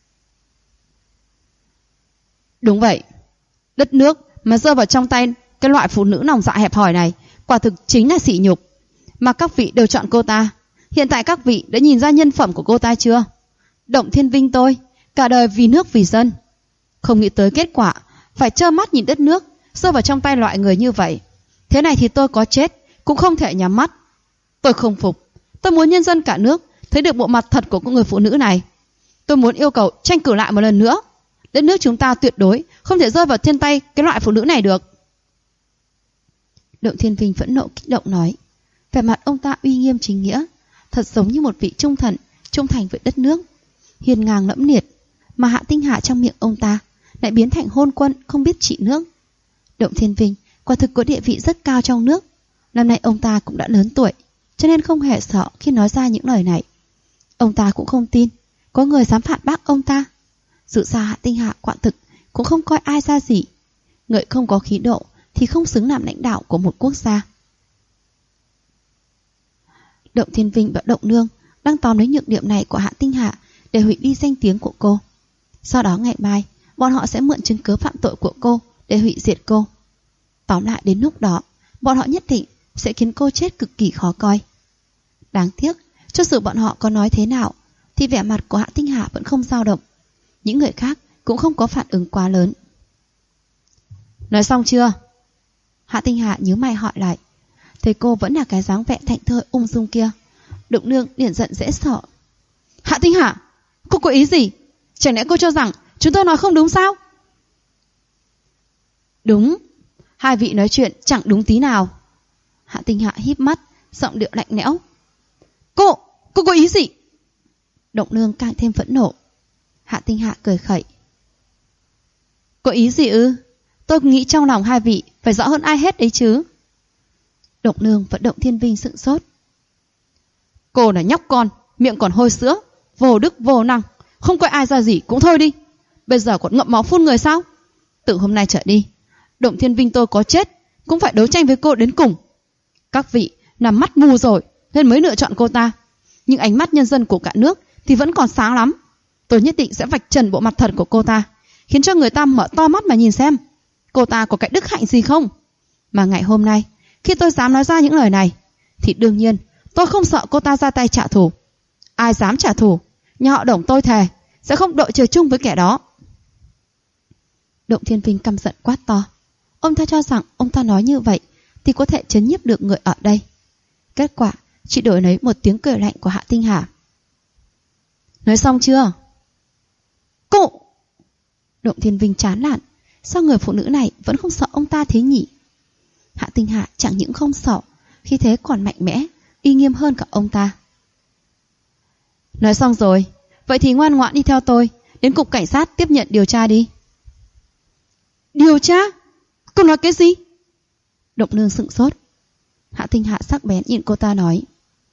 Đúng vậy, đất nước mà rơi vào trong tay cái loại phụ nữ lòng dạ hẹp hòi này quả thực chính là sỉ nhục. Mà các vị đều chọn cô ta. Hiện tại các vị đã nhìn ra nhân phẩm của cô ta chưa? Động Thiên Vinh tôi, cả đời vì nước vì dân, không nghĩ tới kết quả phải trơ mắt nhìn đất nước rơi vào trong tay loại người như vậy. Thế này thì tôi có chết cũng không thể nhắm mắt. Tôi không phục. Tôi muốn nhân dân cả nước thấy được bộ mặt thật của người phụ nữ này. Tôi muốn yêu cầu tranh cử lại một lần nữa. Đất nước chúng ta tuyệt đối không thể rơi vào trên tay cái loại phụ nữ này được. Động Thiên Vinh phẫn nộ kích động nói. Vẻ mặt ông ta uy nghiêm chính nghĩa, thật giống như một vị trung thần trung thành với đất nước, hiền ngang lẫm liệt. Mà Hạ Tinh Hạ trong miệng ông ta lại biến thành hôn quân không biết trị nước. Động Thiên Vinh quả thực có địa vị rất cao trong nước. Năm nay ông ta cũng đã lớn tuổi, cho nên không hề sợ khi nói ra những lời này. Ông ta cũng không tin có người dám phản bác ông ta. Dù sao Hạ Tinh Hạ quả thực cũng không coi ai ra gì. Người không có khí độ thì không xứng làm lãnh đạo của một quốc gia. Động Thiên Vinh và Động Nương đang tóm lấy nhược điểm này của Hạ Tinh Hạ để hủy đi danh tiếng của cô. Sau đó ngày mai bọn họ sẽ mượn chứng cứ phạm tội của cô để hủy diệt cô. Tóm lại đến lúc đó bọn họ nhất định sẽ khiến cô chết cực kỳ khó coi. Đáng tiếc, cho dù bọn họ có nói thế nào thì vẻ mặt của Hạ Tinh Hạ vẫn không dao động. Những người khác cũng không có phản ứng quá lớn. Nói xong chưa? Hạ Tinh Hạ nhíu mày hỏi lại. Thấy cô vẫn là cái dáng vẻ thảnh thơi ung dung kia, Động Nương liền giận dễ sợ. Hạ Tinh Hạ, cô có ý gì? Chẳng lẽ cô cho rằng chúng tôi nói không đúng sao? Đúng, hai vị nói chuyện chẳng đúng tí nào. Hạ Tinh Hạ híp mắt, giọng điệu lạnh lẽo. Cô có ý gì? Động Nương càng thêm phẫn nộ. Hạ Tinh Hạ cười khẩy. Có ý gì ư? Tôi nghĩ trong lòng hai vị phải rõ hơn ai hết đấy chứ. Động Nương và Động Thiên Vinh sững sốt. Cô là nhóc con, miệng còn hôi sữa, vô đức vô năng, không coi ai ra gì cũng thôi đi. Bây giờ còn ngậm máu phun người sao? Từ hôm nay trở đi, Động Thiên Vinh tôi có chết cũng phải đấu tranh với cô đến cùng. Các vị nằm mắt mù rồi nên mới lựa chọn cô ta, nhưng ánh mắt nhân dân của cả nước thì vẫn còn sáng lắm. Tôi nhất định sẽ vạch trần bộ mặt thật của cô ta, khiến cho người ta mở to mắt mà nhìn xem cô ta có cái đức hạnh gì không. Mà ngày hôm nay khi tôi dám nói ra những lời này thì đương nhiên tôi không sợ cô ta ra tay trả thù. Ai dám trả thù, nhà họ Động tôi thề sẽ không đội trời chung với kẻ đó. Động Thiên Vinh căm giận quát to. Ông ta cho rằng ông ta nói như vậy thì có thể trấn nhiếp được người ở đây. Kết quả chỉ đổi lấy một tiếng cười lạnh của Hạ Tinh Hà. Nói xong chưa? Cô! Động Thiên Vinh chán nản. Sao người phụ nữ này vẫn không sợ ông ta thế nhỉ? Hạ Tinh Hà chẳng những không sợ, khi thế còn mạnh mẽ, uy nghiêm hơn cả ông ta. Nói xong rồi, vậy thì ngoan ngoãn đi theo tôi đến cục cảnh sát tiếp nhận điều tra đi. Điều tra? Cô nói cái gì? Động Nương sững sốt. Hạ Tinh Hạ sắc bén nhìn cô ta nói.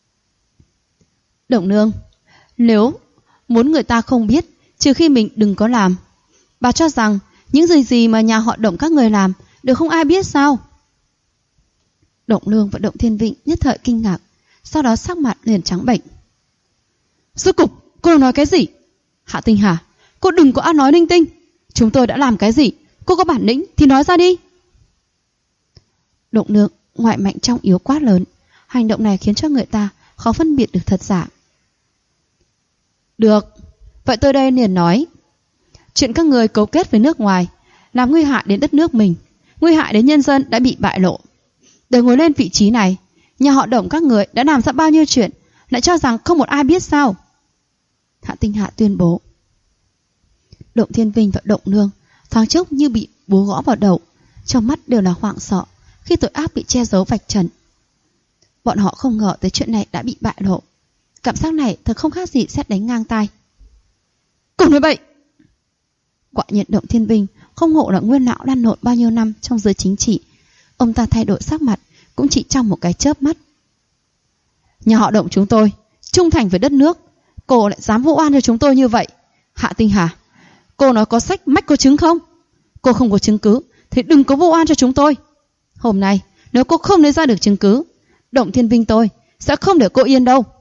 Động Nương, nếu muốn người ta không biết, trừ khi mình đừng có làm. Bà cho rằng những gì mà nhà họ Động các người làm đều không ai biết sao? Động Nương và Động Thiên Vinh nhất thời kinh ngạc, sau đó sắc mặt liền trắng bệch. Rốt cục cô nói cái gì? Hạ Tinh Hà, cô đừng có ăn nói linh tinh. Chúng tôi đã làm cái gì? Cô có bản lĩnh thì nói ra đi. Động Nương ngoại mạnh trong yếu quát lớn. Hành động này khiến cho người ta khó phân biệt được thật giả. Được, vậy tôi đây liền nói. Chuyện các người cấu kết với nước ngoài, làm nguy hại đến đất nước mình, nguy hại đến nhân dân đã bị bại lộ. Để ngồi lên vị trí này, nhà họ Động các người đã làm ra bao nhiêu chuyện, lại cho rằng không một ai biết sao? Hạ Tinh Hạ tuyên bố. Động Thiên Vinh và Động Nương thoáng chốc như bị búa gõ vào đầu, trong mắt đều là hoảng sợ khi tội ác bị che giấu vạch trần. Bọn họ không ngờ tới chuyện này đã bị bại lộ. Cảm giác này thật không khác gì sét đánh ngang tai. Cùng nói bậy! Quả nhiên Động Thiên Vinh không hộ là nguyên lão lăn lộn bao nhiêu năm trong giới chính trị. Ông ta thay đổi sắc mặt cũng chỉ trong một cái chớp mắt. Nhà họ Động chúng tôi trung thành với đất nước, cô lại dám vu oan cho chúng tôi như vậy. Hạ Tinh Hà, cô nói có sách mách có chứng không? Cô không có chứng cứ thì đừng có vu oan cho chúng tôi. Hôm nay nếu cô không lấy ra được chứng cứ, Động Thiên Vinh tôi sẽ không để cô yên đâu.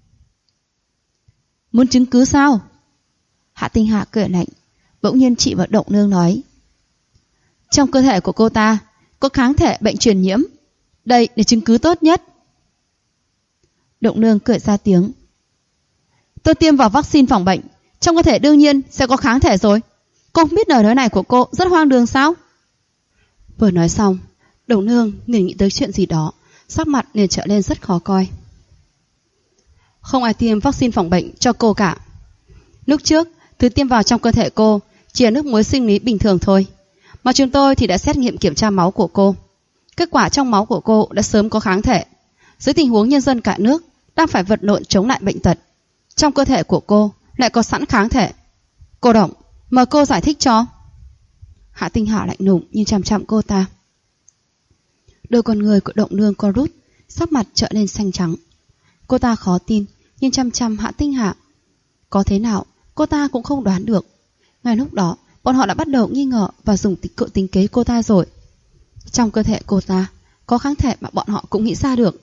Muốn chứng cứ sao? Hạ Tinh Hà cười lạnh, bỗng nhiên chị vào Động Nương nói. Trong cơ thể của cô ta có kháng thể bệnh truyền nhiễm. Đây là chứng cứ tốt nhất. Động Nương cười ra tiếng. Tôi tiêm vào vaccine phòng bệnh, trong cơ thể đương nhiên sẽ có kháng thể rồi. Cô không biết lời nói này của cô rất hoang đường sao? Vừa nói xong, Động Nương liền nghĩ tới chuyện gì đó, sắc mặt liền trở lên rất khó coi. Không ai tiêm vaccine phòng bệnh cho cô cả. Lúc trước, thứ tiêm vào trong cơ thể cô chỉ là nước muối sinh lý bình thường thôi. Mà chúng tôi thì đã xét nghiệm kiểm tra máu của cô. Kết quả trong máu của cô đã sớm có kháng thể. Dưới tình huống nhân dân cả nước đang phải vật lộn chống lại bệnh tật, trong cơ thể của cô lại có sẵn kháng thể. Cô Động, mời cô giải thích cho. Hạ Tinh Hà lạnh lùng nhìn chằm chằm cô ta. Đôi con người của Động Nương co rút, sắc mặt trở nên xanh trắng. Cô ta khó tin nhìn chằm chằm Hạ Tinh Hà. Có thế nào cô ta cũng không đoán được. Ngay lúc đó bọn họ đã bắt đầu nghi ngờ và dùng cự tính kế cô ta rồi. Trong cơ thể cô ta có kháng thể mà bọn họ cũng nghĩ ra được.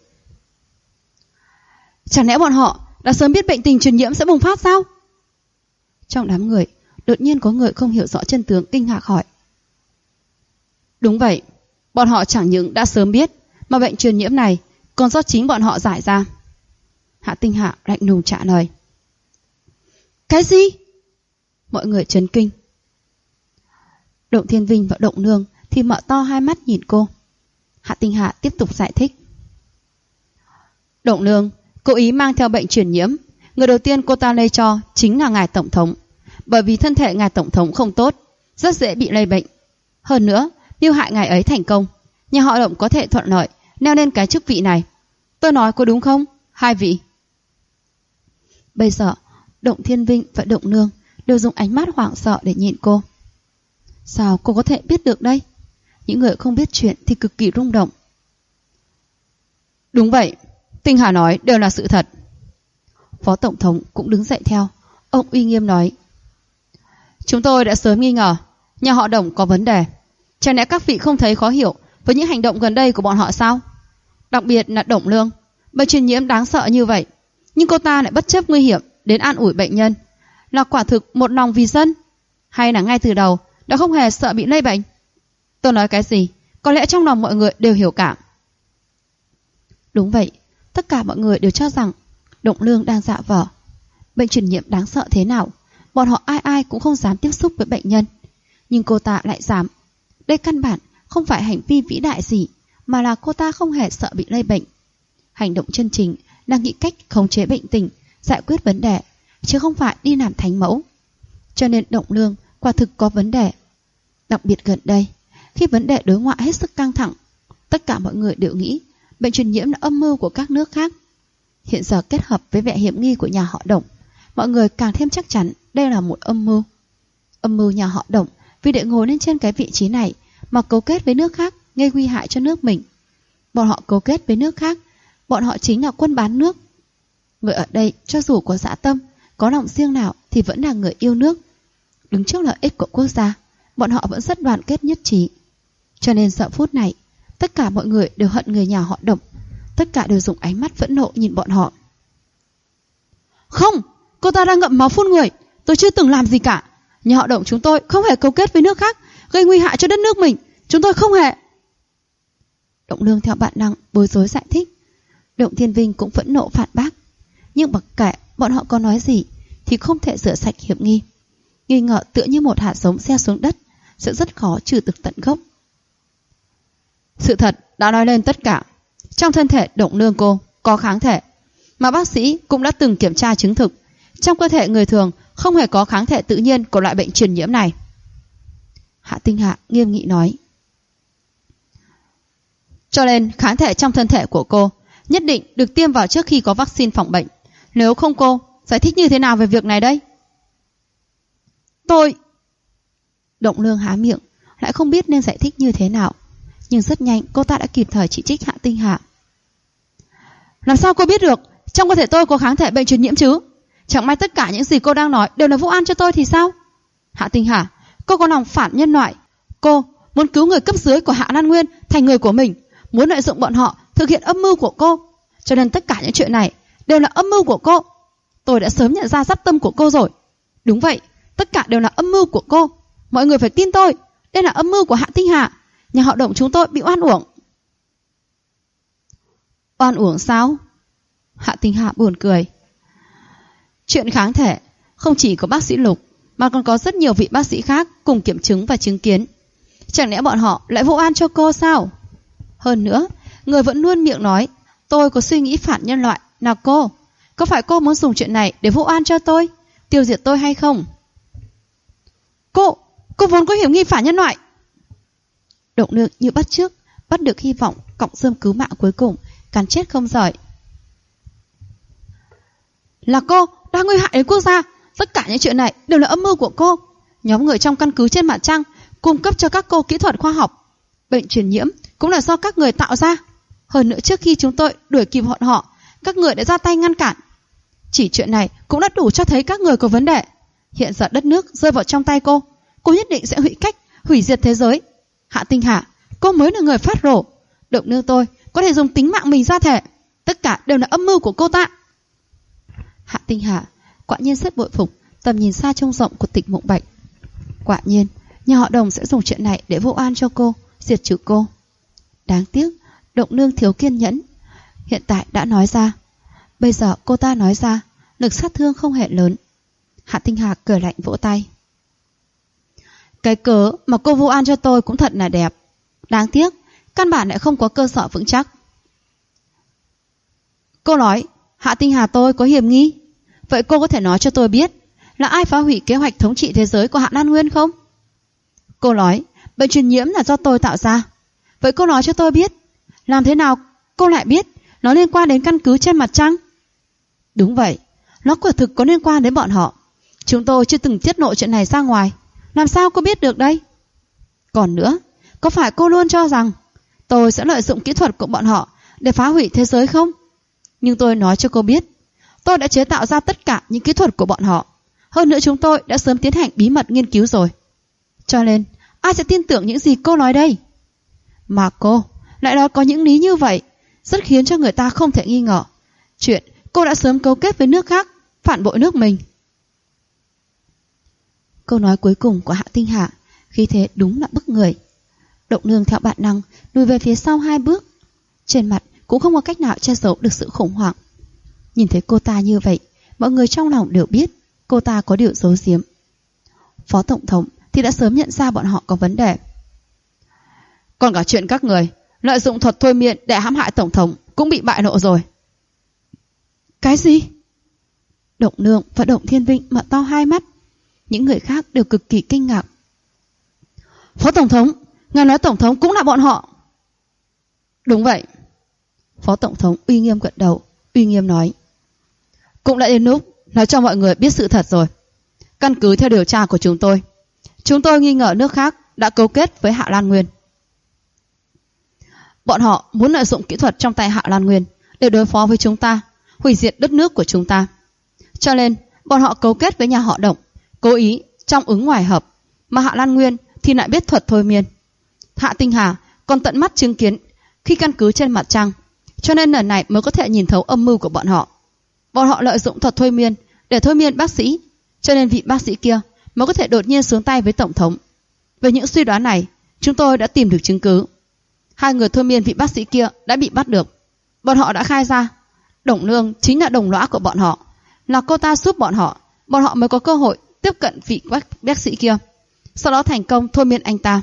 Chẳng lẽ bọn họ đã sớm biết bệnh tình truyền nhiễm sẽ bùng phát sao? Trong đám người đột nhiên có người không hiểu rõ chân tướng kinh ngạc hỏi. Đúng vậy, bọn họ chẳng những đã sớm biết, mà bệnh truyền nhiễm này còn do chính bọn họ giải ra. Hạ Tinh Hạ lạnh lùng trả lời. Cái gì? Mọi người chấn kinh. Động Thiên Vinh và Động Nương thì mở to hai mắt nhìn cô. Hạ Tinh Hạ tiếp tục giải thích. Động Nương cố ý mang theo bệnh truyền nhiễm. Người đầu tiên cô ta lây cho chính là ngài tổng thống. Bởi vì thân thể ngài tổng thống không tốt, rất dễ bị lây bệnh. Hơn nữa, mưu hại ngài ấy thành công, nhà họ Động có thể thuận lợi leo lên cái chức vị này. Tôi nói có đúng không, hai vị? Bây giờ Động Thiên Vinh và Động Nương đều dùng ánh mắt hoảng sợ để nhìn cô. Sao cô có thể biết được đây? Những người không biết chuyện thì cực kỳ rung động. Đúng vậy, Tinh Hà nói đều là sự thật. Phó Tổng thống cũng đứng dậy theo. Ông uy nghiêm nói. Chúng tôi đã sớm nghi ngờ nhà họ Động có vấn đề. Chẳng lẽ các vị không thấy khó hiểu với những hành động gần đây của bọn họ sao? Đặc biệt là Động Nương, bệnh truyền nhiễm đáng sợ như vậy, nhưng cô ta lại bất chấp nguy hiểm đến an ủi bệnh nhân. Là quả thực một lòng vì dân, hay là ngay từ đầu đã không hề sợ bị lây bệnh? Tôi nói cái gì, có lẽ trong lòng mọi người đều hiểu cả. Đúng vậy, tất cả mọi người đều cho rằng Động Nương đang giả vờ. Bệnh truyền nhiễm đáng sợ thế nào, bọn họ ai ai cũng không dám tiếp xúc với bệnh nhân. Nhưng cô ta lại dám. Đây căn bản không phải hành vi vĩ đại gì, mà là cô ta không hề sợ bị lây bệnh. Hành động chân chính là nghĩ cách khống chế bệnh tình, giải quyết vấn đề, chứ không phải đi làm thánh mẫu. Cho nên Động Nương quả thực có vấn đề. Đặc biệt gần đây, khi vấn đề đối ngoại hết sức căng thẳng, tất cả mọi người đều nghĩ bệnh truyền nhiễm là âm mưu của các nước khác. Hiện giờ kết hợp với vẻ hiểm nghi của nhà họ Động, mọi người càng thêm chắc chắn đây là một âm mưu. Âm mưu nhà họ Động vì để ngồi lên trên cái vị trí này mà cấu kết với nước khác gây nguy hại cho nước mình. Bọn họ cấu kết với nước khác, bọn họ chính là quân bán nước. Người ở đây cho dù có dã tâm, có lòng riêng nào thì vẫn là người yêu nước. Đứng trước lợi ích của quốc gia, bọn họ vẫn rất đoàn kết nhất trí. Cho nên giờ phút này, tất cả mọi người đều hận người nhà họ Động. Tất cả đều dùng ánh mắt phẫn nộ nhìn bọn họ. Không, cô ta đang ngậm máu phun người. Tôi chưa từng làm gì cả. Nhà họ Động chúng tôi không hề cấu kết với nước khác, gây nguy hại cho đất nước mình. Chúng tôi không hề. Động Nương theo bản năng bối rối giải thích. Động Thiên Vinh cũng phẫn nộ phản bác. Nhưng mặc kệ bọn họ có nói gì thì không thể rửa sạch hiểm nghi. Nghi ngờ tựa như một hạt giống gieo xuống đất, sẽ rất khó trừ từ tận gốc. Sự thật đã nói lên tất cả. Trong thân thể Động Nương cô có kháng thể, mà bác sĩ cũng đã từng kiểm tra chứng thực. Trong cơ thể người thường không hề có kháng thể tự nhiên của loại bệnh truyền nhiễm này. Hạ Tinh Hạ nghiêm nghị nói. Cho nên kháng thể trong thân thể của cô nhất định được tiêm vào trước khi có vaccine phòng bệnh. Nếu không, cô giải thích như thế nào về việc này đây? Tôi... Động Nương há miệng, lại không biết nên giải thích như thế nào. Nhưng rất nhanh cô ta đã kịp thời chỉ trích Hạ Tinh Hạ. Làm sao cô biết được trong cơ thể tôi có kháng thể bệnh truyền nhiễm chứ? Chẳng may tất cả những gì cô đang nói đều là vô an cho tôi thì sao? Hạ Tinh Hạ, cô có lòng phản nhân loại. Cô muốn cứu người cấp dưới của Hạ Lan Nguyên thành người của mình, muốn lợi dụng bọn họ thực hiện âm mưu của cô. Cho nên tất cả những chuyện này đều là âm mưu của cô. Tôi đã sớm nhận ra dắt tâm của cô rồi. Đúng vậy, tất cả đều là âm mưu của cô. Mọi người phải tin tôi. Đây là âm mưu của Hạ Tinh Hạ. Nhà họ Động chúng tôi bị oan uổng. Oan uổng sao? Hạ Tinh Hạ buồn cười. Chuyện kháng thể không chỉ có bác sĩ Lục, mà còn có rất nhiều vị bác sĩ khác cùng kiểm chứng và chứng kiến. Chẳng lẽ bọn họ lại vô oan cho cô sao? Hơn nữa, người vẫn luôn miệng nói tôi có suy nghĩ phản nhân loại là cô. Có phải cô muốn dùng chuyện này để vô oan cho tôi, tiêu diệt tôi hay không? Cô vốn có hiểm nghi phản nhân loại. Động Nương như bắt chước bắt được hy vọng cọng rơm cứu mạng cuối cùng, cắn chết không rời. Là cô đang nguy hại đến quốc gia. Tất cả những chuyện này đều là âm mưu của cô. Nhóm người trong căn cứ trên mặt trăng cung cấp cho các cô kỹ thuật khoa học. Bệnh truyền nhiễm cũng là do các người tạo ra. Hơn nữa trước khi chúng tôi đuổi kịp bọn họ, các người đã ra tay ngăn cản. Chỉ chuyện này cũng đã đủ cho thấy các người có vấn đề. Hiện giờ đất nước rơi vào trong tay cô nhất định sẽ hủy diệt thế giới. Hạ Tinh Hạ, cô mới là người phát rồ. Động Nương tôi có thể dùng tính mạng mình ra thể. Tất cả đều là âm mưu của cô ta. Hạ Tinh Hạ quả nhiên rất bội phục tầm nhìn xa trông rộng của Tịch Mộng Bạch. Quả nhiên nhà họ Đồng sẽ dùng chuyện này để vô oan cho cô, diệt trừ cô. Đáng tiếc Động Nương thiếu kiên nhẫn. Hiện tại đã nói ra, bây giờ cô ta nói ra lực sát thương không hề lớn. Hạ Tinh Hạ cười lạnh vỗ tay. Cái cớ mà cô vô an cho tôi cũng thật là đẹp. Đáng tiếc căn bản lại không có cơ sở vững chắc. Cô nói Hạ Tinh Hà tôi có hiểm nghi. Vậy cô có thể nói cho tôi biết là ai phá hủy kế hoạch thống trị thế giới của Hạ Lan Nguyên không? Cô nói bệnh truyền nhiễm là do tôi tạo ra. Vậy cô nói cho tôi biết, làm thế nào cô lại biết nó liên quan đến căn cứ trên mặt trăng? Đúng vậy, nó quả thực có liên quan đến bọn họ. Chúng tôi chưa từng tiết lộ chuyện này ra ngoài. Làm sao cô biết được đây? Còn nữa, có phải cô luôn cho rằng tôi sẽ lợi dụng kỹ thuật của bọn họ để phá hủy thế giới không? Nhưng tôi nói cho cô biết, tôi đã chế tạo ra tất cả những kỹ thuật của bọn họ. Hơn nữa chúng tôi đã sớm tiến hành bí mật nghiên cứu rồi. Cho nên, ai sẽ tin tưởng những gì cô nói đây? Mà cô lại nói có những lý như vậy, rất khiến cho người ta không thể nghi ngờ chuyện cô đã sớm cấu kết với nước khác, phản bội nước mình. Câu nói cuối cùng của Hạ Tinh Hạ khi thế đúng là bức người. Động Nương theo bản năng lùi về phía sau 2 bước. Trên mặt cũng không có cách nào che giấu được sự khủng hoảng. Nhìn thấy cô ta như vậy, mọi người trong lòng đều biết cô ta có điều giấu giếm. Phó Tổng thống thì đã sớm nhận ra bọn họ có vấn đề. Còn cả chuyện các người lợi dụng thuật thôi miên để hãm hại Tổng thống cũng bị bại lộ rồi. Cái gì? Động Nương và Động Thiên Vinh mở to 2 mắt. Những người khác đều cực kỳ kinh ngạc. Phó Tổng thống, ngài nói Tổng thống cũng là bọn họ? Đúng vậy. Phó Tổng thống uy nghiêm gật đầu, uy nghiêm nói. Cũng đã đến lúc nói cho mọi người biết sự thật rồi. Căn cứ theo điều tra của chúng tôi nghi ngờ nước khác đã cấu kết với Hạ Lan Nguyên. Bọn họ muốn lợi dụng kỹ thuật trong tay Hạ Lan Nguyên để đối phó với chúng ta, hủy diệt đất nước của chúng ta. Cho nên bọn họ cấu kết với nhà họ Động, cố ý trong ứng ngoài hợp, mà Hạ Lan Nguyên thì lại biết thuật thôi miên. Hạ Tinh Hà còn tận mắt chứng kiến khi căn cứ trên mặt trăng, cho nên lần này mới có thể nhìn thấu âm mưu của bọn họ. Bọn họ lợi dụng thuật thôi miên để thôi miên bác sĩ, cho nên vị bác sĩ kia mới có thể đột nhiên xuống tay với Tổng thống. Về những suy đoán này, chúng tôi đã tìm được chứng cứ. 2 người thôi miên vị bác sĩ kia đã bị bắt được. Bọn họ đã khai ra Đồng Nương chính là đồng lõa của bọn họ, là cô ta giúp bọn họ mới có cơ hội tiếp cận vị bác sĩ kia, sau đó thành công thôi miên anh ta.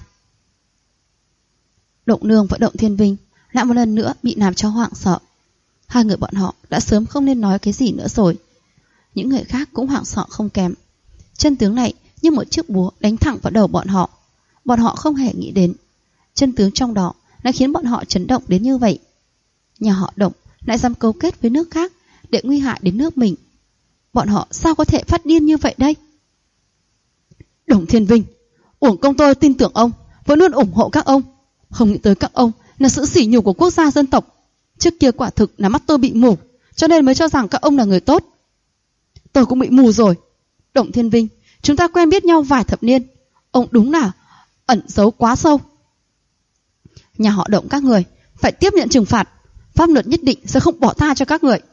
Động Nương và Động Thiên Vinh lại một lần nữa bị làm cho hoảng sợ. Hai người bọn họ đã sớm không nên nói cái gì nữa rồi. Những người khác cũng hoảng sợ không kém. Chân tướng này như một chiếc búa đánh thẳng vào đầu bọn họ. Bọn họ không hề nghĩ đến chân tướng trong đó đã khiến bọn họ chấn động đến như vậy. Nhà họ Động lại dám cấu kết với nước khác để nguy hại đến nước mình. Bọn họ sao có thể phát điên như vậy đây? Đồng Thiên Vinh, uổng công tôi tin tưởng ông, vẫn luôn ủng hộ các ông. Không nghĩ tới các ông là sự sỉ nhục của quốc gia dân tộc. Trước kia quả thực là mắt tôi bị mù, cho nên mới cho rằng các ông là người tốt. Tôi cũng bị mù rồi. Đồng Thiên Vinh, chúng ta quen biết nhau vài thập niên, ông đúng là ẩn giấu quá sâu. Nhà họ Động các người phải tiếp nhận trừng phạt, pháp luật nhất định sẽ không bỏ tha cho các người.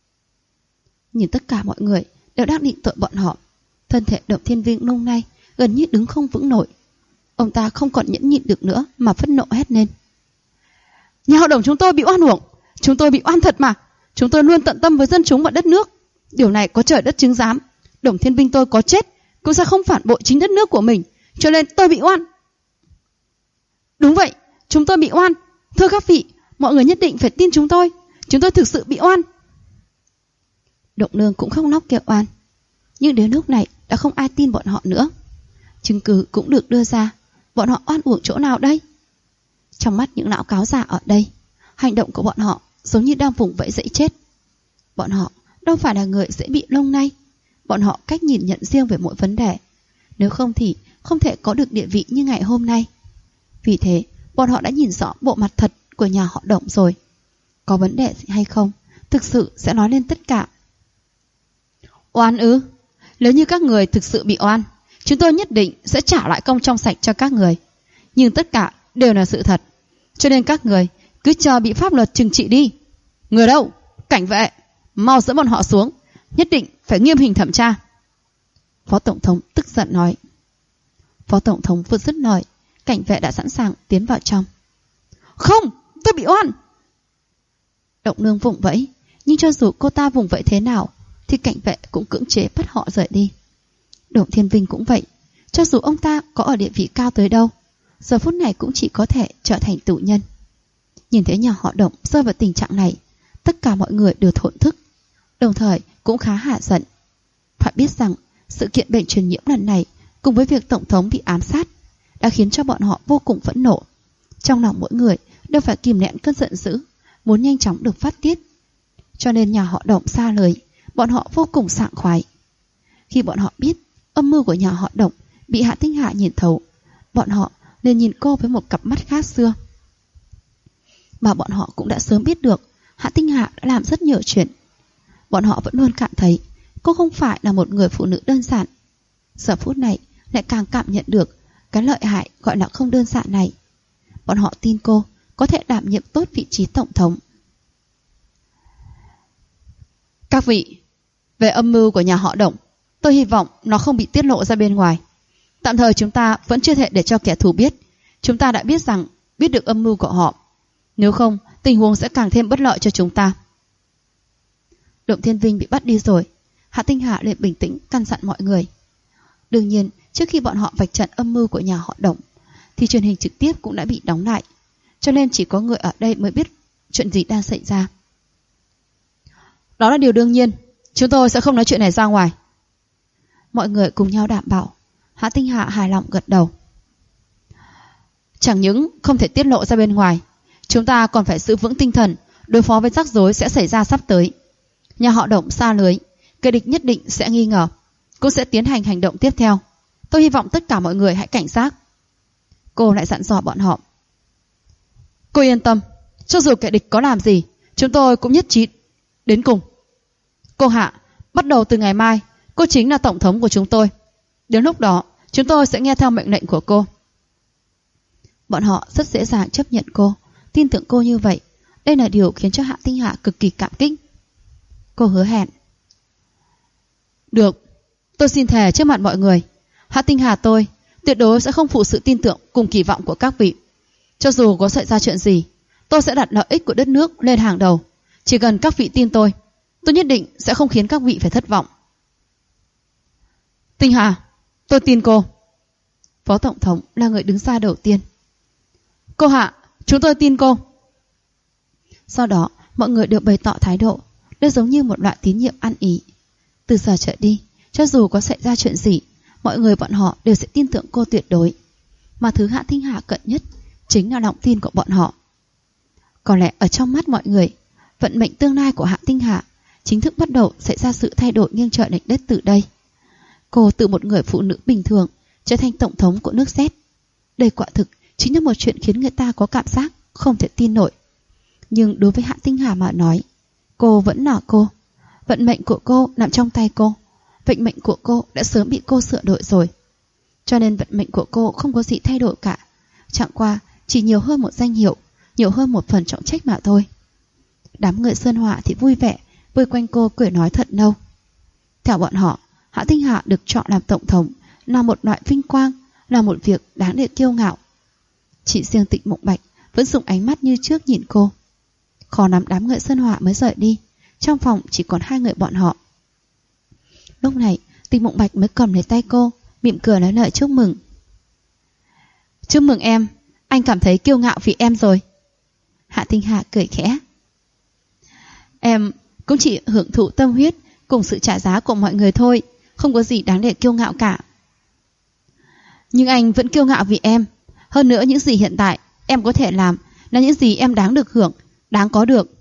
Nhìn tất cả mọi người đều đang định tội bọn họ, thân thể Động Thiên Vinh lúc này gần như đứng không vững nổi. Ông ta không còn nhẫn nhịn được nữa mà phẫn nộ hét lên. Nhà họ Đồng chúng tôi bị oan uổng, chúng tôi bị oan thật mà. Chúng tôi luôn tận tâm với dân chúng và đất nước. Điều này có trời đất chứng giám. Đồng Thiên Vinh tôi có chết cũng sẽ không phản bội chính đất nước của mình, cho nên tôi bị oan. Đúng vậy, chúng tôi bị oan. Thưa các vị, mọi người nhất định phải tin chúng tôi thực sự bị oan. Động Nương cũng không nóc kêu oan, nhưng đến lúc này đã không ai tin bọn họ nữa. Chứng cứ cũng được đưa ra, bọn họ oan uổng chỗ nào đây? Trong mắt những lão cáo già ở đây, hành động của bọn họ giống như đang vùng vẫy dãy chết. Bọn họ đâu phải là người dễ bị lông nay. Bọn họ cách nhìn nhận riêng về mỗi vấn đề, nếu không thì không thể có được địa vị như ngày hôm nay. Vì thế bọn họ đã nhìn rõ bộ mặt thật của nhà họ Động rồi. Có vấn đề gì hay không, thực sự sẽ nói lên tất cả. Oan ư? Nếu như các người thực sự bị oan, chúng tôi nhất định sẽ trả lại công trong sạch cho các người. Nhưng tất cả đều là sự thật, cho nên các người cứ chờ bị pháp luật trừng trị đi. Người đâu? Cảnh vệ, mau dẫn bọn họ xuống, nhất định phải nghiêm hình thẩm tra. Phó Tổng thống tức giận nói. Phó Tổng thống vừa dứt lời, cảnh vệ đã sẵn sàng tiến vào trong. Không, tôi bị oan. Động Nương vùng vẫy, nhưng cho dù cô ta vùng vẫy thế nào thì cảnh vệ cũng cưỡng chế bắt họ rời đi. Động Thiên Vinh cũng vậy, cho dù ông ta có ở địa vị cao tới đâu, giờ phút này cũng chỉ có thể trở thành tù nhân. Nhìn thấy nhà họ Động rơi vào tình trạng này, tất cả mọi người đều thổn thức, đồng thời cũng khá hả giận. Phải biết rằng sự kiện bệnh truyền nhiễm lần này cùng với việc Tổng thống bị ám sát đã khiến cho bọn họ vô cùng phẫn nộ. Trong lòng mỗi người đều phải kìm nén cơn giận dữ, muốn nhanh chóng được phát tiết. Cho nên nhà họ Động xa lời, bọn họ vô cùng sảng khoái. Khi bọn họ biết âm mưu của nhà họ Động bị Hạ Tinh Hạ nhìn thấu, bọn họ nên nhìn cô với một cặp mắt khác xưa. Mà bọn họ cũng đã sớm biết được Hạ Tinh Hạ đã làm rất nhiều chuyện. Bọn họ vẫn luôn cảm thấy cô không phải là một người phụ nữ đơn giản. Giờ phút này lại càng cảm nhận được cái lợi hại gọi là không đơn giản này. Bọn họ tin cô có thể đảm nhiệm tốt vị trí tổng thống. Các vị, về âm mưu của nhà họ Động, tôi hy vọng nó không bị tiết lộ ra bên ngoài. Tạm thời chúng ta vẫn chưa thể để cho kẻ thù biết. Chúng ta đã biết được âm mưu của họ. Nếu không, tình huống sẽ càng thêm bất lợi cho chúng ta. Động Thiên Vinh bị bắt đi rồi, Hạ Tinh Hạ lại bình tĩnh căn dặn mọi người. Đương nhiên, trước khi bọn họ vạch trận âm mưu của nhà họ Động, thì truyền hình trực tiếp cũng đã bị đóng lại, cho nên chỉ có người ở đây mới biết chuyện gì đang xảy ra. Đó là điều đương nhiên, chúng tôi sẽ không nói chuyện này ra ngoài. Mọi người cùng nhau đảm bảo. Hạ Tinh Hạ hài lòng gật đầu. Chẳng những không thể tiết lộ ra bên ngoài, chúng ta còn phải giữ vững tinh thần đối phó với rắc rối sẽ xảy ra sắp tới. Nhà họ Động xa lưới, kẻ địch nhất định sẽ nghi ngờ, cũng sẽ tiến hành hành động tiếp theo. Tôi hy vọng tất cả mọi người hãy cảnh giác. Cô lại dặn dò bọn họ. Cô yên tâm, cho dù kẻ địch có làm gì, chúng tôi cũng nhất trí đến cùng. Cô Hạ, bắt đầu từ ngày mai, cô chính là tổng thống của chúng tôi. Đến lúc đó, chúng tôi sẽ nghe theo mệnh lệnh của cô. Bọn họ rất dễ dàng chấp nhận cô, tin tưởng cô như vậy. Đây là điều khiến cho Hạ Tinh Hạ cực kỳ cảm kích. Cô hứa hẹn. Được, tôi xin thề trước mặt mọi người, Hạ Tinh Hà tôi tuyệt đối sẽ không phụ sự tin tưởng cùng kỳ vọng của các vị. Cho dù có xảy ra chuyện gì, tôi sẽ đặt lợi ích của đất nước lên hàng đầu, Chỉ cần các vị tin tôi nhất định sẽ không khiến các vị phải thất vọng. Tinh Hà, tôi tin cô. Phó Tổng thống là người đứng ra đầu tiên. Cô Hạ, chúng tôi tin cô. Sau đó, mọi người đều bày tỏ thái độ, đây giống như một loại tín nhiệm ăn ý. Từ giờ trở đi, cho dù có xảy ra chuyện gì, mọi người bọn họ đều sẽ tin tưởng cô tuyệt đối. Mà thứ Hạ Tinh Hà cận nhất chính là lòng tin của bọn họ. Có lẽ ở trong mắt mọi người, vận mệnh tương lai của Hạ Tinh Hà chính thức bắt đầu xảy ra sự thay đổi nghiêng trời lệch đất từ đây. Cô từ một người phụ nữ bình thường trở thành tổng thống của nước Z. Đây quả thực chính là một chuyện khiến người ta có cảm giác không thể tin nổi. Nhưng đối với Hạ Tinh Hà mà nói, cô vẫn là cô. Vận mệnh của cô nằm trong tay cô. Vận mệnh của cô đã sớm bị cô sửa đổi rồi. Cho nên vận mệnh của cô không có gì thay đổi cả. Chẳng qua chỉ nhiều hơn một danh hiệu, nhiều hơn một phần trọng trách mà thôi. Đám người Sơn Họa thì vui vẻ vây quanh cô cười nói thật lâu. Theo bọn họ, Hạ Tinh Hà được chọn làm tổng thống là một loại vinh quang, là một việc đáng để kiêu ngạo. Chỉ riêng Tịch Mộng Bạch vẫn dùng ánh mắt như trước nhìn cô. Khó lắm đám người Sơn Họa mới rời đi. Trong phòng chỉ còn hai người bọn họ. Lúc này Tịch Mộng Bạch mới cầm lấy tay cô, mỉm cười nói lời chúc mừng. Chúc mừng em, anh cảm thấy kiêu ngạo vì em rồi. Hạ Tinh Hà cười khẽ. Em cũng chỉ hưởng thụ tâm huyết cùng sự trả giá của mọi người thôi, không có gì đáng để kiêu ngạo cả. Nhưng anh vẫn kiêu ngạo vì em. Hơn nữa những gì hiện tại em có thể làm là những gì em đáng được hưởng, đáng có được.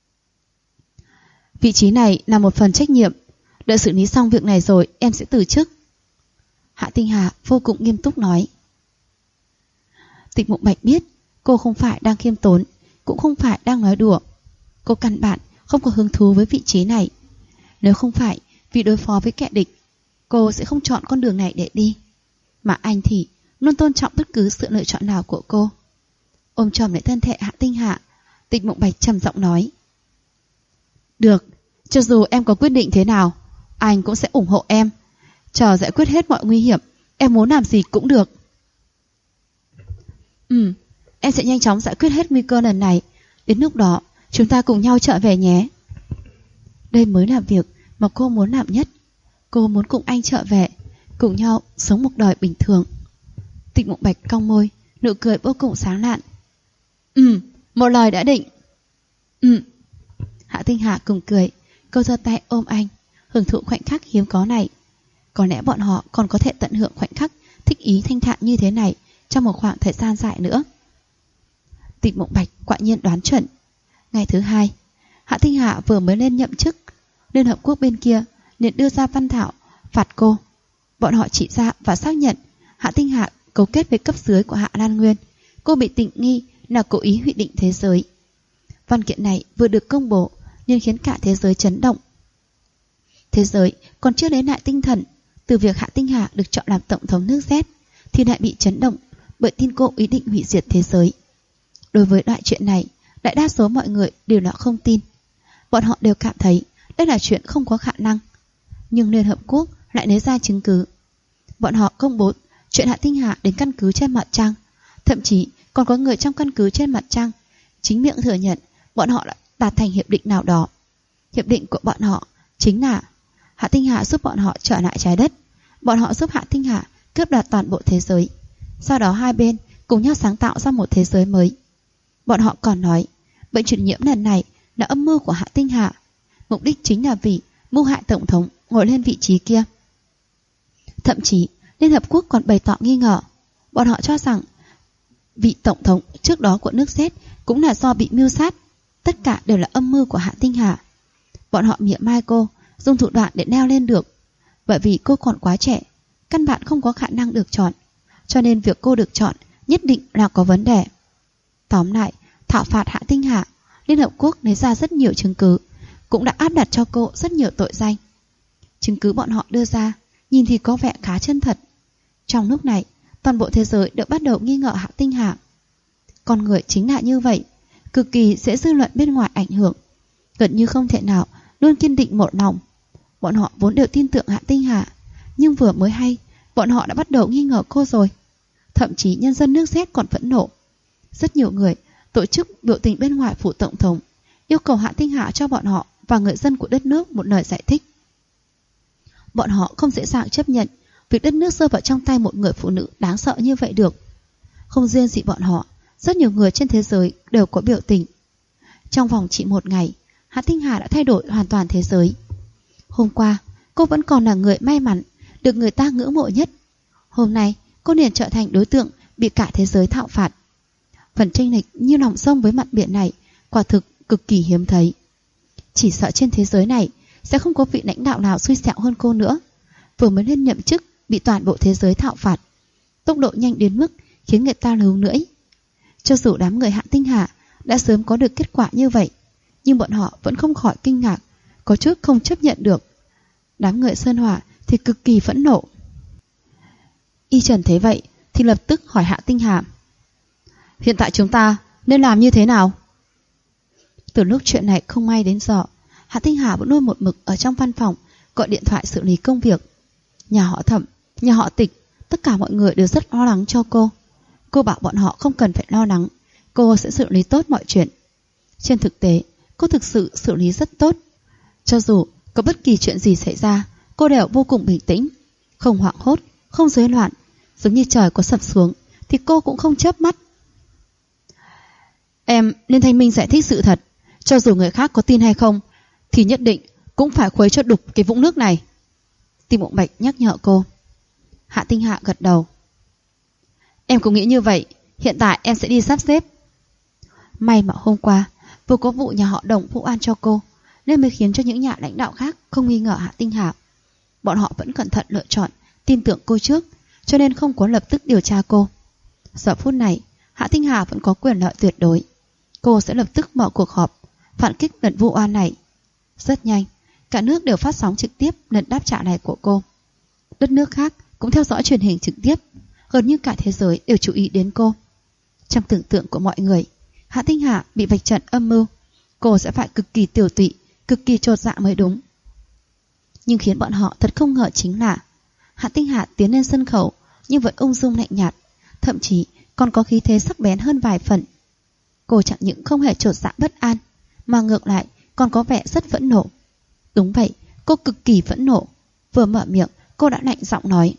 Vị trí này là một phần trách nhiệm. Đợi xử lý xong việc này rồi em sẽ từ chức. Hạ Tinh Hà vô cùng nghiêm túc nói. Tịch Mộng Bạch biết cô không phải đang khiêm tốn, cũng không phải đang nói đùa. Cô căn bản không có hứng thú với vị trí này. Nếu không phải vì đối phó với kẻ địch, cô sẽ không chọn con đường này để đi. Mà anh thì luôn tôn trọng bất cứ sự lựa chọn nào của cô. Ôm chầm lấy thân thể Hạ Tinh Hà, Tịch Mộng Bạch trầm giọng nói. Được, cho dù em có quyết định thế nào, anh cũng sẽ ủng hộ em. Chờ giải quyết hết mọi nguy hiểm, em muốn làm gì cũng được. Em sẽ nhanh chóng giải quyết hết nguy cơ lần này. Đến lúc đó chúng ta cùng nhau trở về nhé. Đây mới là việc mà cô muốn làm nhất. Cô muốn cùng anh trở về, cùng nhau sống một đời bình thường. Tịch Mộng Bạch cong môi, nụ cười vô cùng sáng lạn. Một lời đã định. Hạ Tinh Hà cùng cười. Cô giơ tay ôm anh, hưởng thụ khoảnh khắc hiếm có này. Có lẽ bọn họ còn có thể tận hưởng khoảnh khắc thích ý thanh thản như thế này trong một khoảng thời gian dài nữa. Tịch Mộng Bạch quả nhiên đoán chuẩn. Ngày thứ hai, Hạ Tinh Hà vừa mới lên nhậm chức, Liên Hợp Quốc bên kia liền đưa ra văn thảo phạt cô. Bọn họ chỉ ra và xác nhận Hạ Tinh Hà cấu kết với cấp dưới của Hạ Lan Nguyên. Cô bị tình nghi là cố ý hủy định thế giới. Văn kiện này vừa được công bố nên khiến cả thế giới chấn động. Thế giới còn chưa lấy lại tinh thần từ việc Hạ Tinh Hà được chọn làm tổng thống nước Z thì lại bị chấn động bởi tin cô ý định hủy diệt thế giới. Đối với loại chuyện này, đại đa số mọi người đều là không tin. Bọn họ đều cảm thấy đây là chuyện không có khả năng. Nhưng Liên Hợp Quốc lại lấy ra chứng cứ. Bọn họ công bố chuyện Hạ Tinh Hà đến căn cứ trên mặt trăng. Thậm chí còn có người trong căn cứ trên mặt trăng chính miệng thừa nhận bọn họ đã đạt thành hiệp định nào đó. Hiệp định của bọn họ chính là Hạ Tinh Hà giúp bọn họ trở lại trái đất. Bọn họ giúp Hạ Tinh Hà cướp đoạt toàn bộ thế giới. Sau đó hai bên cùng nhau sáng tạo ra một thế giới mới. Bọn họ còn nói bệnh truyền nhiễm lần này là âm mưu của Hạ Tinh Hà. Mục đích chính là vì mưu hại tổng thống ngồi lên vị trí kia. Thậm chí Liên Hợp Quốc còn bày tỏ nghi ngờ. Bọn họ cho rằng vị tổng thống trước đó của nước Z cũng là do bị mưu sát. Tất cả đều là âm mưu của Hạ Tinh Hà. Bọn họ mỉa mai cô, dùng thủ đoạn để leo lên được. Bởi vì cô còn quá trẻ, căn bản không có khả năng được chọn. Cho nên việc cô được chọn nhất định là có vấn đề. Tóm lại, thảo phạt Hạ Tinh Hà, Liên Hợp Quốc lấy ra rất nhiều chứng cứ, cũng đã áp đặt cho cô rất nhiều tội danh. Chứng cứ bọn họ đưa ra nhìn thì có vẻ khá chân thật. Trong lúc này, toàn bộ thế giới đều bắt đầu nghi ngờ Hạ Tinh Hà. Con người chính là như vậy, cực kỳ dễ dư luận bên ngoài ảnh hưởng, gần như không thể nào luôn kiên định một lòng. Bọn họ vốn đều tin tưởng Hạ Tinh Hà, nhưng vừa mới hay, bọn họ đã bắt đầu nghi ngờ cô rồi. Thậm chí nhân dân nước Z còn phẫn nộ. Rất nhiều người tổ chức biểu tình bên ngoài phủ tổng thống, yêu cầu Hạ Tinh Hạ cho bọn họ và người dân của đất nước một lời giải thích. Bọn họ không dễ dàng chấp nhận việc đất nước rơi vào trong tay một người phụ nữ đáng sợ như vậy được. Không riêng gì bọn họ, rất nhiều người trên thế giới đều có biểu tình. Trong vòng chỉ một ngày, Hạ Tinh Hà đã thay đổi hoàn toàn thế giới. Hôm qua, cô vẫn còn là người may mắn, được người ta ngưỡng mộ nhất. Hôm nay, cô liền trở thành đối tượng bị cả thế giới thạo phạt. Phần chênh lệch như lòng sông với mặt biển này quả thực cực kỳ hiếm thấy. Chỉ sợ trên thế giới này sẽ không có vị lãnh đạo nào xui xẻo hơn cô nữa. Vừa mới lên nhậm chức bị toàn bộ thế giới thạo phạt, tốc độ nhanh đến mức khiến người ta lú lưỡi. Cho dù đám người Hạ Tinh Hà đã sớm có được kết quả như vậy, nhưng bọn họ vẫn không khỏi kinh ngạc, có chút không chấp nhận được. Đám người Sơn Hỏa thì cực kỳ phẫn nộ. Y Trần thấy vậy thì lập tức hỏi Hạ Tinh Hà: hiện tại chúng ta nên làm như thế nào? Từ lúc chuyện này không may đến giờ, Hạ Tinh Hà vẫn luôn một mực ở trong văn phòng gọi điện thoại xử lý công việc. Nhà họ Thẩm, nhà họ Tịch, tất cả mọi người đều rất lo lắng cho cô. Cô bảo bọn họ không cần phải lo lắng, cô sẽ xử lý tốt mọi chuyện. Trên thực tế, cô thực sự xử lý rất tốt. Cho dù có bất kỳ chuyện gì xảy ra, cô đều vô cùng bình tĩnh, không hoảng hốt, không rối loạn. Giống như trời có sập xuống thì cô cũng không chớp mắt. Em nên thanh minh giải thích sự thật, cho dù người khác có tin hay không thì nhất định cũng phải khuấy cho đục cái vũng nước này. Tim Mộng Bạch nhắc nhở cô. Hạ Tinh Hạ gật đầu. Em cũng nghĩ như vậy, hiện tại em sẽ đi sắp xếp. May mà hôm qua vừa có vụ nhà họ Đồng vụ oan cho cô, nên mới khiến cho những nhà lãnh đạo khác không nghi ngờ Hạ Tinh Hạ. Bọn họ vẫn cẩn thận lựa chọn, tin tưởng cô trước, cho nên không có lập tức điều tra cô. Giờ phút này, Hạ Tinh Hà vẫn có quyền lợi tuyệt đối. Cô sẽ lập tức mở cuộc họp phản kích lần vụ oan này. Rất nhanh, cả nước đều phát sóng trực tiếp lần đáp trả này của cô. Đất nước khác cũng theo dõi truyền hình trực tiếp, gần như cả thế giới đều chú ý đến cô. Trong tưởng tượng của mọi người, Hạ Tinh Hà bị vạch trần âm mưu, cô sẽ phải cực kỳ tiểu tụy, cực kỳ chột dạ mới đúng. Nhưng khiến bọn họ thật không ngờ chính là Hạ Tinh Hà tiến lên sân khấu nhưng vẫn ung dung lạnh nhạt, thậm chí còn có khí thế sắc bén hơn vài phần. Cô chẳng những không hề chột dạ bất an, mà ngược lại còn có vẻ rất phẫn nộ. Đúng vậy, cô cực kỳ phẫn nộ. Vừa mở miệng, cô đã lạnh giọng nói: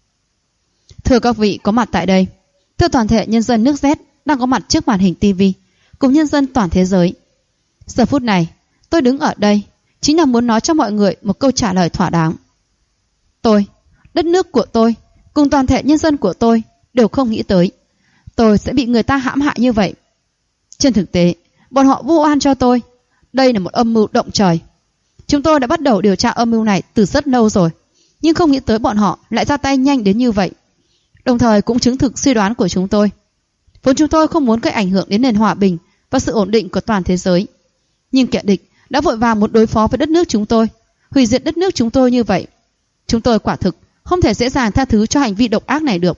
thưa các vị có mặt tại đây, thưa toàn thể nhân dân nước Z đang có mặt trước màn hình TV, cùng nhân dân toàn thế giới. Giờ phút này, tôi đứng ở đây chính là muốn nói cho mọi người một câu trả lời thỏa đáng. Tôi, đất nước của tôi, cùng toàn thể nhân dân của tôi đều không nghĩ tới tôi sẽ bị người ta hãm hại như vậy. Trên thực tế, bọn họ vu oan cho tôi. Đây là một âm mưu động trời. Chúng tôi đã bắt đầu điều tra âm mưu này từ rất lâu rồi, nhưng không nghĩ tới bọn họ lại ra tay nhanh đến như vậy. Đồng thời cũng chứng thực suy đoán của chúng tôi. Vốn chúng tôi không muốn gây ảnh hưởng đến nền hòa bình và sự ổn định của toàn thế giới, nhưng kẻ địch đã vội vàng muốn đối phó với đất nước chúng tôi, hủy diệt đất nước chúng tôi như vậy. Chúng tôi quả thực không thể dễ dàng tha thứ cho hành vi độc ác này được.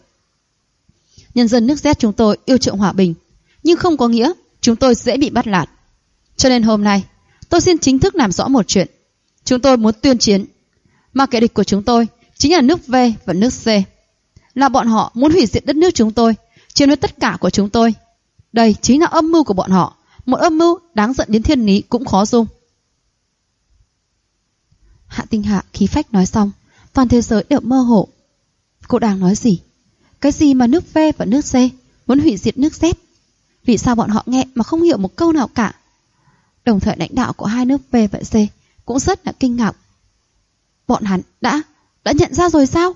Nhân dân nước Z chúng tôi yêu chuộng hòa bình, nhưng không có nghĩa chúng tôi dễ bị bắt nạt. Cho nên hôm nay tôi xin chính thức làm rõ một chuyện. Chúng tôi muốn tuyên chiến, mà kẻ địch của chúng tôi chính là nước V và nước C. Là bọn họ muốn hủy diệt đất nước chúng tôi, chiếm lấy tất cả của chúng tôi. Đây chính là âm mưu của bọn họ, một âm mưu đáng giận đến thiên lý cũng khó dung. Hạ Tinh Hạ khí phách nói xong, toàn thế giới đều mơ hồ. Cô đang nói gì? Cái gì mà nước V và nước C muốn hủy diệt nước Z? Vì sao bọn họ nghe mà không hiểu một câu nào cả? Đồng thời lãnh đạo của hai nước V và C cũng rất là kinh ngạc. Bọn hắn đã nhận ra rồi sao?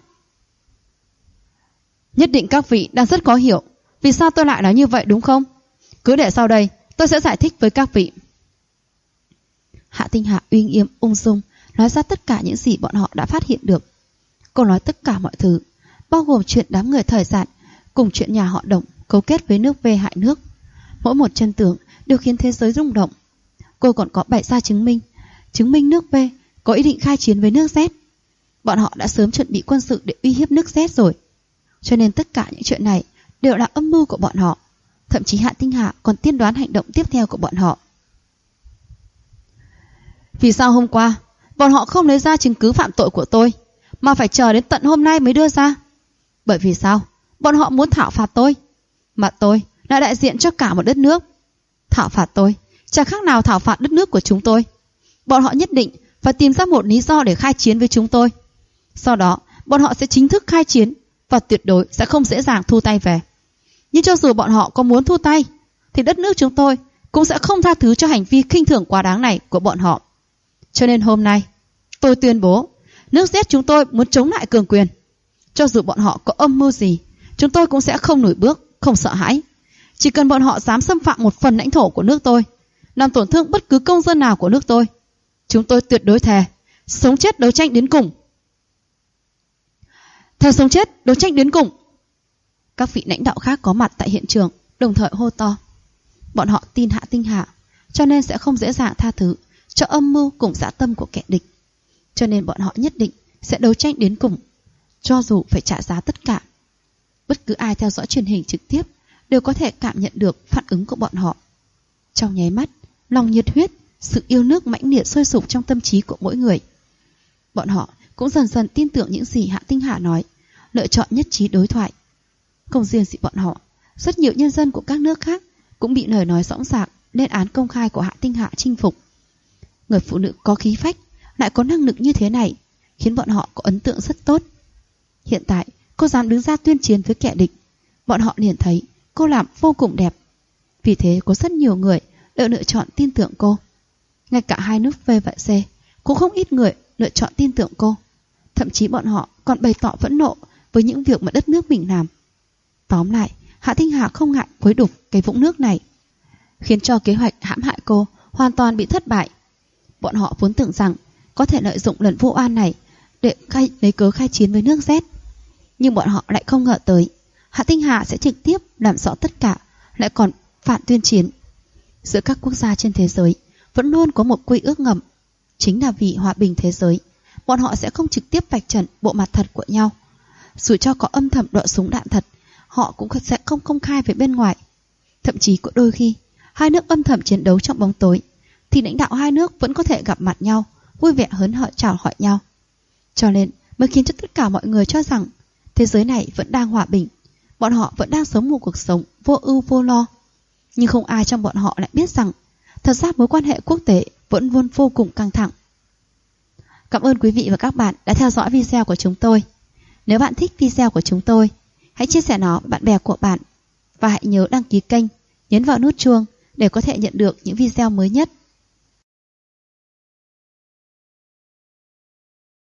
Nhất định các vị đang rất khó hiểu vì sao tôi lại nói như vậy đúng không? Cứ để sau đây tôi sẽ giải thích với các vị. Hạ Tinh Hạ uy nghiêm ung dung nói ra tất cả những gì bọn họ đã phát hiện được. Cô nói tất cả mọi thứ, bao gồm chuyện đám người thời gian cùng chuyện nhà họ Đồng cấu kết với nước V hại nước. Mỗi một chân tướng đều khiến thế giới rung động. Cô còn có bày ra chứng minh nước V có ý định khai chiến với nước Z. Bọn họ đã sớm chuẩn bị quân sự để uy hiếp nước Z rồi. Cho nên tất cả những chuyện này đều là âm mưu của bọn họ. Thậm chí Hạ Tinh Hạ còn tiên đoán hành động tiếp theo của bọn họ. Vì sao hôm qua bọn họ không lấy ra chứng cứ phạm tội của tôi, mà phải chờ đến tận hôm nay mới đưa ra? Bởi vì sao? Bọn họ muốn thảo phạt tôi, mà tôi là đại diện cho cả một đất nước. Thảo phạt tôi chẳng khác nào thảo phạt đất nước của chúng tôi. Bọn họ nhất định phải tìm ra một lý do để khai chiến với chúng tôi. Sau đó, bọn họ sẽ chính thức khai chiến và tuyệt đối sẽ không dễ dàng thu tay về. Nhưng cho dù bọn họ có muốn thu tay, thì đất nước chúng tôi cũng sẽ không tha thứ cho hành vi khinh thường quá đáng này của bọn họ. Cho nên hôm nay, tôi tuyên bố, nước Z chúng tôi muốn chống lại cường quyền. Cho dù bọn họ có âm mưu gì, chúng tôi cũng sẽ không lùi bước, không sợ hãi. Chỉ cần bọn họ dám xâm phạm một phần lãnh thổ của nước tôi, làm tổn thương bất cứ công dân nào của nước tôi, chúng tôi tuyệt đối thề sống chết đấu tranh đến cùng. Thề sống chết đấu tranh đến cùng. Các vị lãnh đạo khác có mặt tại hiện trường đồng thời hô to. Bọn họ tin Hạ Tinh Hà, cho nên sẽ không dễ dàng tha thứ cho âm mưu cùng dã tâm của kẻ địch. Cho nên bọn họ nhất định sẽ đấu tranh đến cùng, cho dù phải trả giá tất cả. Bất cứ ai theo dõi truyền hình trực tiếp đều có thể cảm nhận được phản ứng của bọn họ. Trong nháy mắt, lòng nhiệt huyết, sự yêu nước mãnh liệt sôi sục trong tâm trí của mỗi người. Bọn họ cũng dần dần tin tưởng những gì Hạ Tinh Hà nói, lựa chọn nhất trí đối thoại. Không riêng gì bọn họ, rất nhiều nhân dân của các nước khác cũng bị lời nói rõ ràng lên án công khai của Hạ Tinh Hà chinh phục. Người phụ nữ có khí phách, lại có năng lực như thế này, khiến bọn họ có ấn tượng rất tốt. Hiện tại, cô dám đứng ra tuyên chiến với kẻ địch, bọn họ liền thấy cô làm vô cùng đẹp. Vì thế có rất nhiều người đã lựa chọn tin tưởng cô. Ngay cả hai nước V và C cũng không ít người lựa chọn tin tưởng cô. Thậm chí bọn họ còn bày tỏ phẫn nộ với những việc mà đất nước mình làm. Tóm lại, Hạ Tinh Hà không ngại quấy đục cái vũng nước này, khiến cho kế hoạch hãm hại cô hoàn toàn bị thất bại. Bọn họ vốn tưởng rằng có thể lợi dụng lần vô oan này để lấy cớ khai chiến với nước Z. Nhưng bọn họ lại không ngờ tới Hạ Tinh Hà sẽ trực tiếp làm rõ tất cả, lại còn phản tuyên chiến. Giữa các quốc gia trên thế giới vẫn luôn có một quy ước ngầm, chính là vì hòa bình thế giới. Bọn họ sẽ không trực tiếp vạch trần bộ mặt thật của nhau. Dù cho có âm thầm đọ súng đạn thật, họ cũng sẽ không công khai với bên ngoài. Thậm chí có đôi khi hai nước âm thầm chiến đấu trong bóng tối, thì lãnh đạo hai nước vẫn có thể gặp mặt nhau, vui vẻ hớn hở chào hỏi nhau. Cho nên mới khiến cho tất cả mọi người cho rằng thế giới này vẫn đang hòa bình, bọn họ vẫn đang sống một cuộc sống vô ưu vô lo. Nhưng không ai trong bọn họ lại biết rằng thật ra mối quan hệ quốc tế vẫn luôn vô cùng căng thẳng. Cảm ơn quý vị và các bạn đã theo dõi video của chúng tôi. Nếu bạn thích video của chúng tôi, hãy chia sẻ nó với bạn bè của bạn. Và hãy nhớ đăng ký kênh, nhấn vào nút chuông để có thể nhận được những video mới nhất.